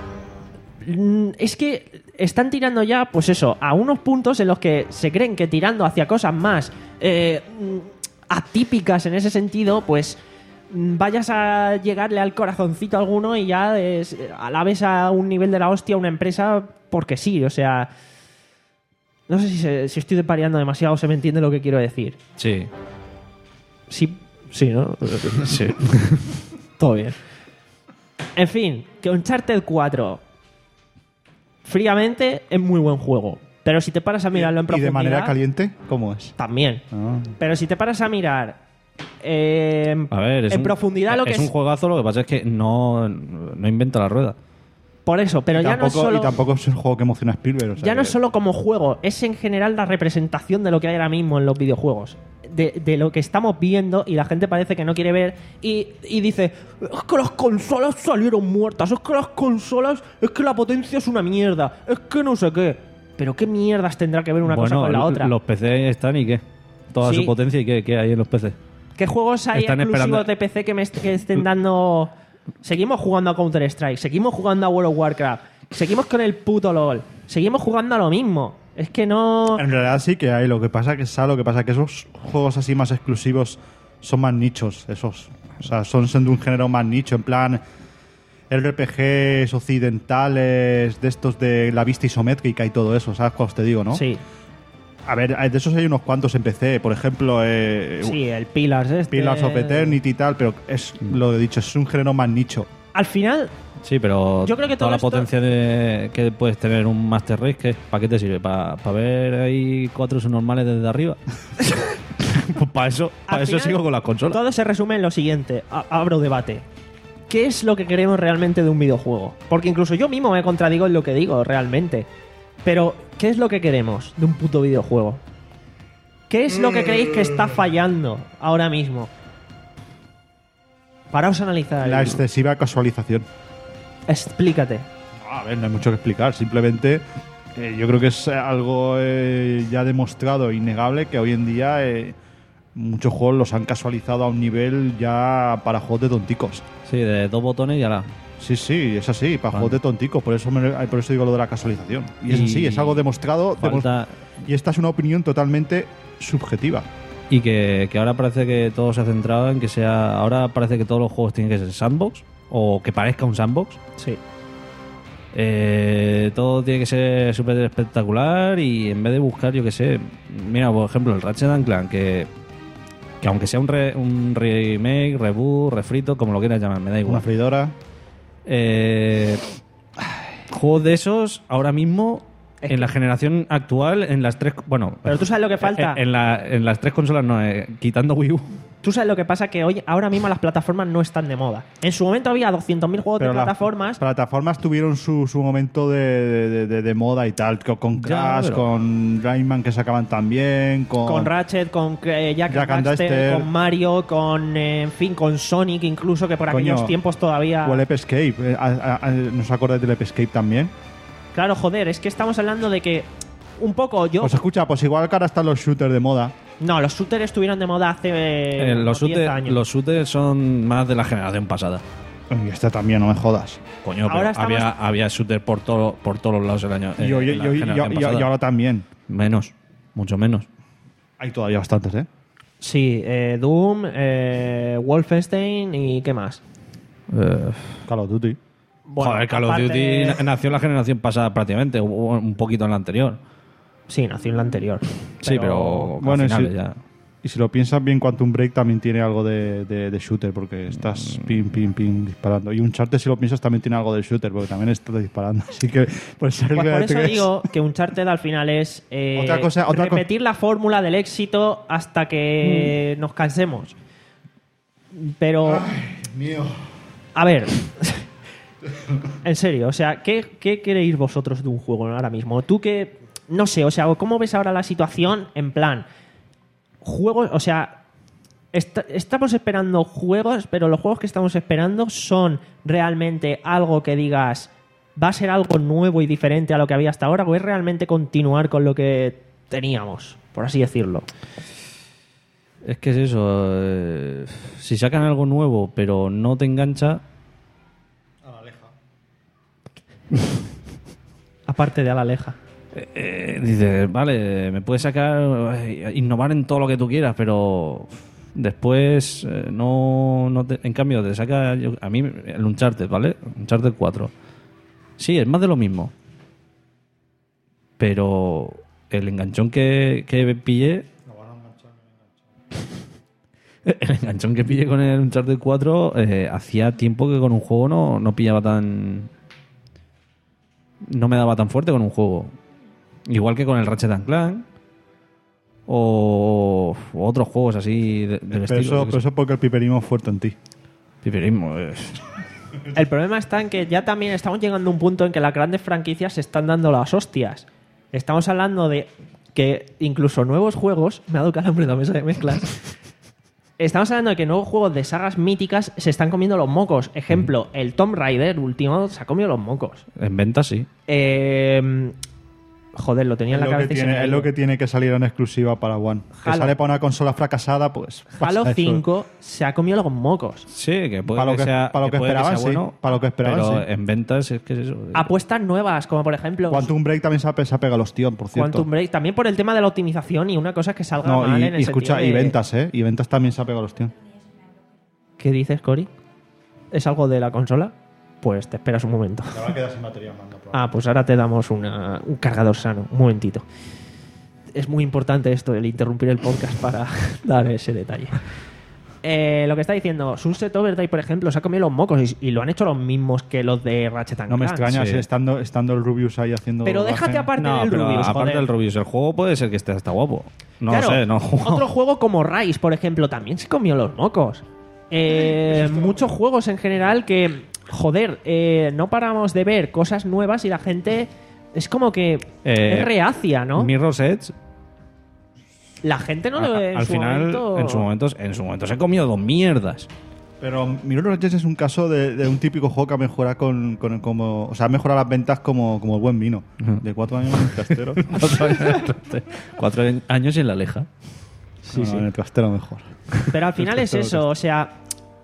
Mm, Es que están tirando ya, pues eso, a unos puntos en los que se creen que tirando hacia cosas más eh, mm, atípicas en ese sentido, pues mm, vayas a llegarle al corazoncito a alguno y ya es, alabes a un nivel de la hostia a una empresa porque sí, o sea... No sé si, se- si estoy depareando demasiado, se me entiende lo que quiero decir. Sí. Sí, sí, ¿no? Sí. Todo bien. En fin, que Uncharted cuatro fríamente es muy buen juego. Pero si te paras a mirarlo en ¿Y profundidad... de manera caliente? ¿Cómo es? También. Ah. Pero si te paras a mirar eh, A ver, es en un, profundidad lo que es es... un juegazo, lo que pasa es que no, no inventa la rueda. Por eso, pero y, ya no es tampoco, solo... y tampoco es el juego que emociona a Spielberg. o sea Ya no que- es solo como juego, es en general la representación de lo que hay ahora mismo en los videojuegos. De, de lo que estamos viendo y la gente parece que no quiere ver y, y dice, es que las consolas salieron muertas, es que las consolas, es que la potencia es una mierda, es que no sé qué. Pero qué mierdas tendrá que ver una cosa Bueno, con la otra. los P C están y qué. Toda Sí. su potencia y qué, qué hay en los P C. ¿Qué juegos hay Están exclusivos esperando- de P C que me est- que estén dando? Seguimos jugando a Counter-Strike, seguimos jugando a World of Warcraft, seguimos con el puto LOL, seguimos jugando a lo mismo. Es que no... En realidad sí que hay. Lo que pasa que ¿sabes? Lo que pasa que esos juegos así más exclusivos son más nichos. Esos. O sea, son, son de un género más nicho. En plan, R P Gs occidentales, de estos de la vista isométrica y todo eso. ¿Sabes cuál te digo, no? Sí, A ver, de esos hay unos cuantos en P C. Por ejemplo, eh, sí, el Pillars este... Pillars of Eternity y tal. Pero es lo he dicho, es un género más nicho. Al final, Sí, pero Yo creo que todo toda la esto- potencia de, que puedes tener un Master Race, ¿qué? ¿Para qué te sirve? ¿Para ver ahí cuatro subnormales desde arriba? Pues para eso, para Al eso final, sigo con las consolas. todo se resume en lo siguiente. A- abro debate. ¿Qué es lo que queremos realmente de un videojuego? Porque incluso yo mismo me contradigo en lo que digo realmente. Pero, ¿qué es lo que queremos de un puto videojuego? ¿Qué es lo que creéis que está fallando ahora mismo? Paraos a analizar. La excesiva casualización. Explícate. A ver, no hay mucho que explicar. Simplemente eh, yo creo que es algo eh, ya demostrado, innegable, que hoy en día eh, muchos juegos los han casualizado a un nivel ya para juegos de tonticos. Sí, de dos botones y ala. Sí, sí, es así, para Vale. juegos de tonticos, por eso, me- por eso digo lo de la casualización. Y, es Y así, es algo demostrado, falta- demos- y esta es una opinión totalmente subjetiva. Y que, que ahora parece que todo se ha centrado en que sea. Ahora parece que todos los juegos tienen que ser sandbox o que parezca un sandbox. Sí. Eh, todo tiene que ser súper espectacular y en vez de buscar, yo que sé, mira, por ejemplo, el Ratchet and Clank, que, que aunque sea un, re- un remake, reboot, refrito, como lo quieras llamar, me da Una igual. freidora. Eh, juegos de esos, ahora mismo, Es en que- la generación actual, en las tres. Bueno, Pero tú sabes lo que falta. En, en la- en las tres consolas, no, eh, quitando Wii U. Tú sabes lo que pasa, que hoy, ahora mismo las plataformas no están de moda. En su momento había doscientos mil juegos Pero de las plataformas. plataformas tuvieron su, su momento de, de- de- de moda y tal, co- con Ya, Crash, pero- con Rayman que sacaban también, con, Con Ratchet, con eh, Jack, Jack and and Daxter, Daxter. con Mario, con, eh, en fin, con Sonic incluso, que por Coño, aquellos tiempos todavía... o el Ape Escape. Eh, a- a- a- ¿No os acordáis del Ape Escape también? Claro, joder, es que estamos hablando de que un poco yo... Pues escucha, pues igual que ahora están los shooters de moda. No, los shooters estuvieron de moda hace eh, Eh, los, unos diez shooters, años. los shooters son más de la generación pasada. Y este también, no me jodas. Coño, Ahora pero estamos- había, había shooters por, todo, por todos los lados el año. eh, y, hoy- en la y hoy- y- generación y- y pasada. ahora también. Menos, mucho menos. Hay todavía bastantes, ¿eh? Sí, eh, Doom, eh, Wolfenstein y ¿qué más? Eh, Call of Duty. Bueno, joder, Call of aparte- Duty na- nació en la generación pasada prácticamente, o un poquito en la anterior. Sí, nació en la anterior. Sí, pero bueno, al final sí. ya. Y si lo piensas bien, Quantum Break también tiene algo de, de- de shooter, porque estás Mm. pim, pim, pim disparando. Y Uncharted, si lo piensas, también tiene algo de shooter, porque también estás disparando. Así que, pues, ser Pues que por eso te- digo que Uncharted al final es eh, Otra cosa- otra co- repetir la fórmula del éxito hasta Mm. que nos cansemos. Pero, Mío. a ver, en serio, o sea, ¿qué, qué queréis vosotros de un juego ahora mismo? Tú que, no sé, o sea, ¿cómo ves ahora la situación en plan, juegos, o sea, est- estamos esperando juegos, pero los juegos que estamos esperando son realmente algo que digas, ¿va a ser algo nuevo y diferente a lo que había hasta ahora o es realmente continuar con lo que teníamos, por así decirlo? Es que es eso. eh, si sacan algo nuevo, pero no te engancha. Aparte de a la Aleja. Eh, dices, vale, me puedes sacar, eh, innovar en todo lo que tú quieras, pero después eh, no, no te- en cambio te saca yo- a mí el Uncharted, ¿vale? Uncharted cuatro. Sí, es más de lo mismo. Pero el enganchón que, que pillé... El enganchón que pillé con el Uncharted cuatro eh, hacía tiempo que con un juego no, no pillaba tan... No me daba tan fuerte con un juego. Igual que con el Ratchet and Clank. O, o otros juegos así de- del Pero estilo. eso, yo qué pero sé. eso es porque el piperismo es fuerte en ti. Piperismo. eh. El problema está en que ya también estamos llegando a un punto en que las grandes franquicias se están dando las hostias. Estamos hablando de que incluso nuevos juegos... Me ha dado calambre la mesa de mezclas. Estamos hablando de que nuevos juegos de sagas míticas se están comiendo los mocos. Ejemplo, el Tomb Raider último se ha comido los mocos. En venta sí. Eh, joder, lo tenía Es en la lo, que cabeza y se me tiene, ha es ido. lo que tiene que salir en exclusiva para One. Que Halo. sale para una consola fracasada, pues. Halo pasa eso. cinco se ha comido los mocos. Sí, que puede Para lo que, que- sea, para lo que puede esperaban, sea sí. bueno, Para lo que esperaban, pero sí. en ventas es que es eso. Apuestas nuevas, como por ejemplo Quantum Break también se ha, se ha pegado los tíos, por cierto. Quantum Break. También por el tema de la optimización y una cosa es que salga No, mal y, en el y escucha, sentido y de- ventas, ¿eh? Y ventas también se ha pegado los tíos. ¿Qué dices, Cory? ¿Es algo de la consola? Pues te esperas un momento. Te va a quedar sin batería, mando. Ah, pues ahora te damos una- un cargador sano. Un momentito. Es muy importante esto, el interrumpir el podcast para dar ese detalle. Eh, lo que está diciendo, Sunset Overdrive, por ejemplo, se ha comido los mocos y, y lo han hecho los mismos que los de Ratchet and No me Clank. extraña, sí. sí, estando, estando el Rubius ahí haciendo. Pero doblaje. déjate aparte No, del pero Rubius, aparte joder. del Rubius, el juego puede ser que esté hasta guapo. No Claro, sé, no. Otro juego como Rise, por ejemplo, también se comió los mocos. Eh, muchos juegos en general que, joder, eh, no paramos de ver cosas nuevas y la gente es como que Eh, es reacia, ¿no? Mirror's Edge, La gente no a- lo a- ve en al su final, momento... en su momento, en su momento se ha comido dos mierdas. Pero Mirror's Edge es un caso de, de un típico juego que ha mejorado con, con como, o sea, ha mejorado las ventas como, como el buen vino. Ujú. De cuatro años en el trastero. Cuatro años, cuatro años en la leja. Sí, no, sí. no, en el trastero mejor. Pero al final El es trastero eso, o sea...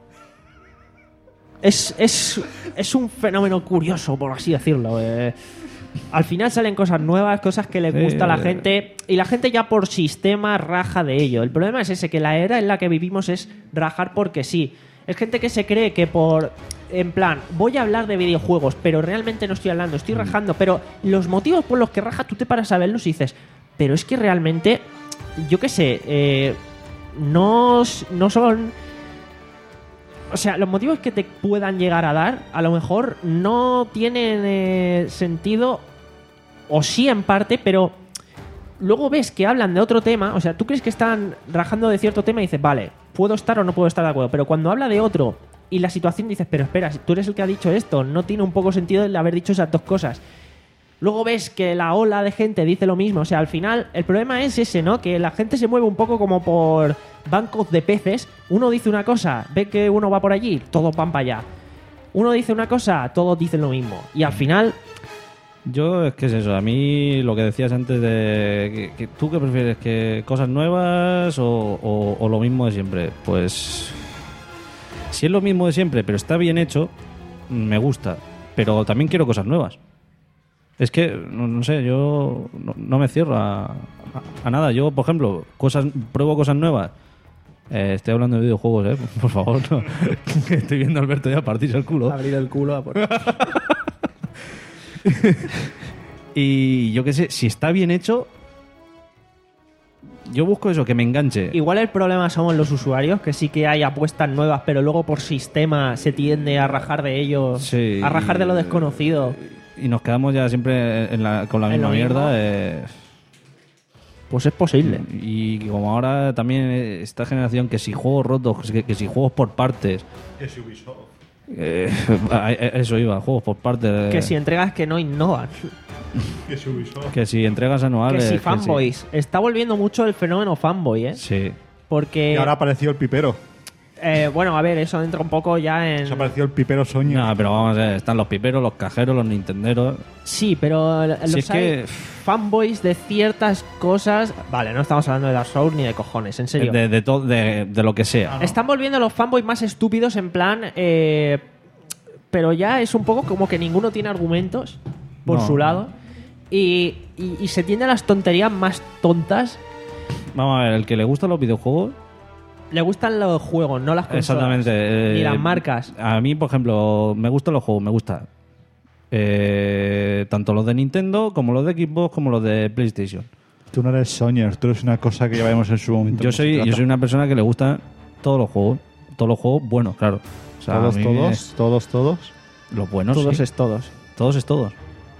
Es, es, es un fenómeno curioso, por así decirlo. Eh. Al final salen cosas nuevas, cosas que le Sí. gusta a la gente, y la gente ya por sistema raja de ello. El problema es ese, que la era en la que vivimos es rajar porque sí. Es gente que se cree que por... En plan, voy a hablar de videojuegos, pero realmente no estoy hablando, estoy rajando. Pero los motivos por los que raja, tú te paras a verlos y dices, pero es que realmente, yo qué sé, eh, no, no son... O sea, los motivos que te puedan llegar a dar, a lo mejor no tienen eh, sentido, o sí en parte, pero luego ves que hablan de otro tema. O sea, tú crees que están rajando de cierto tema y dices, vale, puedo estar o no puedo estar de acuerdo. Pero cuando habla de otro y la situación dices, pero espera, si tú eres el que ha dicho esto, no tiene un poco sentido el haber dicho esas dos cosas. Luego ves que la ola de gente dice lo mismo. O sea, al final el problema es ese, ¿no? Que la gente se mueve un poco como por bancos de peces. Uno dice una cosa, ve que uno va por allí, todos van para allá. Uno dice una cosa, todos dicen lo mismo. Y al final... Yo es que es eso, a mí lo que decías antes de... Que, que ¿tú qué prefieres? ¿Que cosas nuevas o, o, o lo mismo de siempre? Pues... Si es lo mismo de siempre, pero está bien hecho, me gusta. Pero también quiero cosas nuevas. Es que, no, no sé, yo no, no me cierro a, a, a nada. Yo, por ejemplo, cosas pruebo cosas nuevas. Eh, estoy hablando de videojuegos, ¿eh? Por favor, no. Estoy viendo a Alberto ya partirse el culo. Abrir el culo a por... Y yo qué sé, si está bien hecho, yo busco eso, que me enganche. Igual el problema somos los usuarios, que sí que hay apuestas nuevas, pero luego por sistema se tiende a rajar de ellos, Sí. a rajar de lo desconocido. Y nos quedamos ya siempre en la- con la En misma lo mismo. mierda. eh, Pues es posible. Y como ahora también esta generación, que si juegos rotos, que, que si juegos por partes. Es Ubisoft. eh, a- a- eso iba, juegos por partes. Que si entregas que no innovan. Es Ubisoft. Que si entregas Que anuales. si que fanboys. Está volviendo mucho el fenómeno fanboy, ¿eh? Sí. Porque... Y ahora apareció el pipero. eh, bueno, a ver, eso entra un poco ya en... Se apareció el pipero Soño. No, pero vamos a ver, están los piperos, los cajeros, los nintenderos. Sí, pero los Si es hay que- fanboys de ciertas cosas... Vale, no estamos hablando de Dark Souls ni de cojones, en serio. De, de, to- de, de lo que sea. Están volviendo los fanboys más estúpidos en plan... eh, pero ya es un poco como que ninguno tiene argumentos por No. su lado. Y, y, y se tiende a las tonterías más tontas. Vamos a ver, el que le gustan los videojuegos. Le gustan los juegos, no las consolas. Exactamente. eh, Ni las marcas. A mí, por ejemplo, me gustan los juegos, me gusta. Eh, tanto los de Nintendo como los de Xbox como los de PlayStation. Tú no eres Soñer, tú eres una cosa que ya veremos en su momento. Yo cómo se soy, trata. yo soy una persona que le gustan todos los juegos. Todos los juegos buenos, claro. O sea, a Todos, mí todos, todos, todos. me- Los buenos, Todos sí. es todos. Todos es todos.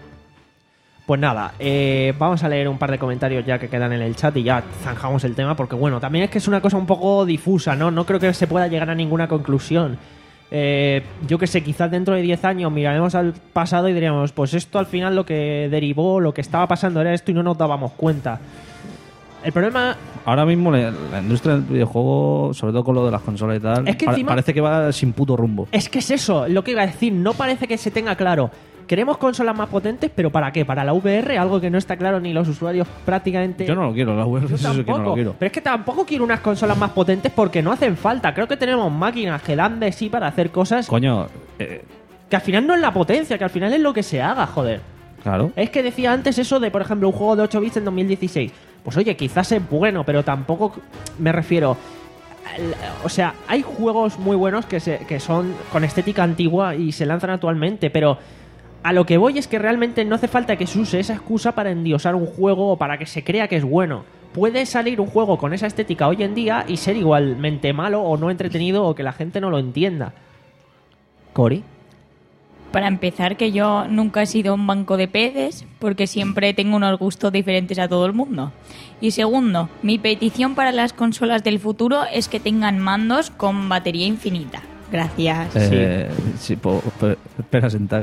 Pues nada, eh, vamos a leer un par de comentarios ya que quedan en el chat y ya zanjamos el tema, porque bueno, también es que es una cosa un poco difusa, ¿no? No creo que se pueda llegar a ninguna conclusión. Eh, yo que sé, quizás dentro de diez años miraremos al pasado y diríamos, pues esto al final lo que derivó, lo que estaba pasando era esto y no nos dábamos cuenta. El problema... Ahora mismo la, la industria del videojuego, sobre todo con lo de las consolas y tal, Es que pa- encima- parece que va sin puto rumbo. Es que es eso, lo que iba a decir, no parece que se tenga claro. Queremos consolas más potentes, pero ¿para qué? ¿Para la V R? Algo que no está claro ni los usuarios prácticamente... Yo no lo quiero, la V R, Yo eso sí que no tampoco. lo quiero. Pero es que tampoco quiero unas consolas más potentes porque no hacen falta. Creo que tenemos máquinas que dan de sí para hacer cosas Coño, eh, que al final no es la potencia, que al final es lo que se haga, joder. claro. Es que decía antes eso de, por ejemplo, un juego de ocho bits en dos mil dieciséis. Pues oye, quizás es bueno, pero tampoco me refiero... al- O sea, hay juegos muy buenos que, se, que son con estética antigua y se lanzan actualmente, pero a lo que voy es que realmente no hace falta que se use esa excusa para endiosar un juego o para que se crea que es bueno. Puede salir un juego con esa estética hoy en día y ser igualmente malo o no entretenido o que la gente no lo entienda. Cory. Para empezar, que yo nunca he sido un banco de peces, porque siempre tengo unos gustos diferentes a todo el mundo. Y segundo, mi petición para las consolas del futuro es que tengan mandos con batería infinita. Gracias. Eh, sí, po- po- espera sentar.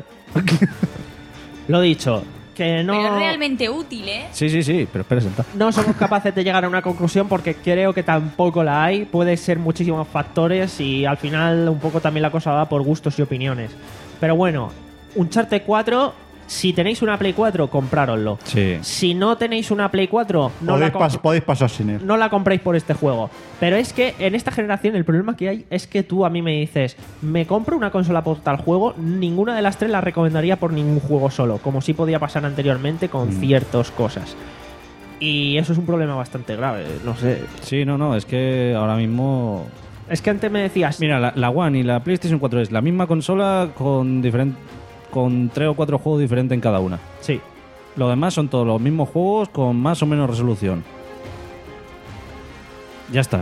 Lo dicho, que no... Pero es realmente útil, ¿eh? Sí, sí, sí, pero espera sentar. No somos capaces de llegar a una conclusión porque creo que tampoco la hay. Puede ser muchísimos factores y al final un poco también la cosa va por gustos y opiniones. Pero bueno, Uncharted cuatro Si tenéis una Play cuatro, comprároslo. Sí. Si no tenéis una Play cuatro, no podéis, la, pas- podéis pasar sin él. no la compréis por este juego. Pero es que en esta generación el problema que hay es que tú a mí me dices, me compro una consola por tal juego, ninguna de las tres la recomendaría por ningún juego solo, como sí podía pasar anteriormente con Mm. ciertas cosas. Y eso es un problema bastante grave, no sé. Sí, no, no, es que ahora mismo... Es que antes me decías... Mira, la, la One y la PlayStation cuatro es la misma consola con diferente, con tres o cuatro juegos diferentes en cada una. Sí. Lo demás son todos los mismos juegos con más o menos resolución. Ya está.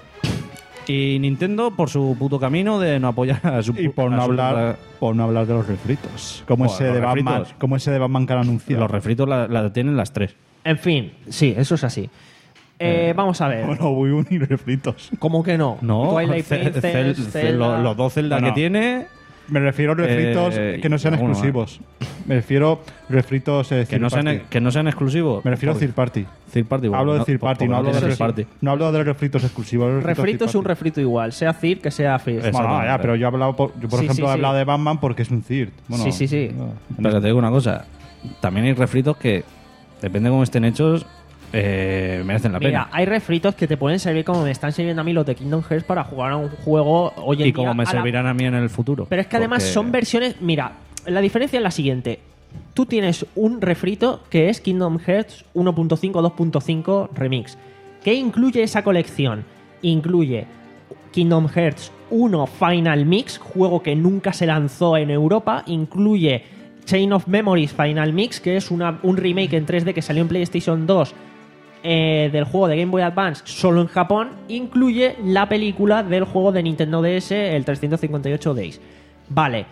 Y Nintendo por su puto camino de no apoyar a su Y por a no su- hablar por no hablar de los refritos. Como Joder, ese de los Batman, refritos. como ese de Batman que han anunciado. Los refritos la, la tienen las tres. En fin, sí, eso es así. Eh, vamos a ver. Bueno, Wii U ni refritos. ¿Cómo que no? No, Twilight Ce- Princess, Cel- Zelda- Cel- lo- los dos Zelda Bueno. que tiene, Me refiero a refritos Eh, que no sean alguno exclusivos. Me refiero a refritos eh, que third no, sean, party. que no sean exclusivos. Me refiero a Porque- third party. Third party. bueno, Hablo de no, third party, porque no hablo de, tiene refri- third party. no hablo de refritos exclusivos. hablo de refritos Refrito third es un party. refrito igual, sea Cid que sea Fizz. Exacto. Bueno, ya, pero yo he hablado, por, yo por Sí, ejemplo sí, he hablado sí. de Batman porque es un third. Bueno, Sí, sí, sí. no, Pero que te digo una cosa, también hay refritos que, depende de cómo estén hechos, eh, merecen la Mira, pena. hay refritos que te pueden servir como me están sirviendo a mí los de Kingdom Hearts para jugar a un juego hoy en Y día. como me a la- servirán a mí en el futuro. Pero es que además Porque- son versiones... Mira, la diferencia es la siguiente. Tú tienes un refrito que es Kingdom Hearts uno punto cinco, dos punto cinco Remix. ¿Qué incluye esa colección? Incluye Kingdom Hearts uno Final Mix, juego que nunca se lanzó en Europa. Incluye Chain of Memories Final Mix, que es una, un remake en tres D que salió en PlayStation dos eh, del juego de Game Boy Advance solo en Japón. Incluye la película del juego de Nintendo D S, el trescientos cincuenta y ocho Days. Vale.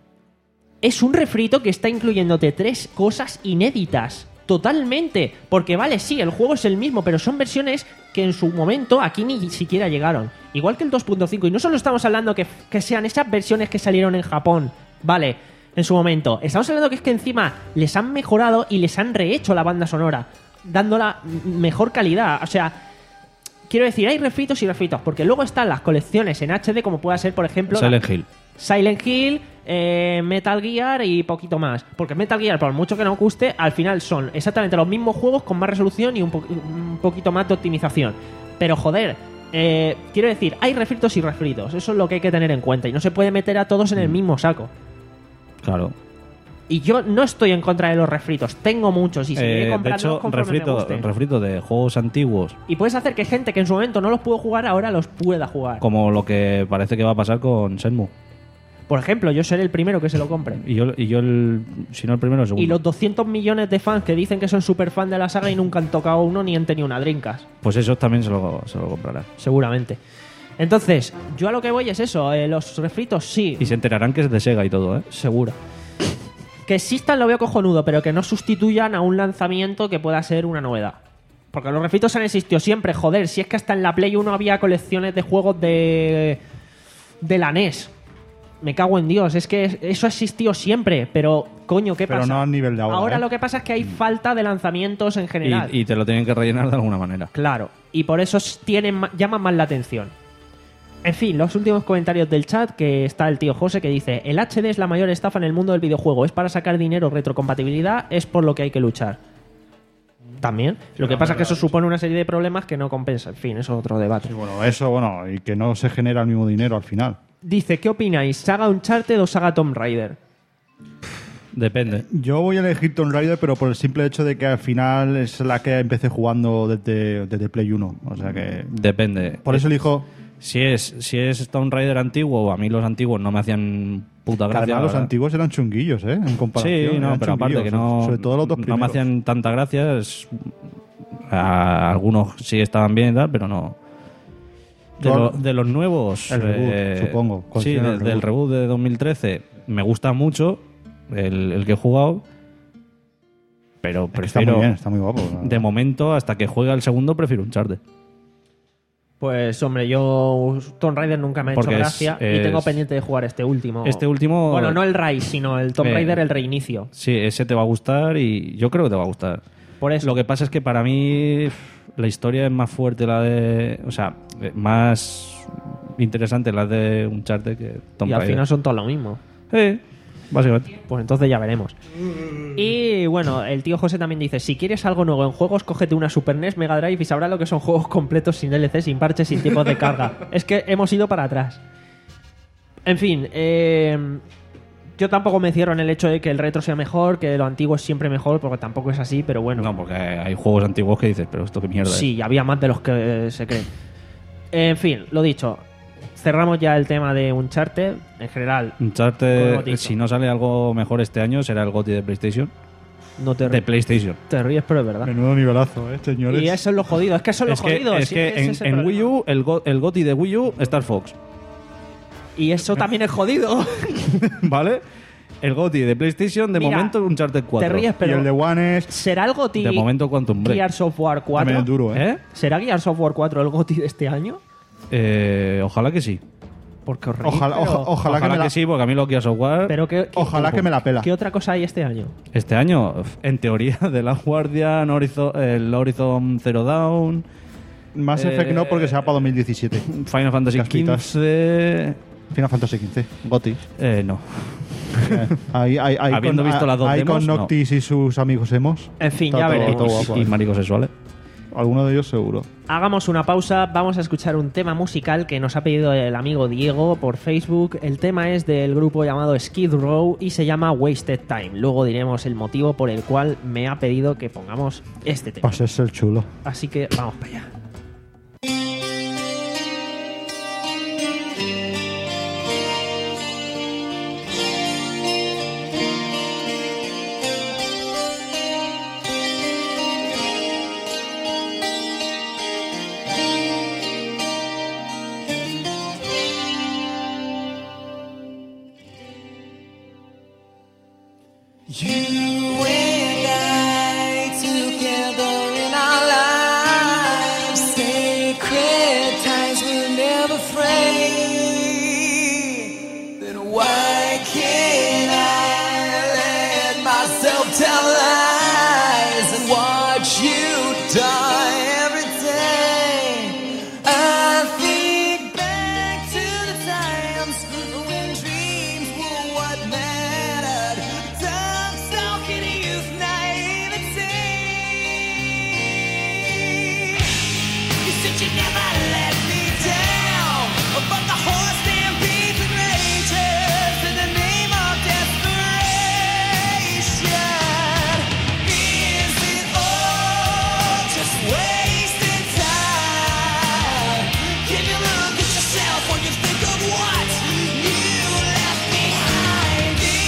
Es un refrito que está incluyéndote tres cosas inéditas. Totalmente. Porque vale, sí, el juego es el mismo, pero son versiones que en su momento aquí ni siquiera llegaron. Igual que el dos punto cinco. Y no solo estamos hablando que, que sean esas versiones que salieron en Japón. Vale, en su momento. Estamos hablando que es que encima les han mejorado y les han rehecho la banda sonora. Dándola mejor calidad. O sea... Quiero decir, hay refritos y refritos, porque luego están las colecciones en H D, como pueda ser, por ejemplo... Silent la- Hill. Silent Hill, eh, Metal Gear y poquito más. Porque Metal Gear, por mucho que no guste, al final son exactamente los mismos juegos con más resolución y un, po- un poquito más de optimización. Pero joder, eh, quiero decir, hay refritos y refritos. Eso es lo que hay que tener en cuenta. Y no se puede meter a todos en el mismo saco. Claro. Y yo no estoy en contra de los refritos. Tengo muchos y seguiré Eh, de comprando hecho, conforme me refrito, gusten. refrito de juegos antiguos, Y puedes hacer que gente que en su momento no los pudo jugar, ahora los pueda jugar. como lo que parece que va a pasar con Shenmue. Por ejemplo, yo seré el primero que se lo compre. Y yo, y yo el, si no el primero, el segundo. Y los doscientos millones de fans que dicen que son super fan de la saga y nunca han tocado uno ni han tenido una Dreamcast. Pues esos también se lo, se lo comprarán. Seguramente. Entonces, yo a lo que voy es eso. eh, los refritos sí. Y se enterarán que es de Sega y todo, ¿eh? Seguro. Que existan lo veo cojonudo, pero que no sustituyan a un lanzamiento que pueda ser una novedad. Porque los refritos han existido siempre, joder. Si es que hasta en la Play uno había colecciones de juegos de... de la N E S. Me cago en Dios, es que eso ha existido siempre, pero coño, ¿qué Pero pasa? no al nivel de ahora, Ahora ¿eh? lo que pasa es que hay falta de lanzamientos en general. Y, y te lo tienen que rellenar de alguna manera. Claro, y por eso tienen, ma- llaman más la atención. En fin, los últimos comentarios del chat, que está el tío José que dice: el H D es la mayor estafa en el mundo del videojuego, es para sacar dinero, retrocompatibilidad, es por lo que hay que luchar. También. Lo que pasa es que eso supone una serie de problemas que no compensa. En fin, eso es otro debate. Y bueno, eso, bueno, y que no se genera el mismo dinero al final. Dice, ¿qué opináis? ¿Saga Uncharted o saga Tomb Raider? Depende. Yo voy a elegir Tomb Raider, pero por el simple hecho de que al final es la que empecé jugando desde, desde Play uno. O sea que... Depende. Por eso elijo... Si es, si es Tomb Raider antiguo, a mí los antiguos no me hacían puta Que gracia. además la los verdad. antiguos eran chunguillos, ¿eh? En comparación. Sí, no, eran pero aparte que chunguillos, no, sobre todo los dos no me primeros. hacían tanta gracia. es- a- algunos sí estaban bien y tal, pero no. De, Todo- lo- de los nuevos. El reboot, supongo. Sí, Considero de- el del reboot. reboot de dos mil trece me gusta mucho el, el que he jugado. Pero Es que está prefiero. muy bien, está muy guapo. la De verdad. momento, hasta que juegue el segundo, prefiero Uncharted. Pues hombre, yo Tomb Raider nunca me ha hecho Porque es- gracia y es- tengo pendiente de jugar este último. Este último. Bueno, no el Rise, sino el Tomb Eh, Raider, el reinicio. Sí, ese te va a gustar y yo creo que te va a gustar. Por eso. Lo que pasa es que para mí la historia es más fuerte la de... O sea, eh, más interesante la de Uncharted que Tomb Y al Raider. final son todos lo mismo. Sí. Básicamente. Pues entonces ya veremos. Y bueno, el tío José también dice, si quieres algo nuevo en juegos, cógete una Super N E S, Mega Drive y sabrás lo que son juegos completos sin D L C, sin parches, sin tiempos de carga. Es que hemos ido para atrás. En fin, eh, yo tampoco me cierro en el hecho de que el retro sea mejor, que lo antiguo es siempre mejor, porque tampoco es así, pero bueno. No, porque hay juegos antiguos que dices, pero esto qué mierda Sí, había más de los que eh, se creen. En fin, lo dicho. Cerramos ya el tema de Uncharted. En general, es. como Uncharted, hemos dicho. si no sale algo mejor este año, será el G O T Y de PlayStation. no te, De ríes, PlayStation. te ríes, pero es verdad. Menudo nivelazo, ¿eh, señores? Y eso es lo jodido, es que eso es lo Es que, jodido. es sí, que ese en, es el en problema. Wii U, el, Go- el G O T Y de Wii U, Star Fox. Y eso también es jodido. ¿Vale? El G O T Y de PlayStation, de Mira, momento, Uncharted cuatro. Te ríes, Y pero el de One es... ¿será el G O T Y De momento, Quantum Break. Gears of War También cuatro? es duro, ¿eh? ¿Eh? ¿Será Gears of War cuatro el G O T Y de este año? Eh, ojalá que sí. Porque os reís, Ojalá, pero- oja- ojalá, Ojalá que me que, la... sí, porque a mí lo que Gears of War... pero ¿qué, qué- Ojalá que me la pela. ¿Qué otra cosa hay este año? Este año, en teoría, The Last Guardian, Horizon, el Horizon Zero Dawn, Mass Effect Eh, no, porque será para dos mil diecisiete. Final Fantasy Caspitas. quince... Final Fantasy quince, G O T Y. Eh, no. Ahí, ahí, ahí Habiendo con, visto las dos ahí demos, con no. Noctis y sus amigos hemos. En fin, Está ya todo- veremos. todo guapo, Y eh. maricos sexuales. Alguno de ellos seguro. Hagamos una pausa, vamos a escuchar un tema musical que nos ha pedido el amigo Diego por Facebook. El tema es del grupo llamado Skid Row y se llama Wasted Time. Luego diremos el motivo por el cual me ha pedido que pongamos este tema. Para ser chulo. Así que vamos para allá. You and I together in our lives, sacred ties will never fray. Then why can't I let myself tell lies and watch you die every day? I think back to the times when dreams were what mattered. Dark-stalking youth naivety. You said you'd never let me down, but the horse stampedes and rages in the name of desperation. Is it all just wasted time? Can you look at yourself when you think of what you left behind?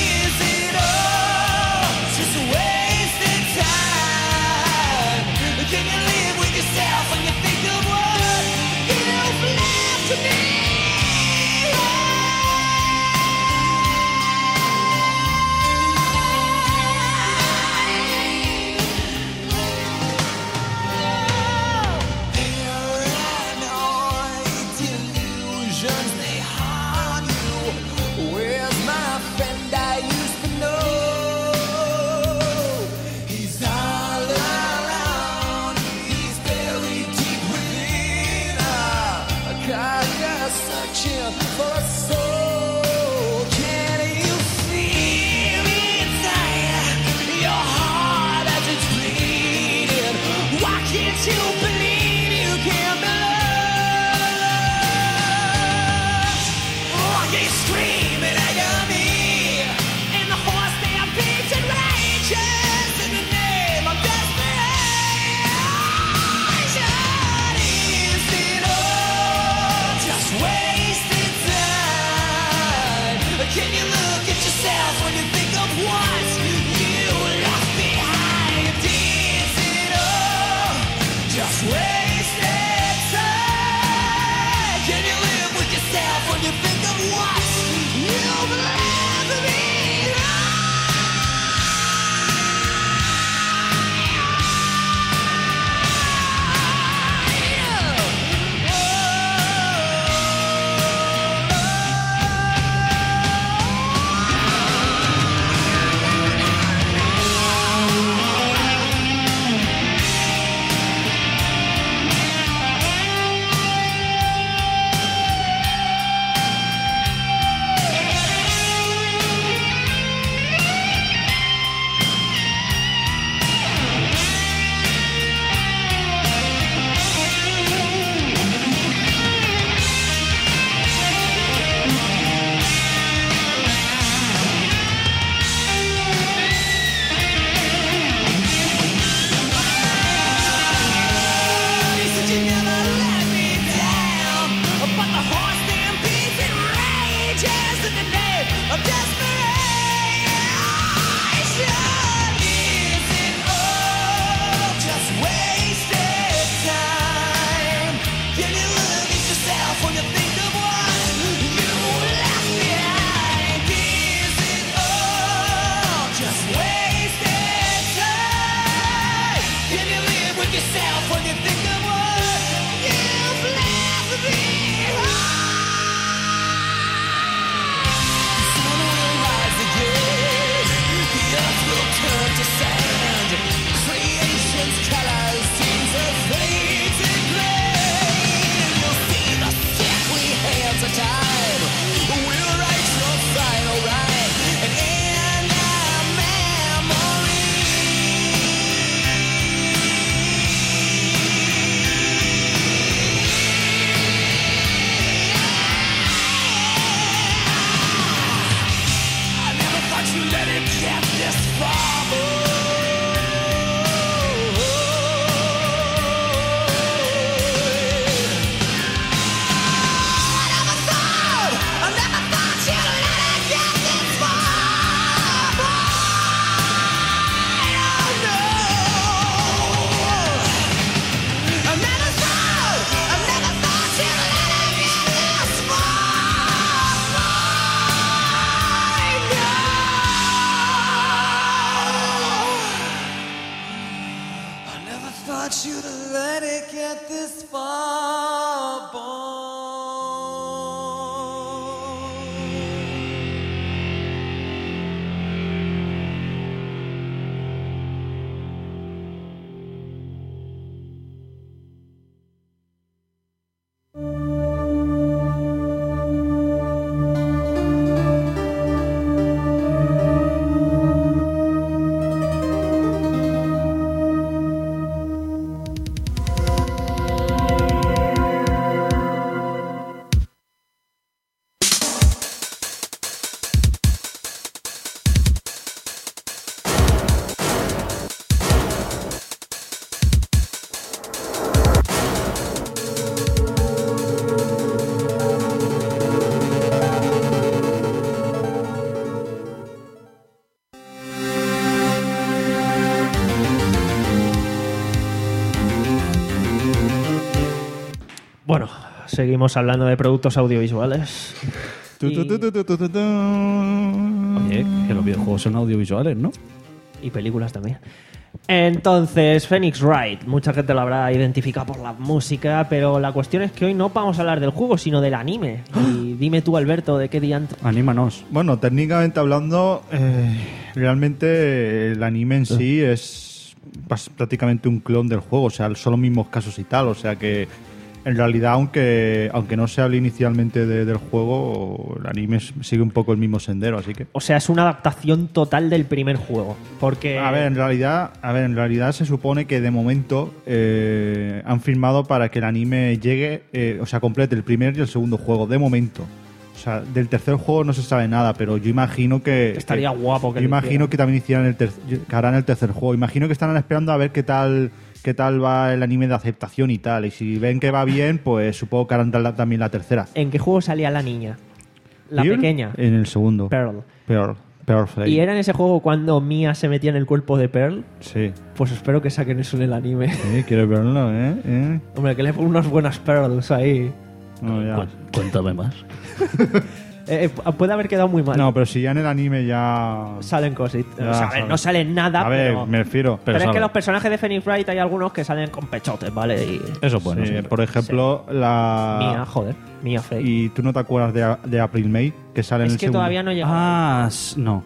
Seguimos hablando de productos audiovisuales. Tu, tu, tu, tu, tu, tu, tu. Oye, que los videojuegos son audiovisuales, ¿no? Y películas también. Entonces, Phoenix Wright, mucha gente lo habrá identificado por la música, pero la cuestión es que hoy no vamos a hablar del juego, sino del anime. Y dime tú, Alberto, ¿de qué diantre? Anímanos. Bueno, técnicamente hablando, eh, realmente el anime en sí es pas- prácticamente un clon del juego, o sea, son los mismos casos y tal, o sea que en realidad, aunque aunque no se hable inicialmente de- del juego, el anime s- sigue un poco el mismo sendero, así que... O sea, es una adaptación total del primer juego. Porque... A ver, en realidad, a ver, en realidad se supone que de momento eh, han firmado para que el anime llegue, eh, o sea, complete el primer y el segundo juego, de momento. O sea, del tercer juego no se sabe nada, pero yo imagino que... Estaría que- guapo que Yo lo imagino hicieran. que también hicieran el ter- que harán el tercer juego. Imagino que estarán esperando a ver qué tal qué tal va el anime de aceptación y tal. Y si ven que va bien, pues supongo que harán tal- también la tercera. ¿En qué juego salía la niña? La ¿Pearl? pequeña. En el segundo. Pearl. Pearl. Pearl Flame. ¿Y era en ese juego cuando Mia se metía en el cuerpo de Pearl? Sí. Pues espero que saquen eso en el anime. Sí, quiero verlo, ¿eh? ¿Eh? Hombre, que le pongan unas buenas Pearls ahí. No, ya. Cu- Cuéntame más. Eh, eh, puede haber quedado muy mal. No, pero si ya en el anime ya... Salen cositas. Ya, O sea, a ver, sabes. no salen nada, A ver, pero... me refiero. Pero, es sabe. que los personajes de Phoenix Wright hay algunos que salen con pechotes, ¿vale? Y... Eso es bueno. Sí, siempre. por ejemplo, la... Mia, joder. Mia Fey. ¿Y tú no te acuerdas de, de April May? Que sale en Es el que segundo. todavía no he llegado. Ah, s- no.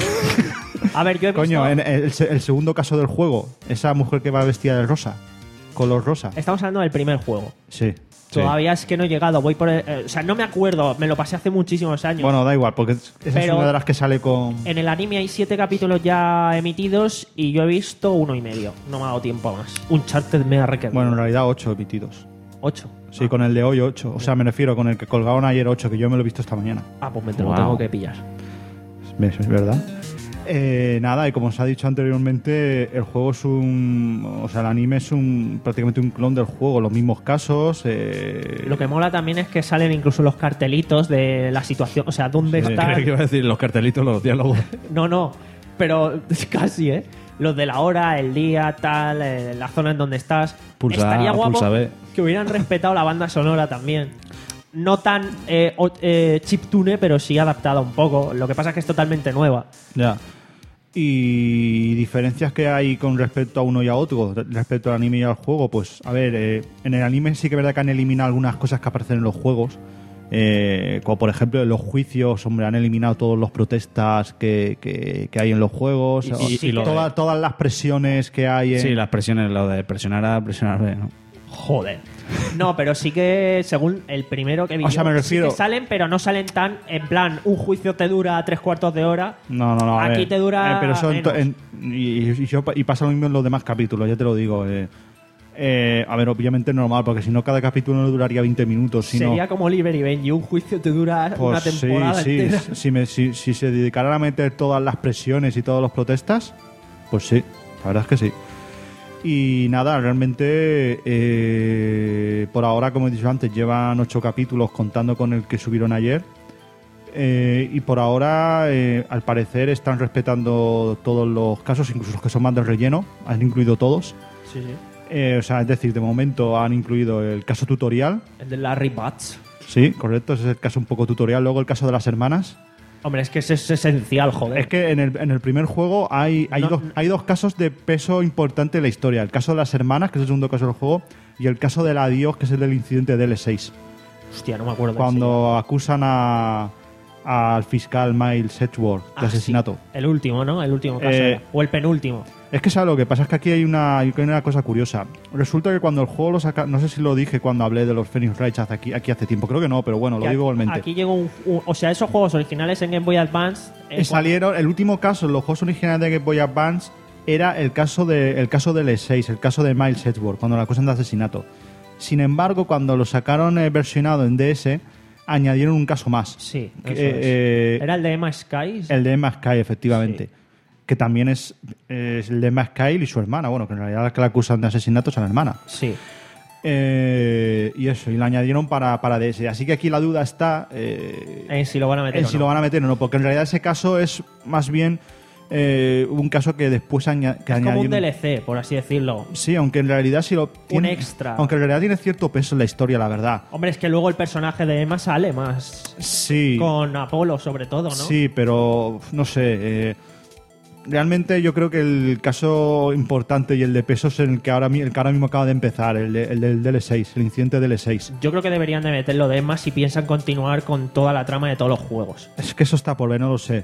A ver, yo he visto... Coño, en el, se- el segundo caso del juego, esa mujer que va vestida de rosa, color rosa. Estamos hablando del primer juego. Sí. Todavía es que no he llegado. Voy por el- eh, o sea, no me acuerdo. Me lo pasé hace muchísimos años. Bueno, da igual, porque es- esa es Pero- una de las que sale con... En el anime hay siete capítulos ya emitidos y yo he visto uno y medio. No me ha dado tiempo a más. Uncharted me ha requerido. Bueno, en realidad ocho emitidos. Ocho. Sí, con el de hoy ocho. O sea, me refiero con el que colgaron ayer ocho, que yo me lo he visto esta mañana. Ah, pues me te lo Wow. tengo que pillar. ¿Ves? Es verdad. Eh, nada, y como os ha dicho anteriormente, el juego es un... O sea, el anime es un prácticamente un clon del juego, los mismos casos. Eh, Lo que mola también es que salen incluso los cartelitos de la situación. O sea, dónde Sí. está. Creía que iba a decir los cartelitos, los diálogos. No, no. Pero casi, ¿eh? Los de la hora, el día, tal, eh, la zona en donde estás. Pulsa Estaría A, guapo pulsa B. que hubieran respetado la banda sonora también. No tan eh, o- eh, chiptune, pero sí adaptada un poco. Lo que pasa es que es totalmente nueva. Ya. Y diferencias que hay con respecto a uno y a otro, re- respecto al anime y al juego, pues a ver, eh, en el anime sí que es verdad que han eliminado algunas cosas que aparecen en los juegos, eh, como por ejemplo en los juicios, hombre, han eliminado todos los protestas que, que, que hay en los juegos, Y- o- y- y lo toda- de- todas las presiones que hay en... Sí, las presiones, lo de presionar A, presionar B, ¿no? Joder. No, pero sí que, según el primero que vi, O sea, me yo, refiero- sí que salen, pero no salen tan, en plan, un juicio te dura tres cuartos de hora. No, no, no. a Aquí ver. te dura Eh, pero eso en to- menos. en- y, y yo- y pasa lo mismo en los demás capítulos, ya te lo digo. eh. Eh, a ver, obviamente es normal, porque si no, cada capítulo no duraría veinte minutos. Si Sería no, como Oliver y Benji, un juicio te dura pues una temporada sí, sí. entera. Si, me- si- si se dedicaran a meter todas las presiones y todas las protestas, pues sí, la verdad es que sí. Y nada, realmente eh, por ahora, como he dicho antes, llevan ocho capítulos contando con el que subieron ayer. Eh, y por ahora, eh, al parecer, están respetando todos los casos, incluso los que son más de relleno, han incluido todos. Sí, sí. Eh, o sea, es decir, de momento han incluido el caso tutorial. El de Larry Butts. Sí, correcto, ese es el caso un poco tutorial. Luego el caso de las hermanas. Hombre, es que ese es esencial, joder. Es que en el, en el primer juego hay, hay, No, dos, hay dos casos de peso importante en la historia. El caso de las hermanas, que es el segundo caso del juego, y el caso del adiós, que es el del incidente de L seis. Hostia, no me acuerdo. de Cuando acusan a, al fiscal Miles Edgeworth de Ah, asesinato. sí. El último, ¿no? El último caso. Eh, era. O el penúltimo. Es que sabes lo que pasa es que aquí hay una, hay una cosa curiosa. Resulta que cuando el juego lo saca, no sé si lo dije cuando hablé de los Phoenix Wright hace aquí, aquí hace tiempo, creo que no, pero bueno, lo Que digo aquí- igualmente. Aquí llegó un, un- O sea, esos juegos originales en Game Boy Advance. eh, Eh, salieron, el último caso en los juegos originales de Game Boy Advance era el caso de el caso del E seis, el caso de Miles Edgeworth, cuando la acusan de asesinato. Sin embargo, cuando lo sacaron eh, versionado en D S, añadieron un caso más. Sí, Que, eso es. eh, Era el de Emma Sky. el de Emma Sky, efectivamente. Sí. Que también es, es el de Emma Sky y su hermana. Bueno, que en realidad la que la acusan de asesinato es a la hermana. Sí. Eh, y eso, y la añadieron para, para D S. Así que aquí la duda está eh, En si lo van a meter. en o si no. lo van a meter o no, porque en realidad ese caso es más bien eh, un caso que después aña- que Es como un añadieron- D L C, por así decirlo. Sí, aunque en realidad sí lo tiene, extra. Aunque en realidad tiene cierto peso en la historia, la verdad. Hombre, es que luego el personaje de Emma sale más Sí. con Apolo, sobre todo, ¿no? Sí, pero no sé. eh, realmente yo creo que el caso importante y el de peso es el que ahora, mi- el que ahora mismo acaba de empezar, el, de- el del D L seis, el incidente D L seis. Yo creo que deberían de meterlo de Emma si piensan continuar con toda la trama de todos los juegos. Es que eso está por ver, no lo sé.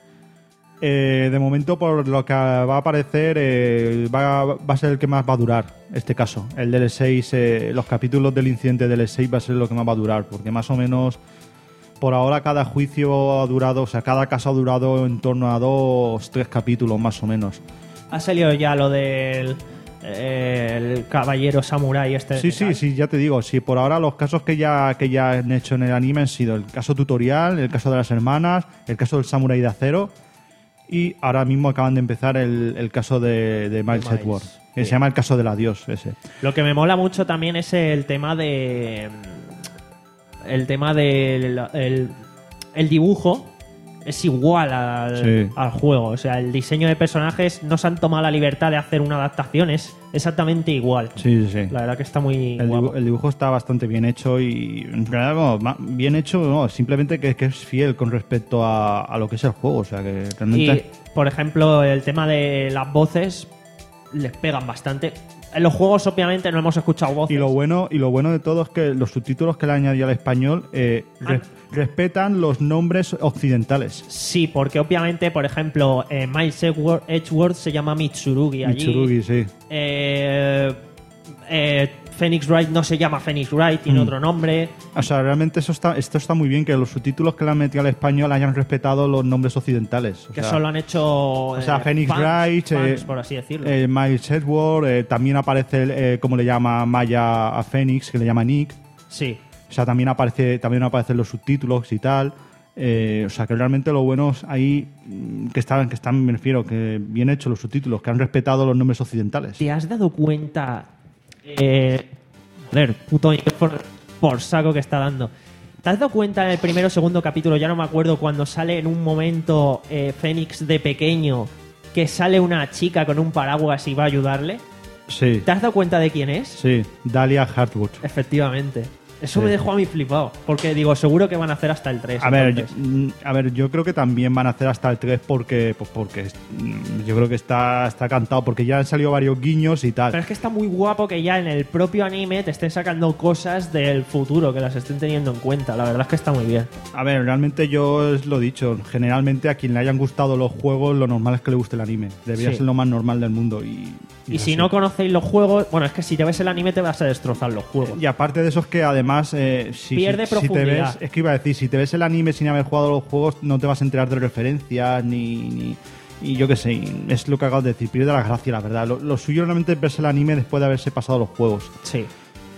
Eh, de momento, por lo que va a aparecer, eh, va, va a ser el que más va a durar, este caso. El D L seis, eh, los capítulos del incidente D L seis va a ser lo que más va a durar, porque más o menos, por ahora, cada juicio ha durado, o sea, cada caso ha durado en torno a dos, tres capítulos, más o menos. Ha salido ya lo del eh, el caballero samurái este. Sí, sí, sí, ya te digo, sí, por ahora los casos que ya, que ya han hecho en el anime han sido el caso tutorial, el caso de las hermanas, el caso del samurái de acero, y ahora mismo acaban de empezar el, el caso de, de Miles Miles, Edward, que sí. se llama el caso del adiós, ese. Lo que me mola mucho también es el tema de. El tema del. El, el dibujo es igual al, Sí. al juego. O sea, el diseño de personajes no se han tomado la libertad de hacer una adaptación, es exactamente igual. Sí, sí, sí. La verdad que está muy El, guapo. dibu- el dibujo está bastante bien hecho y en realidad, bueno, ma- bien hecho, no, simplemente que, que es fiel con respecto a, a lo que es el juego, o sea que Y, realmente... por ejemplo, el tema de las voces les pegan bastante. En los juegos, obviamente, no hemos escuchado voces. Y lo bueno y lo bueno de todo es que los subtítulos que le han añadido al español eh, re- respetan los nombres occidentales. Sí, porque obviamente, por ejemplo, eh, Miles Edward, Edgeworth se llama Mitsurugi allí. Mitsurugi, sí. Eh, eh, Phoenix Wright no se llama Phoenix Wright, tiene Mm. otro nombre. O sea, realmente eso está, esto está muy bien, que los subtítulos que le han metido al español hayan respetado los nombres occidentales. O Que sea, solo han hecho. O sea, eh, Phoenix fans- Wright, fans, eh, por así decirlo. eh, Miles Edward, eh, también aparece, eh, como le llama Maya a Phoenix, que le llama Nick. Sí. O sea, también aparece, también aparecen los subtítulos y tal. Eh, o sea, que realmente lo bueno es ahí mm, que están, que están, me refiero, que bien hechos los subtítulos, que han respetado los nombres occidentales. ¿Te has dado cuenta? Eh, joder, puto por, por saco que está dando. ¿Te has dado cuenta en el primero o segundo capítulo, ya no me acuerdo, cuando sale en un momento eh, Fénix de pequeño, que sale una chica con un paraguas y va a ayudarle? Sí, ¿Te has dado cuenta de quién es? sí, Dahlia Hartwood. Efectivamente. Eso Sí. me dejó a mí flipado, porque digo, seguro que van a hacer hasta el tres. A ver, yo, entonces. mm, a ver, yo creo que también van a hacer hasta el tres porque, pues porque mm, yo creo que está, está cantado, porque ya han salido varios guiños y tal. Pero es que está muy guapo que ya en el propio anime te estén sacando cosas del futuro, que las estén teniendo en cuenta. La verdad es que está muy bien. A ver, realmente yo os lo he dicho, generalmente a quien le hayan gustado los juegos, lo normal es que le guste el anime. Debería Sí. ser lo más normal del mundo. Y, Y es si así. no conocéis los juegos, bueno, es que si te ves el anime te vas a destrozar los juegos. Y aparte de eso es que además eh, si, Pierde si- si te profundidad. ves, es que iba a decir, si te ves el anime sin haber jugado los juegos, no te vas a enterar de referencias ni, ni y yo qué sé, es lo que acabo de decir, pierde la gracia, la verdad. Lo, lo suyo realmente es verse el anime después de haberse pasado los juegos. Sí.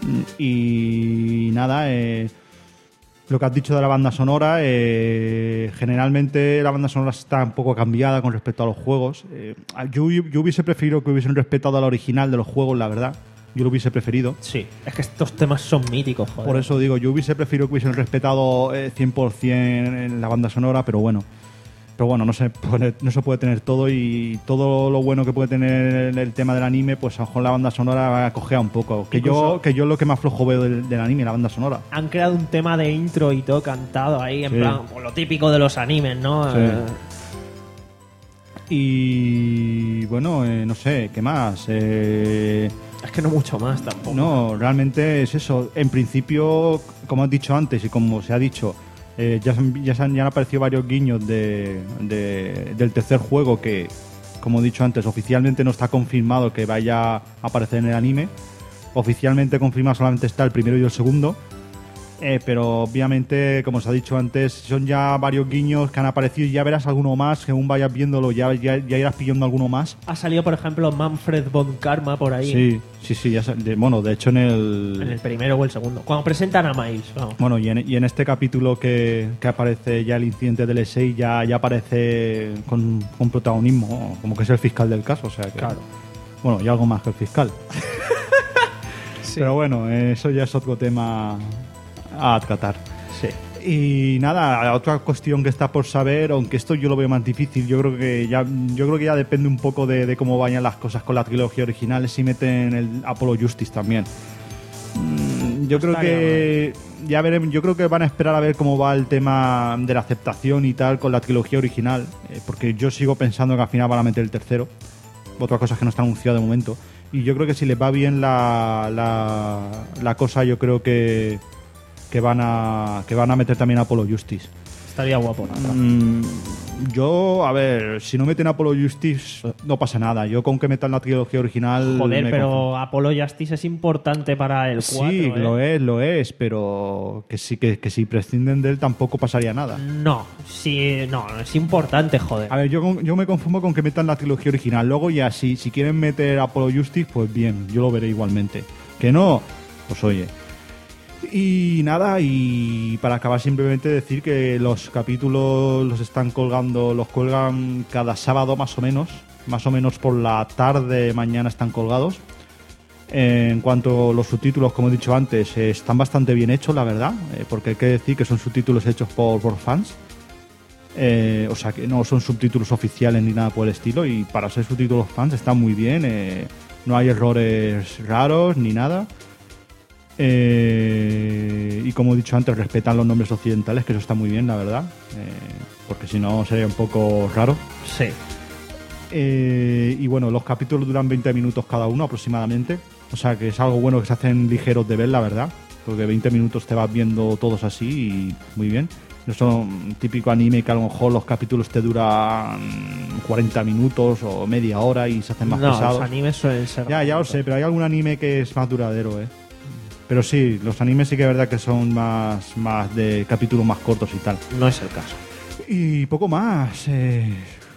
Y nada, eh, lo que has dicho de la banda sonora, eh, generalmente la banda sonora está un poco cambiada con respecto a los juegos. Eh, yo, yo hubiese preferido que hubiesen respetado al original de los juegos, la verdad. Yo lo hubiese preferido. Sí, es que estos temas son míticos, joder. Por eso digo, yo hubiese preferido que hubiesen respetado eh, cien por ciento en la banda sonora, pero bueno. Pero bueno, no se, puede, no se puede tener todo y todo lo bueno que puede tener el, el tema del anime, pues a lo mejor la banda sonora cojea un poco. Que Incluso- yo que yo es lo que más flojo veo del, del anime, la banda sonora. Han creado un tema de intro y todo cantado ahí, en Sí. plan, pues lo típico de los animes, ¿no? Sí. Eh, Y bueno, eh, no sé, ¿qué más? Eh, es que no mucho más tampoco. No, realmente es eso. En principio, como has dicho antes y como se ha dicho, eh, ya, se han, ya, se han, ya han aparecido varios guiños de, de- del tercer juego que, como he dicho antes, oficialmente no está confirmado que vaya a aparecer en el anime. Oficialmente confirmado solamente está el primero y el segundo. Eh, pero obviamente, como se ha dicho antes, son ya varios guiños que han aparecido y ya verás alguno más, según vayas viéndolo, ya, ya, ya irás pillando alguno más. Ha salido, por ejemplo, Manfred von Karma por ahí. Sí, sí, sí, ya sa- de- bueno, de hecho en el... En el primero o el segundo. Cuando presentan a Miles, vamos. Bueno, y en, y en este capítulo que, que aparece ya el incidente del E seis, ya, ya aparece con, con protagonismo, como que es el fiscal del caso, o sea que... Claro. Bueno, y algo más que el fiscal. Pero bueno, eso ya es otro tema a tratar. Sí. Y nada, otra cuestión que está por saber, aunque esto yo lo veo más difícil, yo creo que ya yo creo que ya depende un poco de, de cómo vayan las cosas con la trilogía original, si meten el Apollo Justice también. Mm, Yo creo Estaría que ya veremos, yo creo que van a esperar a ver cómo va el tema de la aceptación y tal con la trilogía original, eh, porque yo sigo pensando que al final van a meter el tercero. Otra cosa es que no está anunciado de momento. Y yo creo que si les va bien la, la, la cosa, yo creo que que van a que van a meter también Apollo Justice. Estaría guapo, ¿no? Mm, yo, a ver, si no meten Apollo Justice, no pasa nada. Yo con que metan la trilogía original. Joder, me pero conformo. Apollo Justice es importante para el cuatro, Sí, ¿eh? lo es, lo es, pero que sí que, que si prescinden de él tampoco pasaría nada. No, sí, no, es importante, joder. A ver, yo, con- yo me conformo con que metan la trilogía original. Luego ya, si, si quieren meter Apollo Justice, pues bien, yo lo veré igualmente. Que no, pues oye. Y nada, y para acabar simplemente decir que los capítulos los están colgando, los cuelgan cada sábado más o menos, más o menos por la tarde, mañana están colgados. En cuanto a los subtítulos, como he dicho antes, eh, están bastante bien hechos, la verdad, eh, porque hay que decir que son subtítulos hechos por, por fans. Eh, o sea que no son subtítulos oficiales ni nada por el estilo, y para ser subtítulos fans están muy bien, eh, no hay errores raros ni nada. Eh, y como he dicho antes, respetan los nombres occidentales, que eso está muy bien, la verdad, eh, porque si no sería un poco raro. Sí. Eh, y bueno, los capítulos duran veinte minutos cada uno aproximadamente, o sea que es algo bueno que se hacen ligeros de ver, la verdad, porque veinte minutos te vas viendo todos así y muy bien. No son típico anime que a lo mejor los capítulos te duran cuarenta minutos o media hora y se hacen más no, pesados. los animes suelen ser... Ya, ya lo sé, pero hay algún anime que es más duradero, ¿eh? Pero sí, los animes sí que es verdad que son más, más de capítulos más cortos y tal. No es el caso. Y poco más. Eh,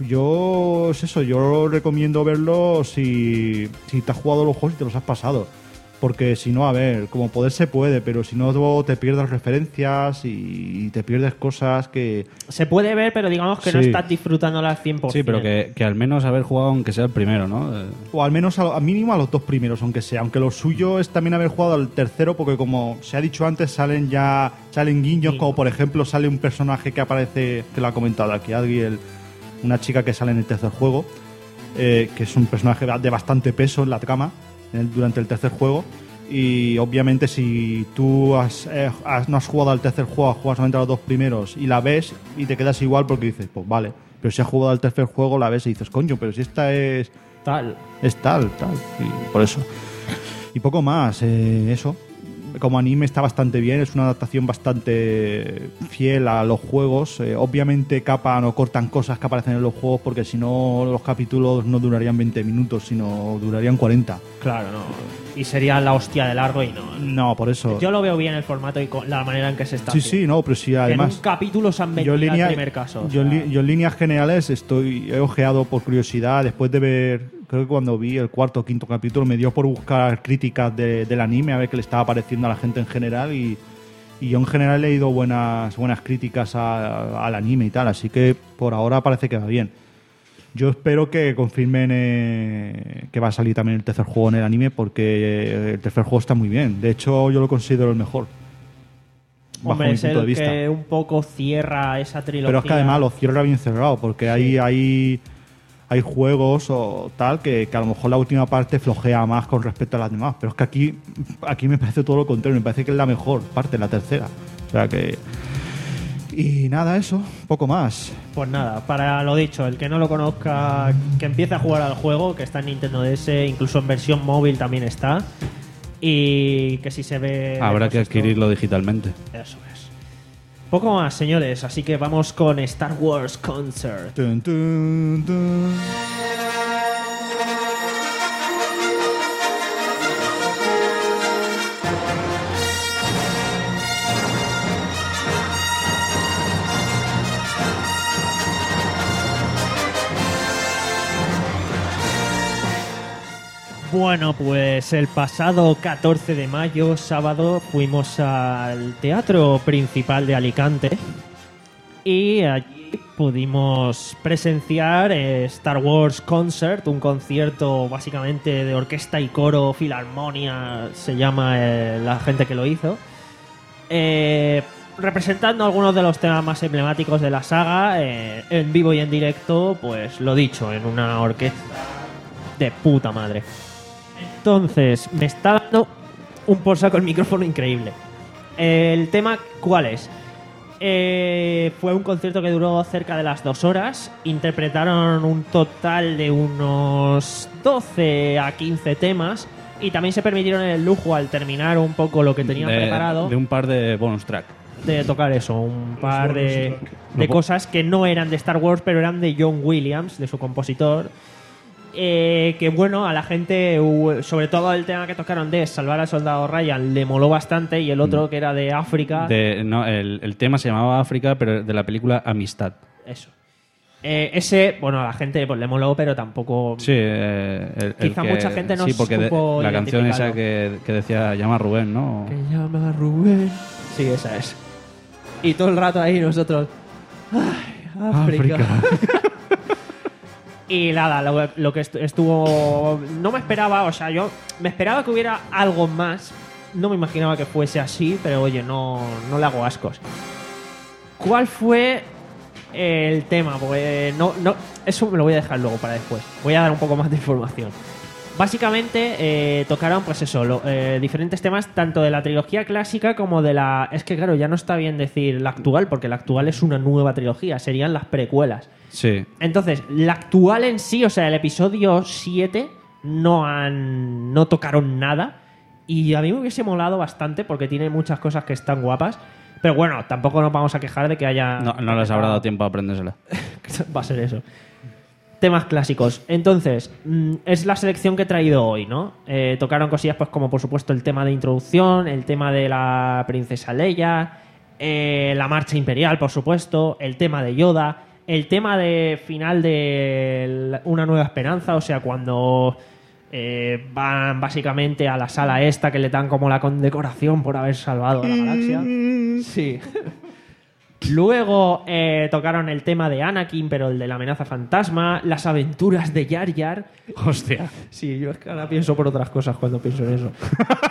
yo, es eso, yo recomiendo verlo si, si te has jugado los juegos y te los has pasado. Porque si no, a ver, como poder se puede, pero si no luego te pierdes referencias y te pierdes cosas que... Se puede ver, pero digamos que no Sí. estás disfrutándola al cien por ciento. Sí, pero que, que al menos haber jugado aunque sea el primero, ¿no? Eh, O al menos a, a mínimo a los dos primeros, aunque sea. Aunque lo suyo es también haber jugado al tercero, porque como se ha dicho antes, salen ya salen guiños, como por ejemplo sale un personaje que aparece, que lo ha comentado aquí Adriel, una chica que sale en el tercer juego, eh, que es un personaje de bastante peso en la trama en el- durante el tercer juego. Y obviamente si tú has, eh, has- no has jugado al tercer juego, has jugado solamente a los dos primeros y la ves y te quedas igual porque dices, pues vale. Pero si has jugado al tercer juego, la ves y dices, coño, pero si esta es Tal. es tal, tal. Y por eso. Y poco más, eh, eso. Como anime está bastante bien, es una adaptación bastante fiel a los juegos. Eh, obviamente capan o cortan cosas que aparecen en los juegos, porque si no los capítulos no durarían veinte minutos, sino durarían cuarenta. Claro, no. Y sería la hostia de largo y no. No, por eso. Yo lo veo bien el formato y con la manera en que se está Sí, haciendo. sí, no, pero sí, Que en además... un capítulo se han metido yo, en línea- al primer caso. o yo, en sea, li- yo en líneas generales estoy he ojeado por curiosidad después de ver, creo que cuando vi el cuarto o quinto capítulo me dio por buscar críticas de- del anime a ver qué le estaba pareciendo a la gente en general, y, y yo en general he leído buenas buenas críticas a- al anime y tal, así que por ahora parece que va bien. Yo espero que confirmen eh, que va a salir también el tercer juego en el anime, porque eh, el tercer juego está muy bien. De hecho, yo lo considero el mejor, bajo Hombre, mi es punto de el vista. que un poco cierra esa trilogía. Pero es que además lo cierra bien cerrado, porque hay, hay, hay juegos o tal que, que a lo mejor la última parte flojea más con respecto a las demás. Pero es que aquí, aquí me parece todo lo contrario, me parece que es la mejor parte, la tercera. O sea que... Y nada, eso, poco más. Pues nada, para lo dicho, el que no lo conozca, que empiece a jugar al juego, que está en Nintendo D S, incluso en versión móvil también está. Y que si se ve... habrá pues que esto- adquirirlo digitalmente. Eso es. Poco más, señores, así que vamos con Star Wars Concert. Tun, tun, tun. Bueno, pues el pasado catorce de mayo, sábado, fuimos al Teatro Principal de Alicante y allí pudimos presenciar eh, Star Wars Concert, un concierto básicamente de orquesta y coro, filarmonia, se llama eh, la gente que lo hizo. Eh, representando algunos de los temas más emblemáticos de la saga, eh, en vivo y en directo, pues lo dicho, en una orquesta de puta madre. Entonces, me está dando un por saco el micrófono increíble. El tema, ¿cuál es? Eh, fue un concierto que duró cerca de las dos horas. Interpretaron un total de unos doce a quince temas. Y también se permitieron el lujo, al terminar un poco lo que tenían de, preparado, de un par de bonus track. de tocar eso, un par de, de cosas que no eran de Star Wars, pero eran de John Williams, de su compositor. Eh, que bueno, a la gente, uh, sobre todo el tema que tocaron de Salvar al Soldado Ryan, le moló bastante. Y el otro, que era de África. De, no, el, el tema se llamaba África, pero de la película Amistad. Eso. Eh, ese, bueno, a la gente pues le moló, pero tampoco. Sí, eh, el, el Quizá que- mucha gente no sí, porque de- supo la canción esa identificarlo. que, que decía llama a Rubén, ¿no? Que llama Rubén. Sí, esa es. Y todo el rato ahí nosotros. Ay, África. Y nada, lo, lo que estu- estuvo. No me esperaba, o sea, yo me esperaba que hubiera algo más. No me imaginaba que fuese así, pero oye, no, no le hago ascos. ¿Cuál fue el tema? Porque no, no, eso me lo voy a dejar luego para después. Voy a dar un poco más de información. Básicamente eh, tocaron, pues eso, lo- eh, diferentes temas tanto de la trilogía clásica como de la... Es que claro, ya no está bien decir la actual, porque la actual es una nueva trilogía, serían las precuelas. Sí. Entonces, la actual en sí, o sea, el episodio siete, no han no tocaron nada. Y a mí me hubiese molado bastante porque tiene muchas cosas que están guapas. Pero bueno, tampoco nos vamos a quejar de que haya... No, no les habrá dado tiempo a aprendérsela. Va a ser eso. Temas clásicos. Entonces, mm, es la selección que he traído hoy, ¿no? Eh, tocaron cosillas pues como, por supuesto, el tema de introducción, el tema de la princesa Leia, eh, la marcha imperial, por supuesto, el tema de Yoda, el tema de final de la- Una Nueva Esperanza, o sea, cuando eh, van básicamente a la sala esta que le dan como la condecoración por haber salvado a la galaxia. Sí. Luego eh, tocaron el tema de Anakin, pero el de la amenaza fantasma, las aventuras de Jar Jar. Hostia. Sí, yo es que ahora pienso por otras cosas cuando pienso en eso.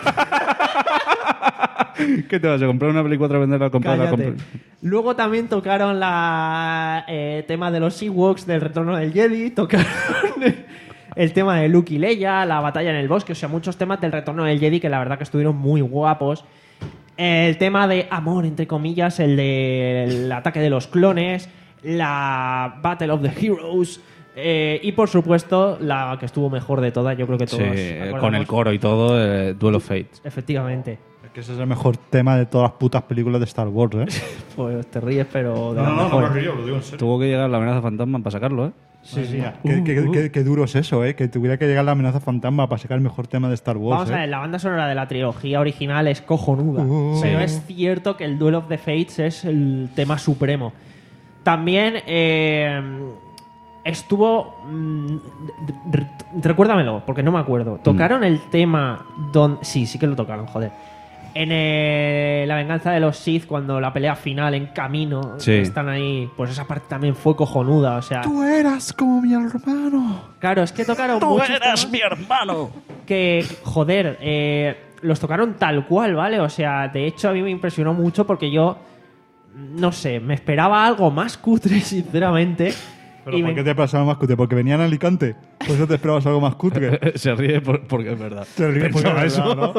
¿Qué te vas a comprar una Play cuatro a venderla a comprarla? a Cállate. comprar? Luego también tocaron la eh, tema de los Ewoks, del retorno del Jedi, tocaron el tema de Luke y Leia, la batalla en el bosque, o sea, muchos temas del retorno del Jedi que la verdad que estuvieron muy guapos. El tema de amor, entre comillas, el del ataque de los clones, la Battle of the Heroes, eh, y por supuesto, la que estuvo mejor de todas, yo creo que Sí, todos eh, acordamos. con el coro y todo, eh, Duel of Fates. Efectivamente. Es que ese es el mejor tema de todas las putas películas de Star Wars, ¿eh? Pues te ríes, pero de No, las no, no, mejores. me río, lo digo en serio. Tuvo que llegar la amenaza fantasma para sacarlo, ¿eh? Sí, sí. Qué, qué- qué- qué duro es eso, ¿eh? Que tuviera que llegar la amenaza fantasma para sacar el mejor tema de Star Wars. Vamos ¿eh? a ver, la banda sonora de la trilogía original es cojonuda. Uh. pero Sí. es cierto que el Duel of the Fates es el tema supremo. También eh, estuvo... mm, r- recuérdamelo, porque no me acuerdo. ¿Tocaron el tema don Sí, sí que lo tocaron, joder. En eh, La venganza de los Sith, cuando la pelea final en camino, Sí. están ahí, pues esa parte también fue cojonuda, o sea... Tú eras como mi hermano. Claro, es que tocaron ¡Tú muchos eres temas mi hermano! que, joder, eh, los tocaron tal cual, ¿vale? O sea, de hecho a mí me impresionó mucho porque yo, no sé, me esperaba algo más cutre, sinceramente. ¿Pero y por me- qué te pasaba más cutre? ¿Porque venían a Alicante? Por eso te esperabas algo más cutre. Se ríe por- porque es verdad. Te ríes por Pensaba eso, eso. ¿no?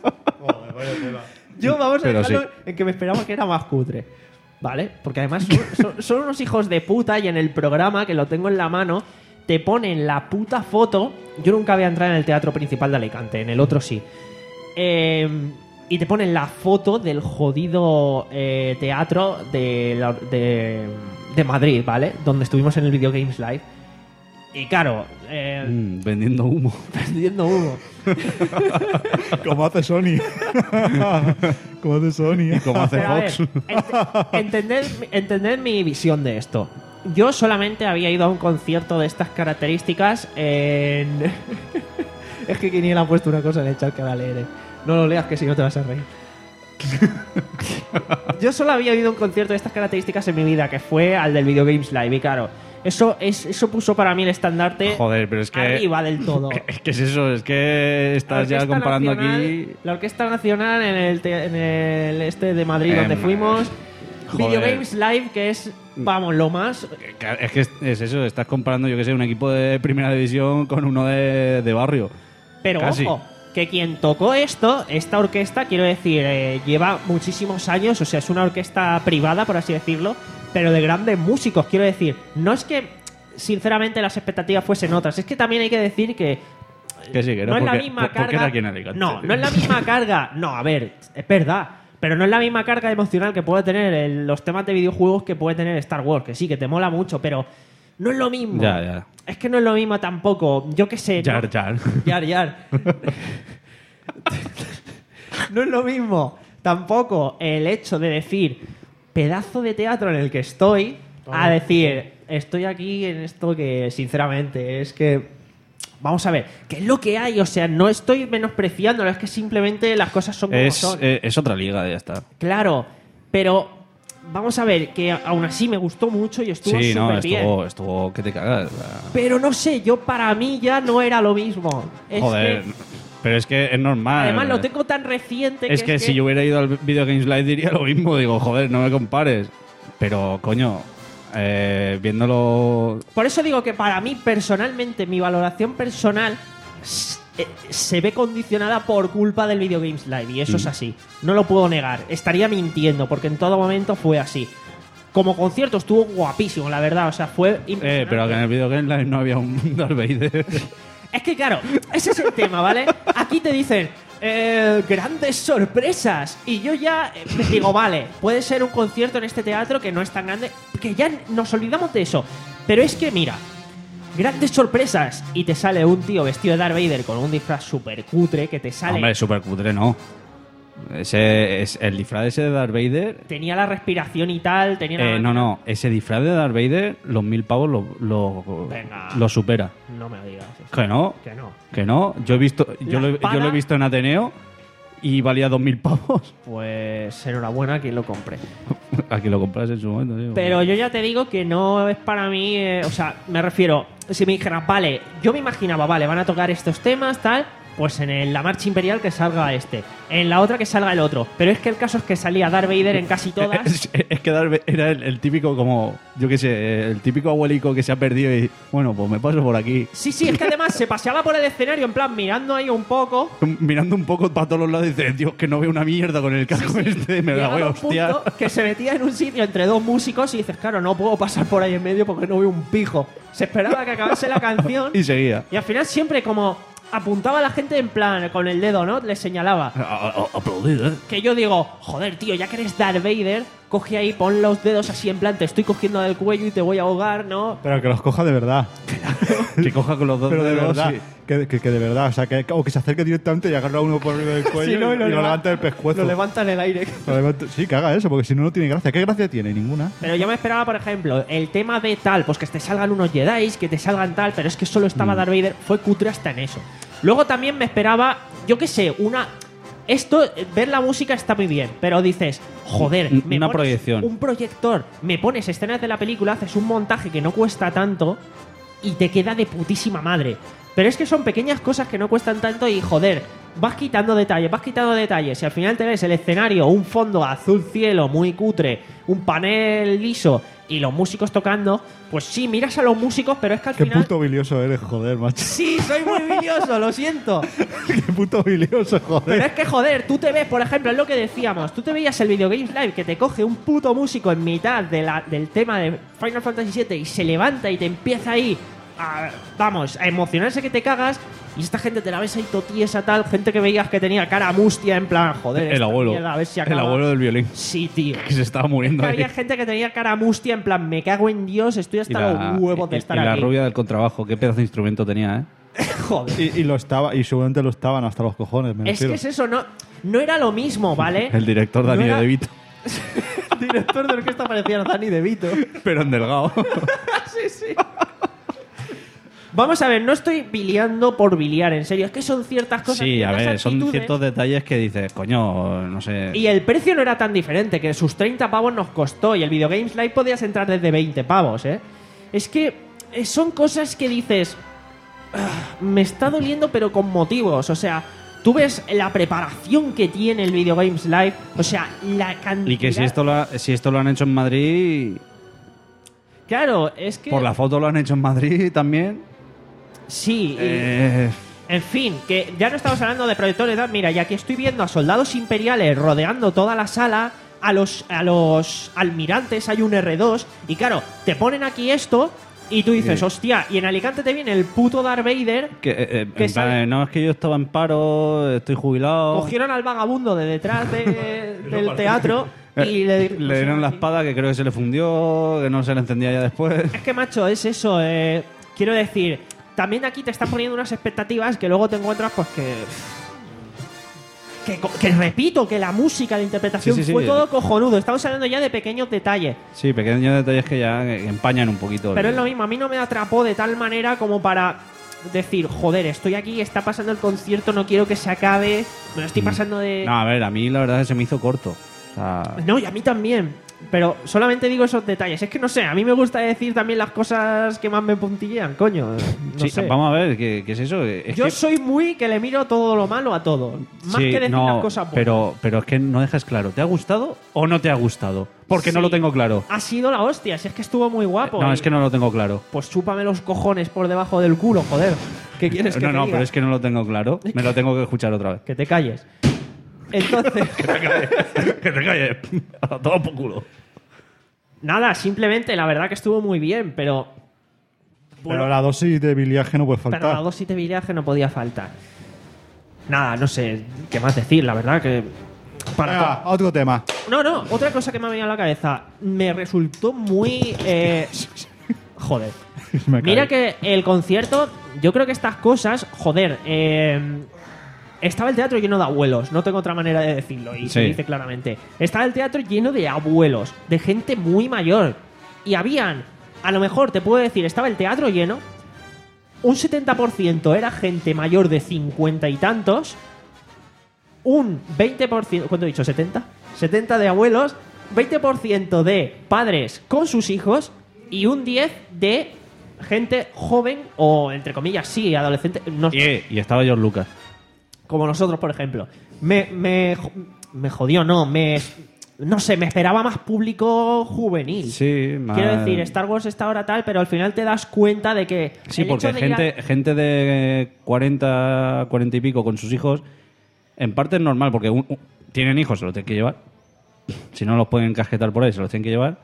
Yo vamos a Pero dejarlo sí. en que me esperaba que era más cutre. ¿Vale? Porque además son, son- son unos hijos de puta y en el programa, que lo tengo en la mano, te ponen la puta foto. Yo nunca había entrado en el teatro principal de Alicante, en el otro sí. Eh, y te ponen la foto del jodido eh, teatro de, la- de, de Madrid, ¿vale? Donde estuvimos en el Video Games Live. Y claro, eh, Mm, vendiendo humo. vendiendo humo. Como hace Sony. Como hace Sony. ¿eh? Como hace Pero a ver, Fox. ent- entended, entended mi visión de esto. Yo solamente había ido a un concierto de estas características en... Es que Quiniela ha puesto una cosa en el chat que ahora leeré. No lo leas, que si no te vas a reír. Yo solo había ido a un concierto de estas características en mi vida, que fue al del Video Games Live. Y claro, Eso, es, eso puso para mí el estandarte Joder, pero es que... arriba del todo. Es que es eso, es que estás ya Orquesta comparando Nacional- aquí... La Orquesta Nacional en el, te- en el este de Madrid Em, donde fuimos. joder. Video Games Live, que es, vamos, lo más... Es que es, es eso, estás comparando, yo que sé, un equipo de primera división con uno de, de barrio. Pero Casi. ojo, que quien tocó esto, esta orquesta, quiero decir, eh, lleva muchísimos años, o sea, es una orquesta privada, por así decirlo, pero de grandes músicos, quiero decir. No es que, sinceramente, las expectativas fuesen otras, es que también hay que decir que Que sí, que no no, es la porque, misma por- porque carga. era aquí en Alicante. No, no es la misma carga. No, a ver, es verdad. Pero no es la misma carga emocional que puede tener el- los temas de videojuegos que puede tener Star Wars. Que sí, que te mola mucho, pero no es lo mismo. Ya, ya. Es que no es lo mismo tampoco. Yo qué sé. Jar ¿no? Jar. Yar, yar. No es lo mismo tampoco el hecho de decir pedazo de teatro en el que estoy a decir estoy aquí en esto que sinceramente es que vamos a ver, ¿qué es lo que hay? O sea, no estoy menospreciándolo, es que simplemente las cosas son como Es, son. eh, es otra liga, ya está. Claro, pero vamos a ver, que aún así me gustó mucho y estuvo Sí, no, súper bien. estuvo, estuvo que te cagas. o sea, Pero no sé, yo para mí ya no era lo mismo. Es Joder, que, pero es que es normal. además lo tengo tan reciente Es que, que si yo hubiera ido al Video Games Live diría lo mismo. Digo, joder, no me compares. Pero, coño, eh, viéndolo... Por eso digo que para mí, personalmente, mi valoración personal s- eh, se ve condicionada por culpa del Video Games Live. Y eso Mm. es así. No lo puedo negar. Estaría mintiendo, porque en todo momento fue así. Como concierto estuvo guapísimo, la verdad. O sea, fue Eh, impresionante. pero que en el Video Games Live no había un Darth Vader. Es que claro, ese es el tema, ¿vale? Aquí te dicen eh, grandes sorpresas y yo ya eh, me digo, vale, puede ser un concierto en este teatro que no es tan grande, que ya nos olvidamos de eso. Pero es que mira, grandes sorpresas y te sale un tío vestido de Darth Vader con un disfraz súper cutre que te sale... Hombre, super cutre, no. Ese, es, el disfraz ese de Darth Vader... Tenía la respiración y tal, tenía... Eh, la- no, no, ese disfraz de Darth Vader, los mil pavos lo, lo, Venga. lo supera. No me lo digas. eso. Que no, Que no. que no. Yo he visto, yo La lo, he- yo lo he espada- visto en Ateneo y valía dos mil pavos. Pues enhorabuena a quien lo compre. Aquí lo compras en su momento, tío. Pero yo ya te digo que no es para mí, eh, o sea, me refiero, si me dijeran, vale, yo me imaginaba, vale, van a tocar estos temas, tal, pues en el- la marcha imperial que salga este, en la otra que salga el otro. Pero es que el caso es que salía Darth Vader en casi todas. Es, es que Darth Vader era el, el típico como, yo qué sé, el típico abuelico que se ha perdido y, bueno, pues me paso por aquí. Sí, sí, es que además se paseaba por el escenario en plan mirando ahí un poco. Mirando un poco para todos los lados y dice, Dios, que no veo una mierda con el casco este, me la Llegaba voy a un hostiar. punto que se metía en un sitio entre dos músicos y dices, claro, no puedo pasar por ahí en medio porque no veo un pijo. Se esperaba que acabase la canción Y seguía. y al final siempre como apuntaba a la gente en plan con el dedo, ¿no? Le señalaba. Aplaudir, ¿eh? Que yo digo, joder, tío, ya que eres Darth Vader, coge ahí, pon los dedos así en plan, te estoy cogiendo del cuello y te voy a ahogar, ¿no? Pero que los coja de verdad. Que coja con los dos Pero de dedos verdad. y- Que, que, que de verdad. O sea, que, o que se acerque directamente y agarra a uno por arriba del cuello Sí, no, y, y lo y lo leva- levanta del pescuezo. Lo levanta en el aire. Lo levanta- Sí, que haga eso, porque si no, no tiene gracia. ¿Qué gracia tiene? Ninguna. Pero yo me esperaba, por ejemplo, el tema de tal, pues que te salgan unos Jedi, que te salgan tal, pero es que solo estaba Darth Vader, fue cutre hasta en eso. Luego también me esperaba, yo qué sé, una... Esto, eh, ver la música está muy bien, pero dices, joder, Un- me una pones proyección. un proyector, me pones escenas de la película, haces un montaje que no cuesta tanto y te queda de putísima madre. Pero es que son pequeñas cosas que no cuestan tanto y, joder, vas quitando detalles, vas quitando detalles y al final te ves el escenario, un fondo azul cielo muy cutre, un panel liso y los músicos tocando, pues sí, miras a los músicos, pero es que al Qué final... puto bilioso eres, joder, macho. Sí, soy muy bilioso, lo siento. Qué puto bilioso, joder. Pero es que, joder, tú te ves, por ejemplo, es lo que decíamos, tú te veías el Video Games Live que te coge un puto músico en mitad de la, del tema de Final Fantasy siete y se levanta y te empieza ahí a, vamos, a emocionarse que te cagas y esta gente te la ves ahí totiesa tal, gente que veías que tenía cara mustia en plan, joder, El esta abuelo. mierda, a ver si El acaba. abuelo del violín. Sí, tío. Que se estaba muriendo Que ahí. había gente que tenía cara mustia en plan, me cago en Dios, estoy Y hasta la, los huevos de y- estar y la aquí. rubia del contrabajo, qué pedazo de instrumento tenía, ¿eh? Joder. Y, y lo estaba, y seguramente lo estaban hasta los cojones, me Es que refiero. es eso, no, no era lo mismo, ¿vale? El director No Dani era- De Vito. Director de orquesta parecía Dani De Vito. Pero en delgado. Sí, sí. Vamos a ver, no estoy biliando por biliar, en serio. Es que son ciertas cosas. Sí, a ciertas ver, son actitudes. ciertos detalles que dices, coño, no sé. Y el precio no era tan diferente, que sus treinta pavos nos costó. Y el Video Games Live podías entrar desde veinte pavos, ¿eh? Es que eh, son cosas que dices... "Ah, me está doliendo pero con motivos". O sea, tú ves la preparación que tiene el Video Games Live. O sea, la cantidad... Y que si esto, lo ha- si esto lo han hecho en Madrid... Claro, es que... Por la foto lo han hecho en Madrid también. Sí, y- Eh, en fin, que ya no estamos hablando de proyectores de edad. Mira, ya que estoy viendo a soldados imperiales rodeando toda la sala, a los, a los almirantes hay un erre dos, y claro, te ponen aquí esto y tú dices, Sí. hostia, y en Alicante te viene el puto Darth Vader. que, eh, eh, Que en plan, sale- no, es que yo estaba en paro, estoy jubilado. Cogieron al vagabundo de detrás de- del teatro y le, Eh, le dieron la espada que creo que se le fundió, que no se le encendía ya después. Es que, macho, es eso. eh, quiero decir, también aquí te están poniendo unas expectativas que luego te encuentras, pues que. Que, co- que repito, que la música, la interpretación Sí, sí, sí. fue todo cojonudo. Estamos hablando ya de pequeños detalles. Sí, pequeños detalles que ya que empañan un poquito. Pero es lo mismo, a mí no me atrapó de tal manera como para decir, joder, estoy aquí, está pasando el concierto, no quiero que se acabe, me lo estoy pasando de. No, a ver, a mí la verdad es que se me hizo corto. O sea, No, y a mí también. Pero solamente digo esos detalles. Es que no sé, a mí me gusta decir también las cosas que más me puntillean, coño. No sí, sé. vamos a ver, ¿qué, qué es eso? Es Yo que- soy muy que le miro todo lo malo a todo. Más Sí, que decir no, las cosas buenas. pero, pero es que no dejas claro, ¿te ha gustado o no te ha gustado? Porque no Sí. lo tengo claro. Ha sido la hostia, si es que estuvo muy guapo. No, Y- es que no lo tengo claro. Pues chúpame los cojones por debajo del culo, joder. ¿Qué quieres que No, te no, diga? pero es que no lo tengo claro. Me lo tengo que escuchar otra vez. Que te calles. Entonces, Que te calles. A todo por culo. nada, simplemente la verdad que estuvo muy bien, pero... Pero la dosis de biliaje no puede Pero faltar. la dosis de viaje no podía faltar. Nada, no sé qué más decir, la verdad que... Para Venga, otro tema. No, no, otra cosa que me ha venido a la cabeza. Me resultó muy... eh, Joder. Me Mira cae. que el concierto, yo creo que estas cosas, joder, eh, estaba el teatro lleno de abuelos, no tengo otra manera de decirlo, y se Sí. dice claramente. Estaba el teatro lleno de abuelos, de gente muy mayor. Y habían, a lo mejor te puedo decir, estaba el teatro lleno, un setenta por ciento era gente mayor de cincuenta y tantos, un veinte por ciento, ¿cuánto he dicho? ¿setenta? setenta de abuelos, veinte por ciento de padres con sus hijos y un diez de gente joven o, entre comillas, sí, adolescente, no, Y, y estaba George Lucas. como nosotros, por ejemplo. Me, me, jo- me jodió, no, me... No sé, me esperaba más público juvenil. Sí, más... Quiero decir, Star Wars está ahora tal, pero al final te das cuenta de que... Sí, el porque hecho de ir a- gente, gente de cuarenta, cuarenta y pico con sus hijos, en parte es normal, porque un- un- tienen hijos, se los tienen que llevar. Si no los pueden casquetar por ahí, se los tienen que llevar.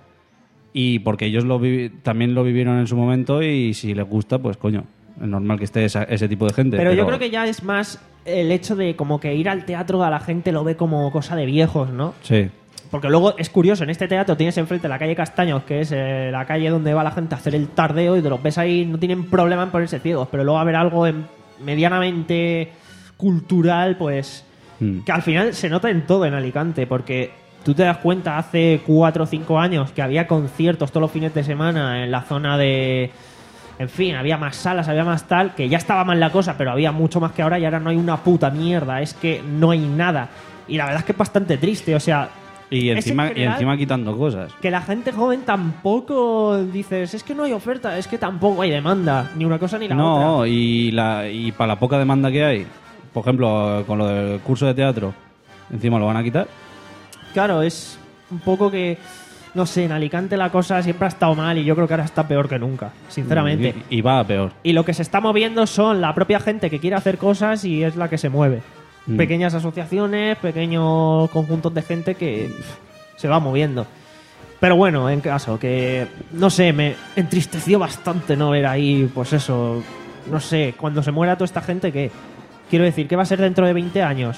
Y porque ellos lo vivi- también lo vivieron en su momento y si les gusta, pues coño, es normal que esté esa- ese tipo de gente. Pero, yo creo que ya es más el hecho de como que ir al teatro a la gente lo ve como cosa de viejos, ¿no? Sí. Porque luego es curioso, en este teatro tienes enfrente la calle Castaños, que es eh, la calle donde va la gente a hacer el tardeo y te los ves ahí, no tienen problema en ponerse ciegos, pero luego a ver algo en- medianamente cultural, pues Mm. que al final se nota en todo en Alicante, porque tú te das cuenta hace cuatro o cinco años que había conciertos todos los fines de semana en la zona de... En fin, había más salas, había más tal, que ya estaba mal la cosa, pero había mucho más que ahora y ahora no hay una puta mierda, es que no hay nada. Y la verdad es que es bastante triste, o sea... Y es en encima, y general encima quitando cosas. que la gente joven tampoco dices, es que no hay oferta, es que tampoco hay demanda, ni una cosa ni la No, otra. y, la, y para la poca demanda que hay, por ejemplo, con lo del curso de teatro, encima lo van a quitar. Claro, es un poco que, no sé, en Alicante la cosa siempre ha estado mal y yo creo que ahora está peor que nunca, sinceramente. Y, y va a peor. Y lo que se está moviendo son la propia gente que quiere hacer cosas y es la que se mueve. Mm. Pequeñas asociaciones, pequeños conjuntos de gente que pff, se va moviendo. Pero bueno, en caso, que no sé, me entristeció bastante no ver ahí, pues eso, no sé, cuando se muera toda esta gente, ¿qué? Quiero decir, ¿qué va a ser dentro de veinte años?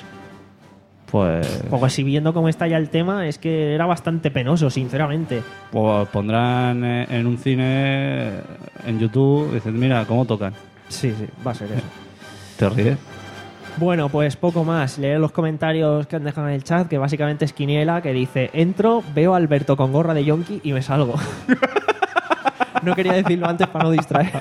Pues, Pues si viendo cómo está ya el tema, es que era bastante penoso, sinceramente. pues pondrán eh, en un cine, en YouTube, dicen, mira, cómo tocan. Sí, sí, va a ser eso. Te ríes. Bueno, pues poco más. Leer los comentarios que han dejado en el chat, que básicamente es Quiniela, que dice, entro, veo a Alberto con gorra de yonki y me salgo. No quería decirlo antes para no distraer.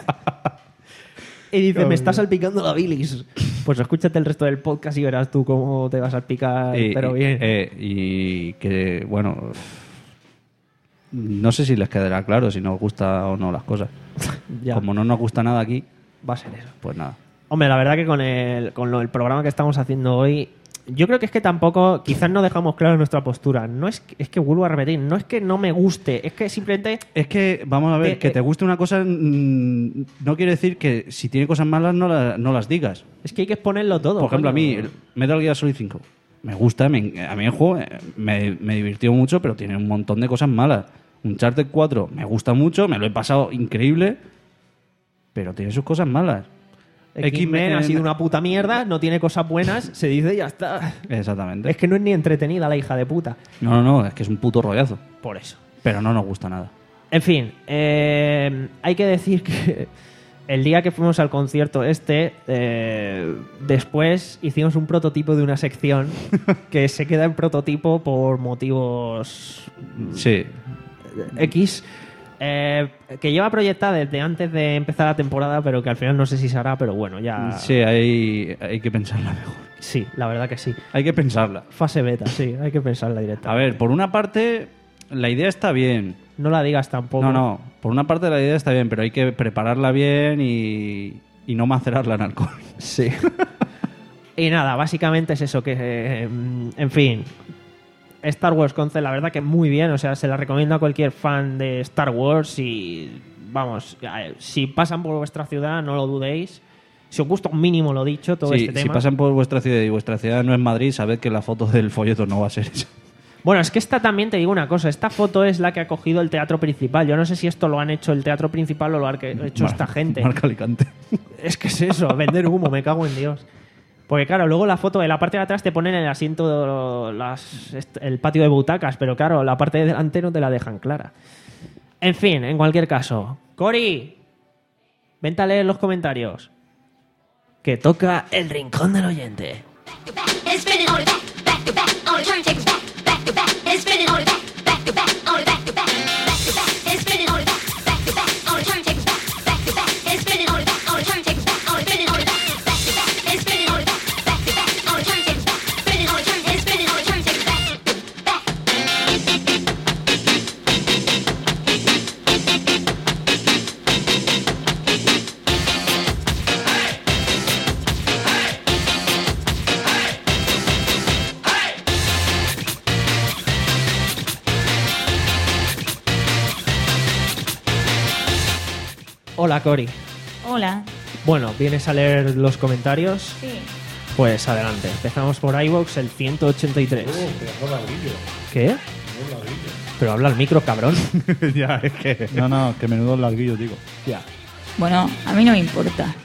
Y dice, me está salpicando la bilis. Pues escúchate el resto del podcast y verás tú cómo te vas a salpicar, Y- pero y- bien. eh, y que, bueno, no sé si les quedará claro si nos gusta o no las cosas. Ya. Como no nos gusta nada aquí, Va a ser eso. pues nada. Hombre, la verdad que con el, con lo, el programa que estamos haciendo hoy, yo creo que es que tampoco, quizás no dejamos claro nuestra postura. No es, es que vuelvo a repetir, no es que no me guste, es que simplemente... Es que, vamos a ver, Eh, que eh. te guste una cosa mm, no quiere decir que si tiene cosas malas no, la- no las digas. Es que hay que exponerlo todo. Por ejemplo, a coño. mí, el Metal Gear Solid cinco me gusta, me- a mí el juego eh, me, me divirtió mucho, pero tiene un montón de cosas malas. Uncharted cuatro me gusta mucho, me lo he pasado increíble, pero tiene sus cosas malas. X-Men ha X-Men- sido una puta mierda, no tiene cosas buenas, se dice y ya está. Exactamente. Es que no es ni entretenida la hija de puta. No, no, no, es que es un puto rollazo. Por eso. Pero no nos gusta nada. En fin, eh, hay que decir que el día que fuimos al concierto este, eh, después hicimos un prototipo de una sección que se queda en prototipo por motivos Sí. X, eh, que lleva proyectada desde antes de empezar la temporada, pero que al final no sé si se hará, pero bueno, ya... Sí, hay, hay que pensarla mejor. Sí, la verdad que sí. Hay que pensarla. Fase beta, sí, hay que pensarla directa. A ver, por una parte, la idea está bien. No la digas tampoco. No, no. Por una parte la idea está bien, pero hay que prepararla bien y, y no macerarla en alcohol. Sí. Y nada, básicamente es eso, que, eh, en fin, Star Wars Concept, la verdad que muy bien, o sea, se la recomiendo a cualquier fan de Star Wars y, vamos, eh, si pasan por vuestra ciudad, no lo dudéis. Si os gusta un mínimo, lo dicho, todo Sí, este si tema. pasan por vuestra ciudad y vuestra ciudad no es Madrid, sabed que la foto del folleto no va a ser esa. Bueno, es que esta también te digo una cosa, esta foto es la que ha cogido el teatro principal. Yo no sé si esto lo han hecho el teatro principal o lo ha hecho Mar- esta gente. Marca Alicante. Es que es eso, vender humo, me cago en Dios. Porque claro, luego la foto de la parte de atrás te ponen el asiento, las, est- el patio de butacas, pero claro, la parte de delante no te la dejan clara. En fin, en cualquier caso. Cori, vente a leer los comentarios. Que toca el rincón del oyente. And spin it on it back, back to back, on the turntables back, back to back, and spin it on it back, back to back, on it back to back, back to back, and spin it on it back, back to back, on the turntables back, back to back, and spin it on it back, on the turntables back, on it, spin it on it back, back to back, and spin it on it back, back to back, on the turntables back, spin it on it, turn, and spin it on the turntables back, back. Hola, Cori. Hola. Bueno, ¿vienes a leer los comentarios? Sí. Pues adelante. Empezamos por iVoox, el ciento ochenta y tres. ¿Qué? Pero habla al micro, cabrón. Ya, es que... No, no, que menudo larguillo, digo. Ya. Bueno, a mí no me importa.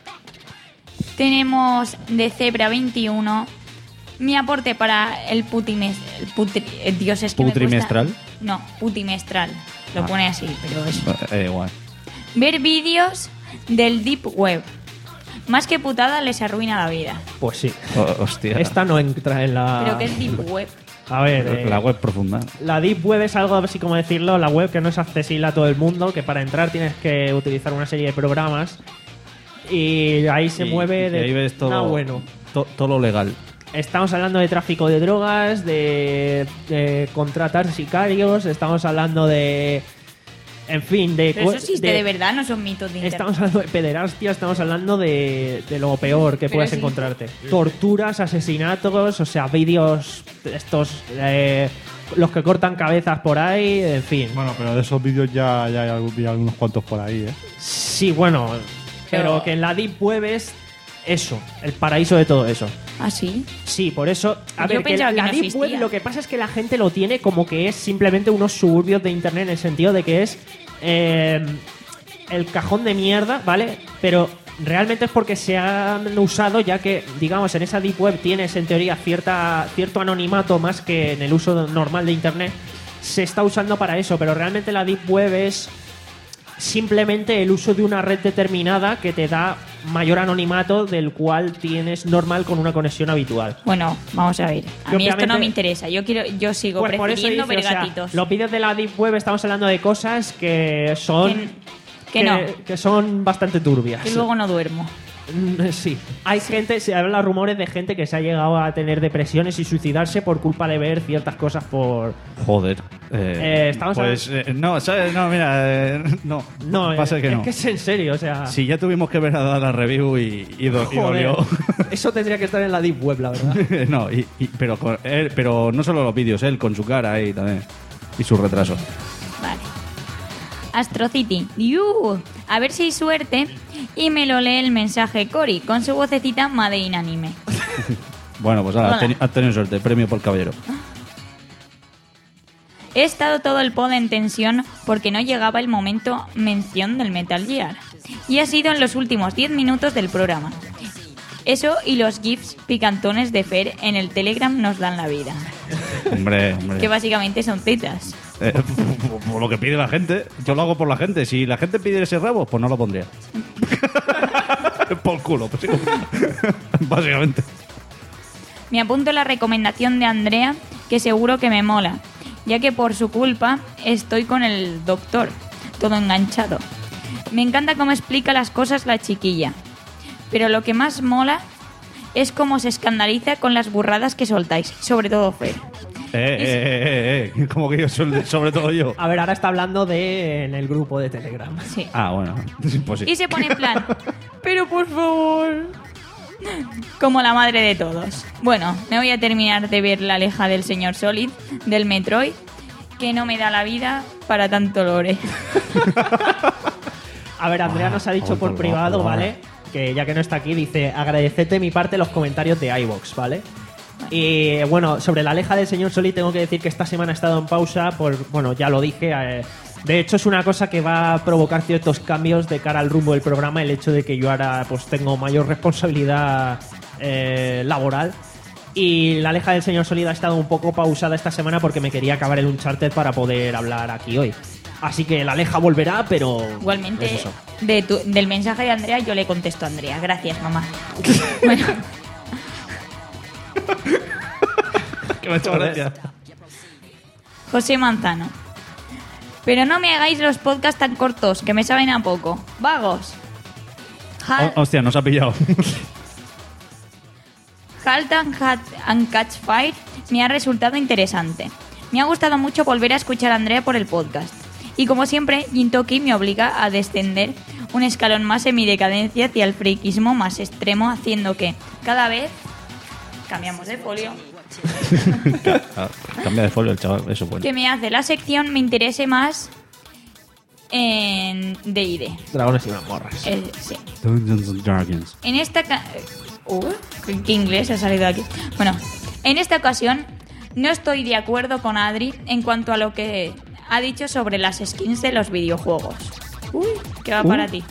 Tenemos de Zebra veintiuno. Mi aporte para el putimes... El putri, eh, Dios, es que me cuesta- ¿Putrimestral? No, putimestral. Lo Ah. pone así, pero es... Eh, igual. Ver vídeos del Deep Web. Más que putada les arruina la vida. Pues sí. O- hostia. Esta no entra en la... ¿Pero qué es Deep Web? A ver... eh, La web profunda. La Deep Web es algo así como decirlo, la web que no es accesible a todo el mundo, que para entrar tienes que utilizar una serie de programas y ahí se Y- mueve y de... ahí ves todo, Ah, bueno. to- todo lo legal. Estamos hablando de tráfico de drogas, de, de contratar sicarios, estamos hablando de... En fin, de... Pero cu- eso existe de, verdad, no son mitos de internet. Estamos hablando de pederastia, estamos hablando de, de lo peor que Pero puedas sí. encontrarte. Torturas, asesinatos, o sea, vídeos estos... eh, los que cortan cabezas por ahí, en fin. Bueno, pero de esos vídeos ya, ya hay algún- vi algunos cuantos por ahí, ¿eh? Sí, bueno, pero, Pero- que en la Deep Web es eso, el paraíso de todo eso. ¿Ah, sí? Sí, por eso... A Yo ver, que pensaba la, que la no Deep existía. Web lo que pasa es que la gente lo tiene como que es simplemente unos suburbios de Internet en el sentido de que es eh, el cajón de mierda, ¿vale? Pero realmente es porque se han usado ya que, digamos, en esa Deep Web tienes en teoría cierta, cierto anonimato más que en el uso normal de Internet. Se está usando para eso, pero realmente la Deep Web es simplemente el uso de una red determinada que te da mayor anonimato del cual tienes normal con una conexión habitual. Bueno, vamos a ver. A Que mí esto no obviamente- me interesa. Yo quiero, yo sigo Pues por eso prefiriendo dice, ver o sea, gatitos. los vídeos de la Deep Web estamos hablando de cosas que son Que- que no. que son bastante turbias. Y luego no duermo. Mm, Sí, hay gente, se habla rumores de gente que se ha llegado a tener depresiones y suicidarse por culpa de ver ciertas cosas por... Joder. Eh, Eh, estamos pues eh, no, ¿sabes? No, mira, eh, no. No, pasa es, que es no. que es en serio, o sea... Si ya tuvimos que ver a dar la review y, y, do- y Joder, dolió. eso tendría que estar en la Deep Web, la verdad. no, y, y- pero, con él- pero no solo los vídeos, él con su cara ahí también. Y su retraso. Vale. Astrocity. ¡Yu! A ver si hay suerte y me lo lee el mensaje Cory con su vocecita Made in Anime. Bueno, pues ahora, Hola. has teni- has tenido suerte. Premio por caballero. He estado todo el pod en tensión porque no llegaba el momento mención del Metal Gear. Y ha sido en los últimos diez minutos del programa. Eso y los GIFs picantones de Fer en el Telegram nos dan la vida. Hombre, hombre. Que básicamente son tetas. Eh, por, por lo que pide la gente. Yo lo hago por la gente. Si la gente pide ese rabo, pues no lo pondría. Por culo, pues sí. Básicamente. Me apunto la recomendación de Andrea, que seguro que me mola, ya que por su culpa estoy con el doctor, todo enganchado. Me encanta cómo explica las cosas la chiquilla, pero lo que más mola es cómo se escandaliza con las burradas que soltáis, sobre todo Fer. Eh, eh, eh, eh, eh. Como que yo soy, sobre todo yo. A ver, ahora está hablando de en el grupo de Telegram. Sí. Ah, bueno. Pues sí. Y se pone en plan, pero por favor, como la madre de todos. Bueno, me voy a terminar de ver la aleja del señor Solid, del Metroid, que no me da la vida para tanto lore. A ver, Andrea nos ha dicho por privado, ¿vale? Que ya que no está aquí, dice, agradecete mi parte los comentarios de iVoox, ¿vale? Y bueno, sobre la aleja del señor Soli tengo que decir que esta semana he estado en pausa por, bueno, ya lo dije, eh, de hecho es una cosa que va a provocar ciertos cambios de cara al rumbo del programa, el hecho de que yo ahora pues tengo mayor responsabilidad eh, laboral. Y la aleja del señor Solid ha estado un poco pausada esta semana porque me quería acabar el Uncharted para poder hablar aquí hoy. Así que la aleja volverá, pero... Igualmente, es eso. de tu- del mensaje de Andrea, yo le contesto a Andrea. Gracias, mamá. Bueno, Que me ha hecho gracia. José Manzano. Pero no me hagáis los podcasts tan cortos, que me saben a poco. Vagos. Hal- Oh, hostia, nos ha pillado. Halt and, Hat and Catch Fire me ha resultado interesante. Me ha gustado mucho volver a escuchar a Andrea por el podcast. Y como siempre, Gintoki me obliga a descender un escalón más en mi decadencia hacia el friquismo más extremo, haciendo que cada vez cambiamos de folio, Ah, cambia de folio el chaval, eso bueno. que me hace la sección me interese más en D y D. Dragones y mazmorras. Eh, sí. Dungeons and Dragons. En esta... ca- Uh, ¿qué- ¿Qué inglés ha salido aquí? Bueno, en esta ocasión no estoy de acuerdo con Adri en cuanto a lo que ha dicho sobre las skins de los videojuegos. Uy, ¿qué va para ti?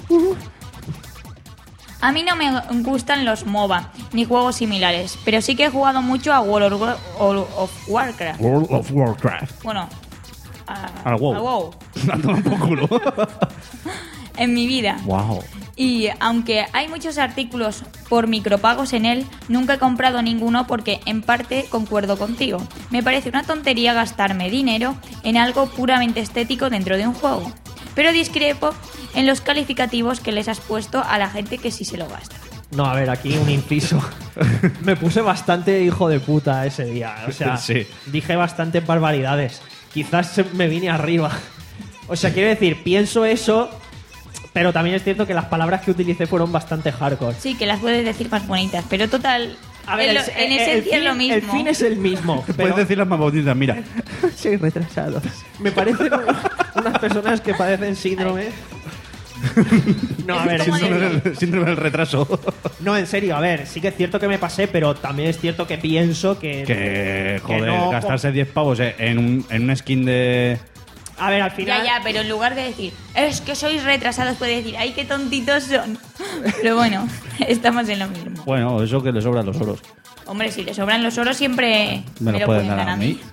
A mí no me gustan los MOBA ni juegos similares, pero sí que he jugado mucho a World of, War- World of Warcraft. World of Warcraft. Bueno, a, Al WoW. a WoW. A tomar por culo. En mi vida. Wow. Y aunque hay muchos artículos por micropagos en él, nunca he comprado ninguno porque en parte concuerdo contigo. Me parece una tontería gastarme dinero en algo puramente estético dentro de un juego. Pero discrepo en los calificativos que les has puesto a la gente que sí se lo gasta. No, a ver, aquí un inciso. Me puse bastante hijo de puta ese día. O sea, Sí. dije bastantes barbaridades. Quizás se- me vine arriba. O sea, quiero decir, pienso eso, pero también es cierto que las palabras que utilicé fueron bastante hardcore. Sí, que las puedes decir más bonitas, pero total, A ver, en, el- lo- en el- el esencia es lo fin- mismo. El fin es el mismo. Puedes Pero decir las más bonitas, mira. soy retrasado. Me parecen unas personas que padecen síndrome. No, a ver, Es como en serio. Síndrome del, síndrome del retraso. No, en serio, a ver, sí que es cierto que me pasé, pero también es cierto que pienso que... Que, joder, no- gastarse diez pavos en, un, en una skin de... A ver, al Ya, final... ya, pero en lugar de decir, es que sois retrasados, puede decir, ay, qué tontitos son. Pero bueno, estamos en lo mismo. Bueno, eso que le sobran los oros. Hombre, si le sobran los oros, siempre Me me, lo lo pueden dar a mí.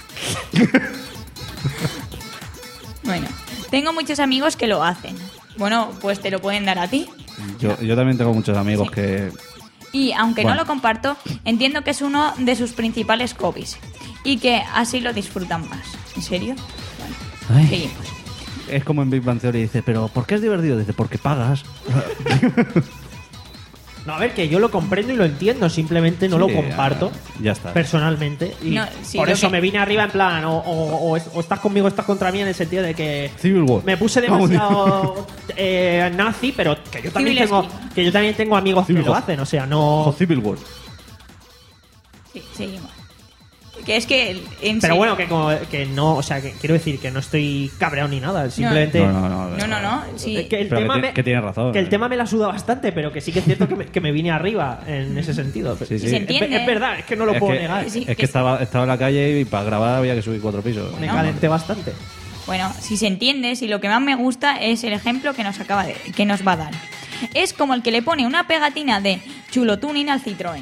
Bueno, tengo muchos amigos que lo hacen. Bueno, pues te lo pueden dar a ti. Yo, yo también tengo muchos amigos Sí. que... Y aunque Bueno. no lo comparto, entiendo que es uno de sus principales hobbies. Y que así lo disfrutan más. ¿En serio? Bueno, Ay. seguimos. Es como en Big Bang Theory, dice, pero ¿por qué es divertido? Dice, porque pagas. No, a ver, que yo lo comprendo y lo entiendo, simplemente no Sí, lo comparto ya, ya está. personalmente. Y No, sí, por lo eso que- me vine arriba en plan, o, o- o es- o estás conmigo o estás contra mí, en el sentido de que Civil War. me puse demasiado eh, nazi, pero que yo también Civil tengo Spy. que yo también tengo amigos Civil que lo War. hacen, o sea, no. O Civil War. Sí, seguimos. Que es que en Pero sí- bueno, que, como- que no, o sea, que quiero decir que no estoy cabreado ni nada, simplemente. No, no, no. No, no, no. Sí. Que el, Pero tema que, ti- me, que tienes razón. que el tema me la suda bastante, pero que sí que es cierto que me, que me vine arriba en ese sentido. Sí, sí. Se Es, entiende. es verdad, es que no lo Es puedo que- negar. Sí, es que que sí. estaba, estaba en la calle y para grabar había que subir cuatro pisos. Me No. calenté bastante. Bueno, si se entiende, si lo que más me gusta es el ejemplo que nos acaba de, que nos va a dar. Es como el que le pone una pegatina de chulo tuning al Citroën.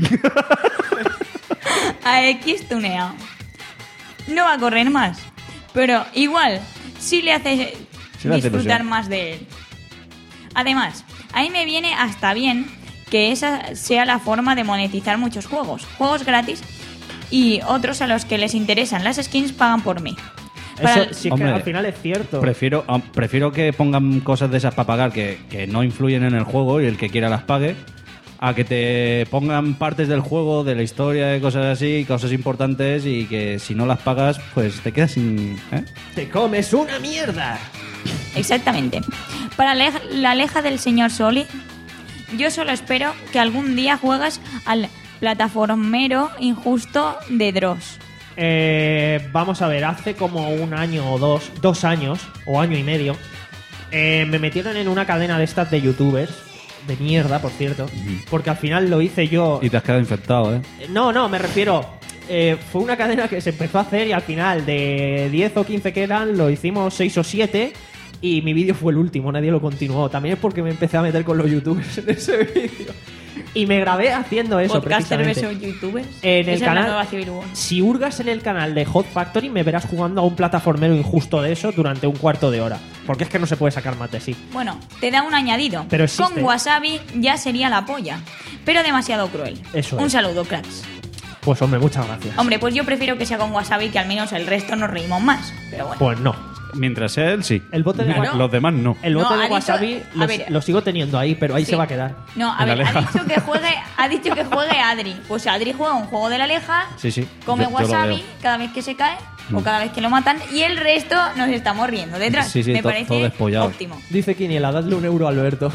A X tuneado. No va a correr más, pero igual sí le hace Sí le hace disfrutar ilusión. más de él. Además, a mí me viene hasta bien que esa sea la forma de monetizar muchos juegos. Juegos gratis y otros a los que les interesan las skins pagan por mí. Para Eso el- sí Hombre, que al final es cierto. Prefiero, ah, prefiero que pongan cosas de esas para pagar que, que no influyen en el juego y el que quiera las pague, a que te pongan partes del juego, de la historia, de cosas así, cosas importantes y que si no las pagas, pues te quedas sin... ¿eh? Te comes una mierda. Exactamente. Para la la leja del señor Soli, yo solo espero que algún día juegues al plataformero injusto de Dross. Eh, vamos a ver, hace como un año o dos, dos años o año y medio, eh, me metieron en una cadena de estas de youtubers, de mierda, por cierto, porque al final lo hice yo. Y te has quedado infectado, ¿eh? No, no, me refiero. eh, fue una cadena que se empezó a hacer y al final de diez o quince que eran, lo hicimos seis o siete. Y mi vídeo fue el último, nadie lo continuó. También es porque me empecé a meter con los youtubers en ese vídeo. Y me grabé haciendo eso, Podcaster precisamente. versus youtubers. En el Esa es canal, la nueva Civil War. si hurgas en el canal de Hot Factory, me verás jugando a un plataformero injusto de eso durante un cuarto de hora. Porque es que no se puede sacar más de sí. Bueno, te da un añadido. Pero existe. Con Wasabi ya sería la polla. Pero demasiado cruel. Eso Un es. saludo, cracks. Pues hombre, muchas gracias. Hombre, pues yo prefiero que sea con Wasabi, que al menos el resto nos reímos más. Pero bueno. Pues no. Mientras él, sí. El bote de Claro. Los demás no. El bote No, de ha dicho- wasabi a lo, ver. lo sigo teniendo ahí, pero ahí Sí. se va a quedar. No, a En la ver, ha Aleja. dicho que juegue, ha dicho que juegue Adri. Pues Adri juega un juego de la Aleja, Sí, sí. come Yo- yo lo wasabi veo. cada vez que se cae o Mm. cada vez que lo matan y el resto nos estamos riendo detrás. Sí, sí, Me to- parece todo despollado. óptimo. Dice Quiniela, dadle un euro a Alberto.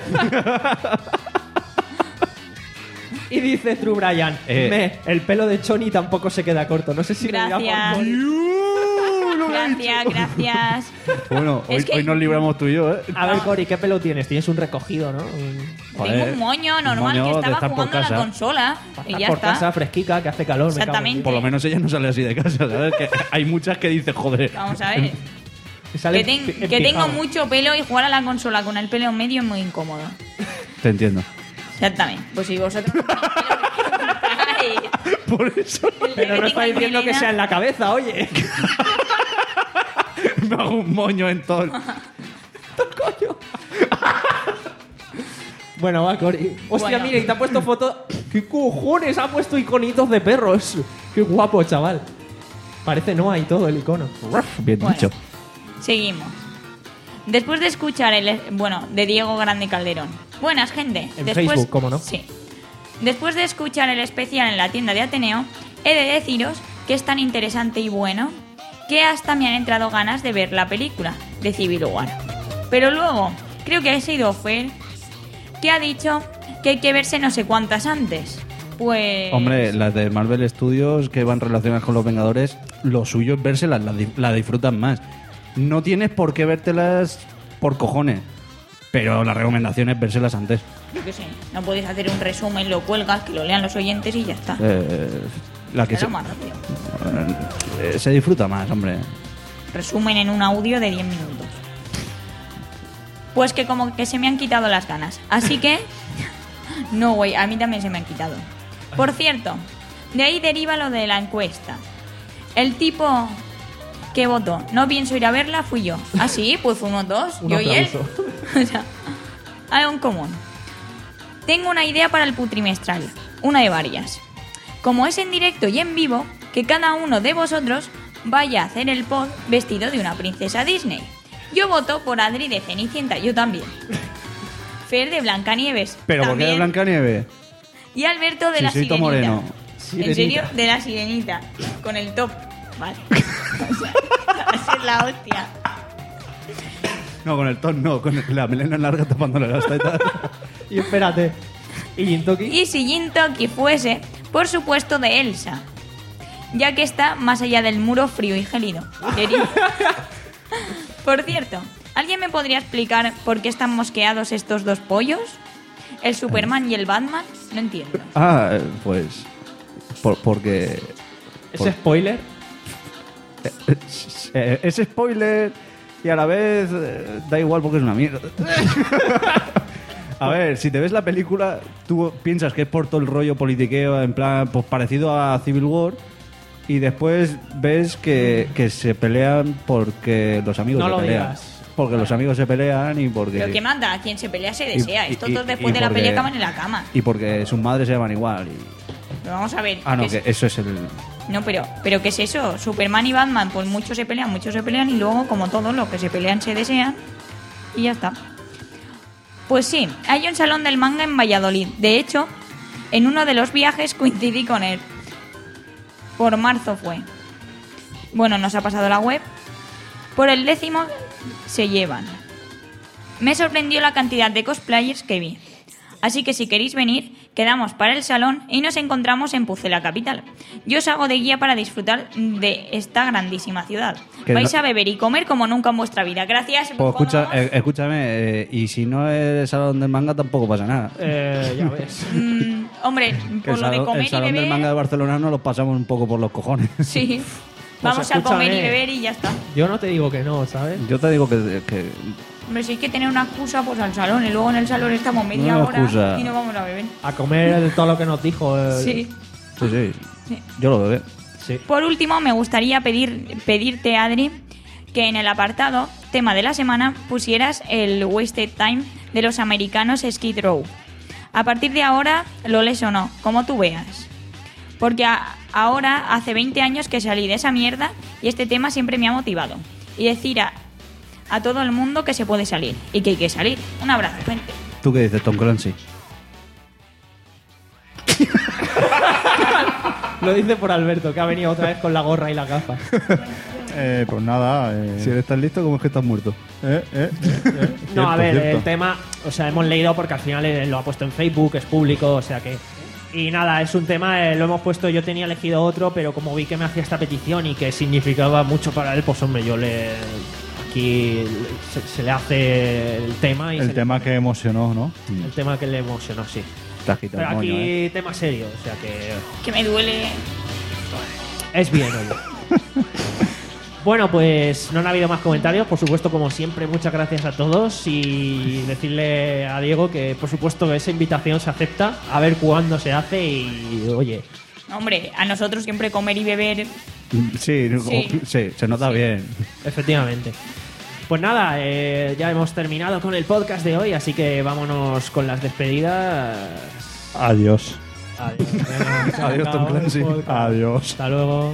Y dice True Brian, Eh. me, el pelo de Choni tampoco se queda corto. No sé si lo dirá por Gracias. Cory. Gracias, gracias. Bueno, hoy, Es que- hoy nos libramos tú y yo, ¿eh? A ver, Cory, ¿qué pelo tienes? Tienes un recogido, ¿no? Un- Tengo un moño normal moño que de estaba estar por jugando a la casa. consola y Estás ya por está. casa fresquica, que hace calor. me cago en Exactamente. Por lo menos ella no sale así de casa, ¿sabes? Que hay muchas que dicen, joder. Vamos a ver. Dios. Que sale Que, en ten- pi- en que tengo pijama. mucho pelo y jugar a la consola con el pelo en medio es muy incómodo. Te entiendo. Exactamente. Pues si vosotros no tenéis pelo, ¿qué contáis? Por eso El Pero que no tengo está en diciendo que melena- sea en la cabeza, oye. me hago un moño en todo. el- Bueno, va, Cory. Hostia, Bueno. mira, y te ha puesto foto. ¿Qué cojones? Ha puesto iconitos de perros. Qué guapo, chaval. Parece Noah y todo el icono. Bien Bueno. dicho. Seguimos. Después de escuchar el... Bueno, de Diego Grande Calderón. Buenas, gente. En Después, Facebook, ¿cómo no? Sí. Después de escuchar el especial en la tienda de Ateneo, he de deciros que es tan interesante y bueno que hasta me han entrado ganas de ver la película de Civil War. Pero luego, creo que ha sido Fer que ha dicho que hay que verse no sé cuántas antes. Pues... Hombre, las de Marvel Studios que van relacionadas con los Vengadores, lo suyo es vérselas, la, di- la disfrutan más. No tienes por qué vértelas por cojones, pero la recomendación es vérselas antes. Yo qué sé, no puedes hacer un resumen, lo cuelgas, que lo lean los oyentes y ya está. Eh, la que Claro, se, más rápido. eh, se disfruta más, hombre. Resumen en un audio de diez minutos. Pues que como que se me han quitado las ganas. Así que... No, güey, a mí también se me han quitado. Por cierto, de ahí deriva lo de la encuesta. El tipo que votó, no pienso ir a verla, fui yo. Ah, sí, pues fuimos dos, Un yo y él. aplauso. O sea, algo en común. Tengo una idea para el putrimestral, una de varias. Como es en directo y en vivo, que cada uno de vosotros vaya a hacer el pod vestido de una princesa Disney. Yo voto por Adri de Cenicienta, yo también. Fer de Blancanieves. ¿Pero por qué de también. Blancanieves? Y Alberto de Si la soy Sirenita. Tom Moreno. En serio, de la Sirenita. Con el top. Vale. O sea, así es la hostia. No, con el ton no, con la melena larga tapándole las tetas. Y espérate. ¿Y Jintoki? Y si Jintoki fuese, por supuesto, de Elsa. Ya que está más allá del muro frío y gélido. Querido. Por cierto, ¿alguien me podría explicar por qué están mosqueados estos dos pollos? ¿El Superman y el Batman? No entiendo. Ah, eh, pues... Por, porque... ¿Ese spoiler? Eh, es spoiler y a la vez eh, da igual porque es una mierda. A ver, si te ves la película, tú piensas que es por todo el rollo politiqueo, en plan, pues parecido a Civil War, y después ves que, que se pelean porque los amigos No se lo pelean. digas. Porque los amigos se pelean y porque... Pero que manda, a quien se pelea se desea. Y- y- Estos dos y- después y de la porque- pelea acaban en la cama. Y porque sus madres se llaman igual. y- Pero vamos a ver. Ah, no, ¿qué que es- eso es el... No, pero, pero ¿qué es eso? Superman y Batman, pues muchos se pelean, muchos se pelean y luego, como todos los que se pelean se desean y ya está. Pues sí, hay un salón del manga en Valladolid. De hecho, en uno de los viajes coincidí con él. Por marzo fue. Bueno, nos ha pasado la web. Por el décimo se llevan. Me sorprendió la cantidad de cosplayers que vi. Así que si queréis venir, quedamos para el salón y nos encontramos en Pucela Capital. Yo os hago de guía para disfrutar de esta grandísima ciudad. Que Vais no- a beber y comer como nunca en vuestra vida. Gracias. Pues escucha, vámonos. eh, escúchame, eh, y si no es salón del manga tampoco pasa nada. Eh, ya ves. Mm, hombre, Que por el lo de salón, comer el y salón del beber... manga de Barcelona nos lo pasamos un poco por los cojones. Sí. Vamos a escúchame. comer y beber y ya está. Yo no te digo que no, ¿sabes? Yo te digo que, que Hombre, si hay que tener una excusa, pues al salón. Y luego en el salón estamos media Una hora excusa. y no vamos a beber. A comer todo lo que nos dijo. el- Sí. sí, sí, Sí. yo lo bebé. Sí. Por último, me gustaría pedir, pedirte, Adri, que en el apartado tema de la semana pusieras el Wasted Time de los americanos Skid Row. A partir de ahora, lo lees o no, como tú veas. Porque a- ahora hace veinte años que salí de esa mierda y este tema siempre me ha motivado. Y decir a, a todo el mundo que se puede salir y que hay que salir. Un abrazo, gente. ¿Tú qué dices, Tom Clancy? Lo dice por Alberto, que ha venido otra vez con la gorra y las gafas. Eh, pues nada. Eh, Si eres tan listo, ¿cómo es que estás muerto? eh, eh, eh, eh. No, Cierto, a ver, cierto. el tema, o sea, hemos leído porque al final eh, lo ha puesto en Facebook, es público, o sea que... Y nada, es un tema, eh, lo hemos puesto, yo tenía elegido otro, pero como vi que me hacía esta petición y que significaba mucho para él, pues hombre, yo le... Aquí se, se le hace el tema y El se tema le, que emocionó, ¿no? el tema que le emocionó, sí. Te has quitado Pero el aquí moño, ¿eh? tema serio, o sea que Que me duele. es bien, oye. Bueno, pues no han habido más comentarios. Por supuesto, como siempre, muchas gracias a todos. Y decirle a Diego que, por supuesto, esa invitación se acepta. A ver cuándo se hace. Y, oye, Hombre, a nosotros siempre comer y beber. Sí, Sí. o- sí, se nota bien. efectivamente. Pues nada, eh, ya hemos terminado con el podcast de hoy. Así que vámonos con las despedidas. Adiós. Adiós. Venga, se Adiós, Tom acabó el Clancy. podcast. Adiós. Hasta luego.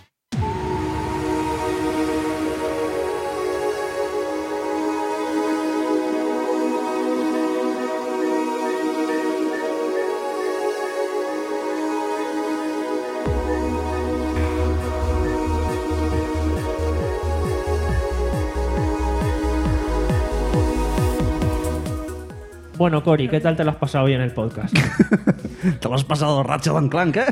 Bueno, Cori, ¿qué tal te lo has pasado hoy en el podcast? ¿Te lo has pasado Ratchet and Clank, eh?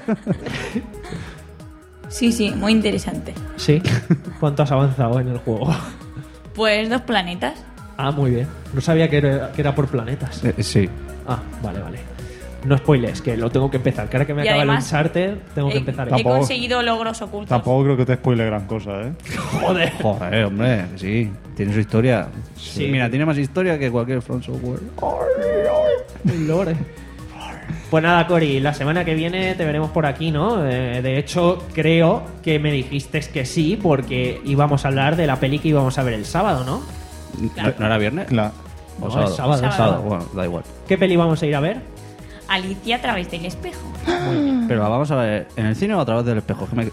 Sí, sí, muy interesante. ¿Sí? ¿Cuánto has avanzado en el juego? Pues dos planetas. Ah, muy bien. No sabía que era, que era por planetas. Eh, sí. Ah, vale, vale. No spoilers, que lo tengo que empezar. Que ahora que me Y acaba además, el Uncharted, tengo que he, empezar. he Tampoco- conseguido logros ocultos. Tampoco creo que te spoile gran cosa, ¿eh? Joder. Joder, hombre, sí. Tiene su historia. Sí. Mira, tiene más historia que cualquier From Software. Lore. Pues nada, Cori, la semana que viene te veremos por aquí, ¿no? Eh, de hecho, creo que me dijiste que sí, porque íbamos a hablar de la peli que íbamos a ver el sábado, ¿no? ¿No, ¿no era viernes? La- ¿O No, sábado? es sábado, Sábado. Sábado, bueno, da igual. ¿Qué peli vamos a ir a ver? Alicia a través del espejo. Pero la vamos a ver en el cine o a través del espejo. Que me...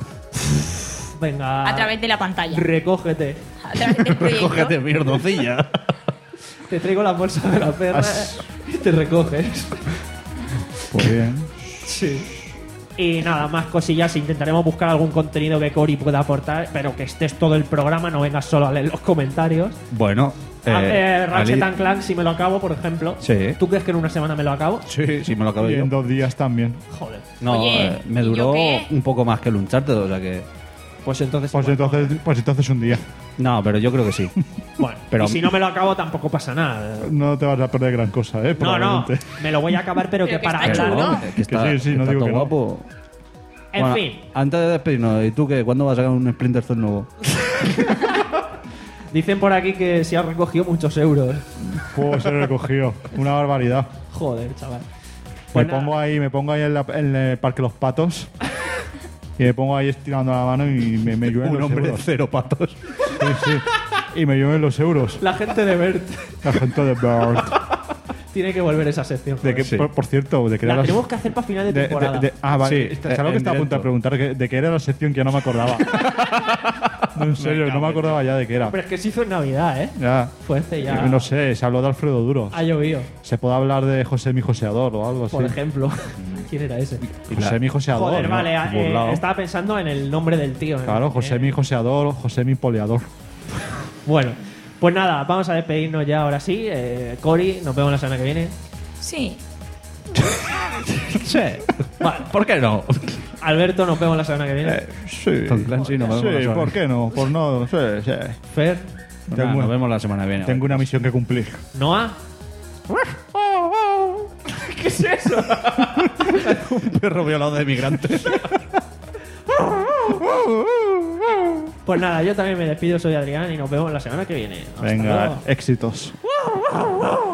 Venga. A través de la pantalla. Recógete. A través del proyector. Cógete, mierdocilla. Te traigo la bolsa de la perra As- y te recoges. Pues bien. Sí. Y nada, más cosillas. Intentaremos buscar algún contenido que Cory pueda aportar, pero que estés todo el programa, no vengas solo a leer los comentarios. Bueno, Ah, eh, eh, Ratchet Ali- and Clank, si me lo acabo, por ejemplo. Sí. ¿Tú crees que en una semana me lo acabo? Sí, sí, me lo acabo Y yo. en dos días también. Joder. No, Oye, eh, me ¿y yo duró qué? un poco más que el Uncharted, o sea que... Pues entonces. Pues igual. entonces, pues entonces un día. No, pero yo creo que sí. Bueno, pero- y si no me lo acabo, tampoco pasa nada. No te vas a perder gran cosa, ¿eh? No, no, Probablemente. me lo voy a acabar, pero, Pero que que para está hablar. chulo. que, que está, sí, sí, que no está digo todo que no. guapo. En Bueno, fin, antes de despedirnos, ¿y tú qué? ¿Cuándo vas a sacar un Splinter Cell nuevo? dicen por aquí que se ha recogido muchos euros. Juego se recogió. Una barbaridad. Joder, chaval. Pues me nada. pongo ahí, me pongo ahí en, la- en el Parque Los Patos. Y me pongo ahí estirando la mano y me, me llueven Un los hombre de euros. cero patos. Sí, sí. Y me llueven los euros. La gente de Bert La gente de Bird. tiene que volver a esa sección. De que, Sí. por, por cierto, de que La era la- tenemos que hacer para final de de- de- temporada. de- ah, vale. Sí, ¿Sabes lo en que estaba a punto directo. de preguntar? Que- De que era la sección que yo no me acordaba. No, en serio, no me acordaba ya de qué era. Pero es que se hizo en Navidad, ¿eh? Ya. Fue hace ya. No sé, se habló de Alfredo Duro. Ha llovido, Se puede hablar de José mi Joseador o algo así. por ejemplo. ¿Quién era ese? José mi Joseador. Joder, ¿no? vale, eh, Burlao. estaba pensando en el nombre del tío. ¿eh? Claro, José Eh, mi Joseador, José mi Poleador. Bueno, pues nada, vamos a despedirnos ya ahora sí. Eh, Cory, nos vemos la semana que viene. Sí. Sí. Vale, ¿por qué no? Alberto, nos vemos la semana que viene. Eh, sí. Tom Clancy, nos vemos la Sí, semana. ¿por qué no? Pues no, sí, sí. Fer, Pues nada, Tengo- nos vemos la semana que viene. Tengo una misión que cumplir. Noah. ¿Qué es eso? un perro violado de migrantes. Pues nada, yo también me despido, soy Adrián y nos vemos la semana que viene. Hasta Venga, luego. éxitos. ¡Wow!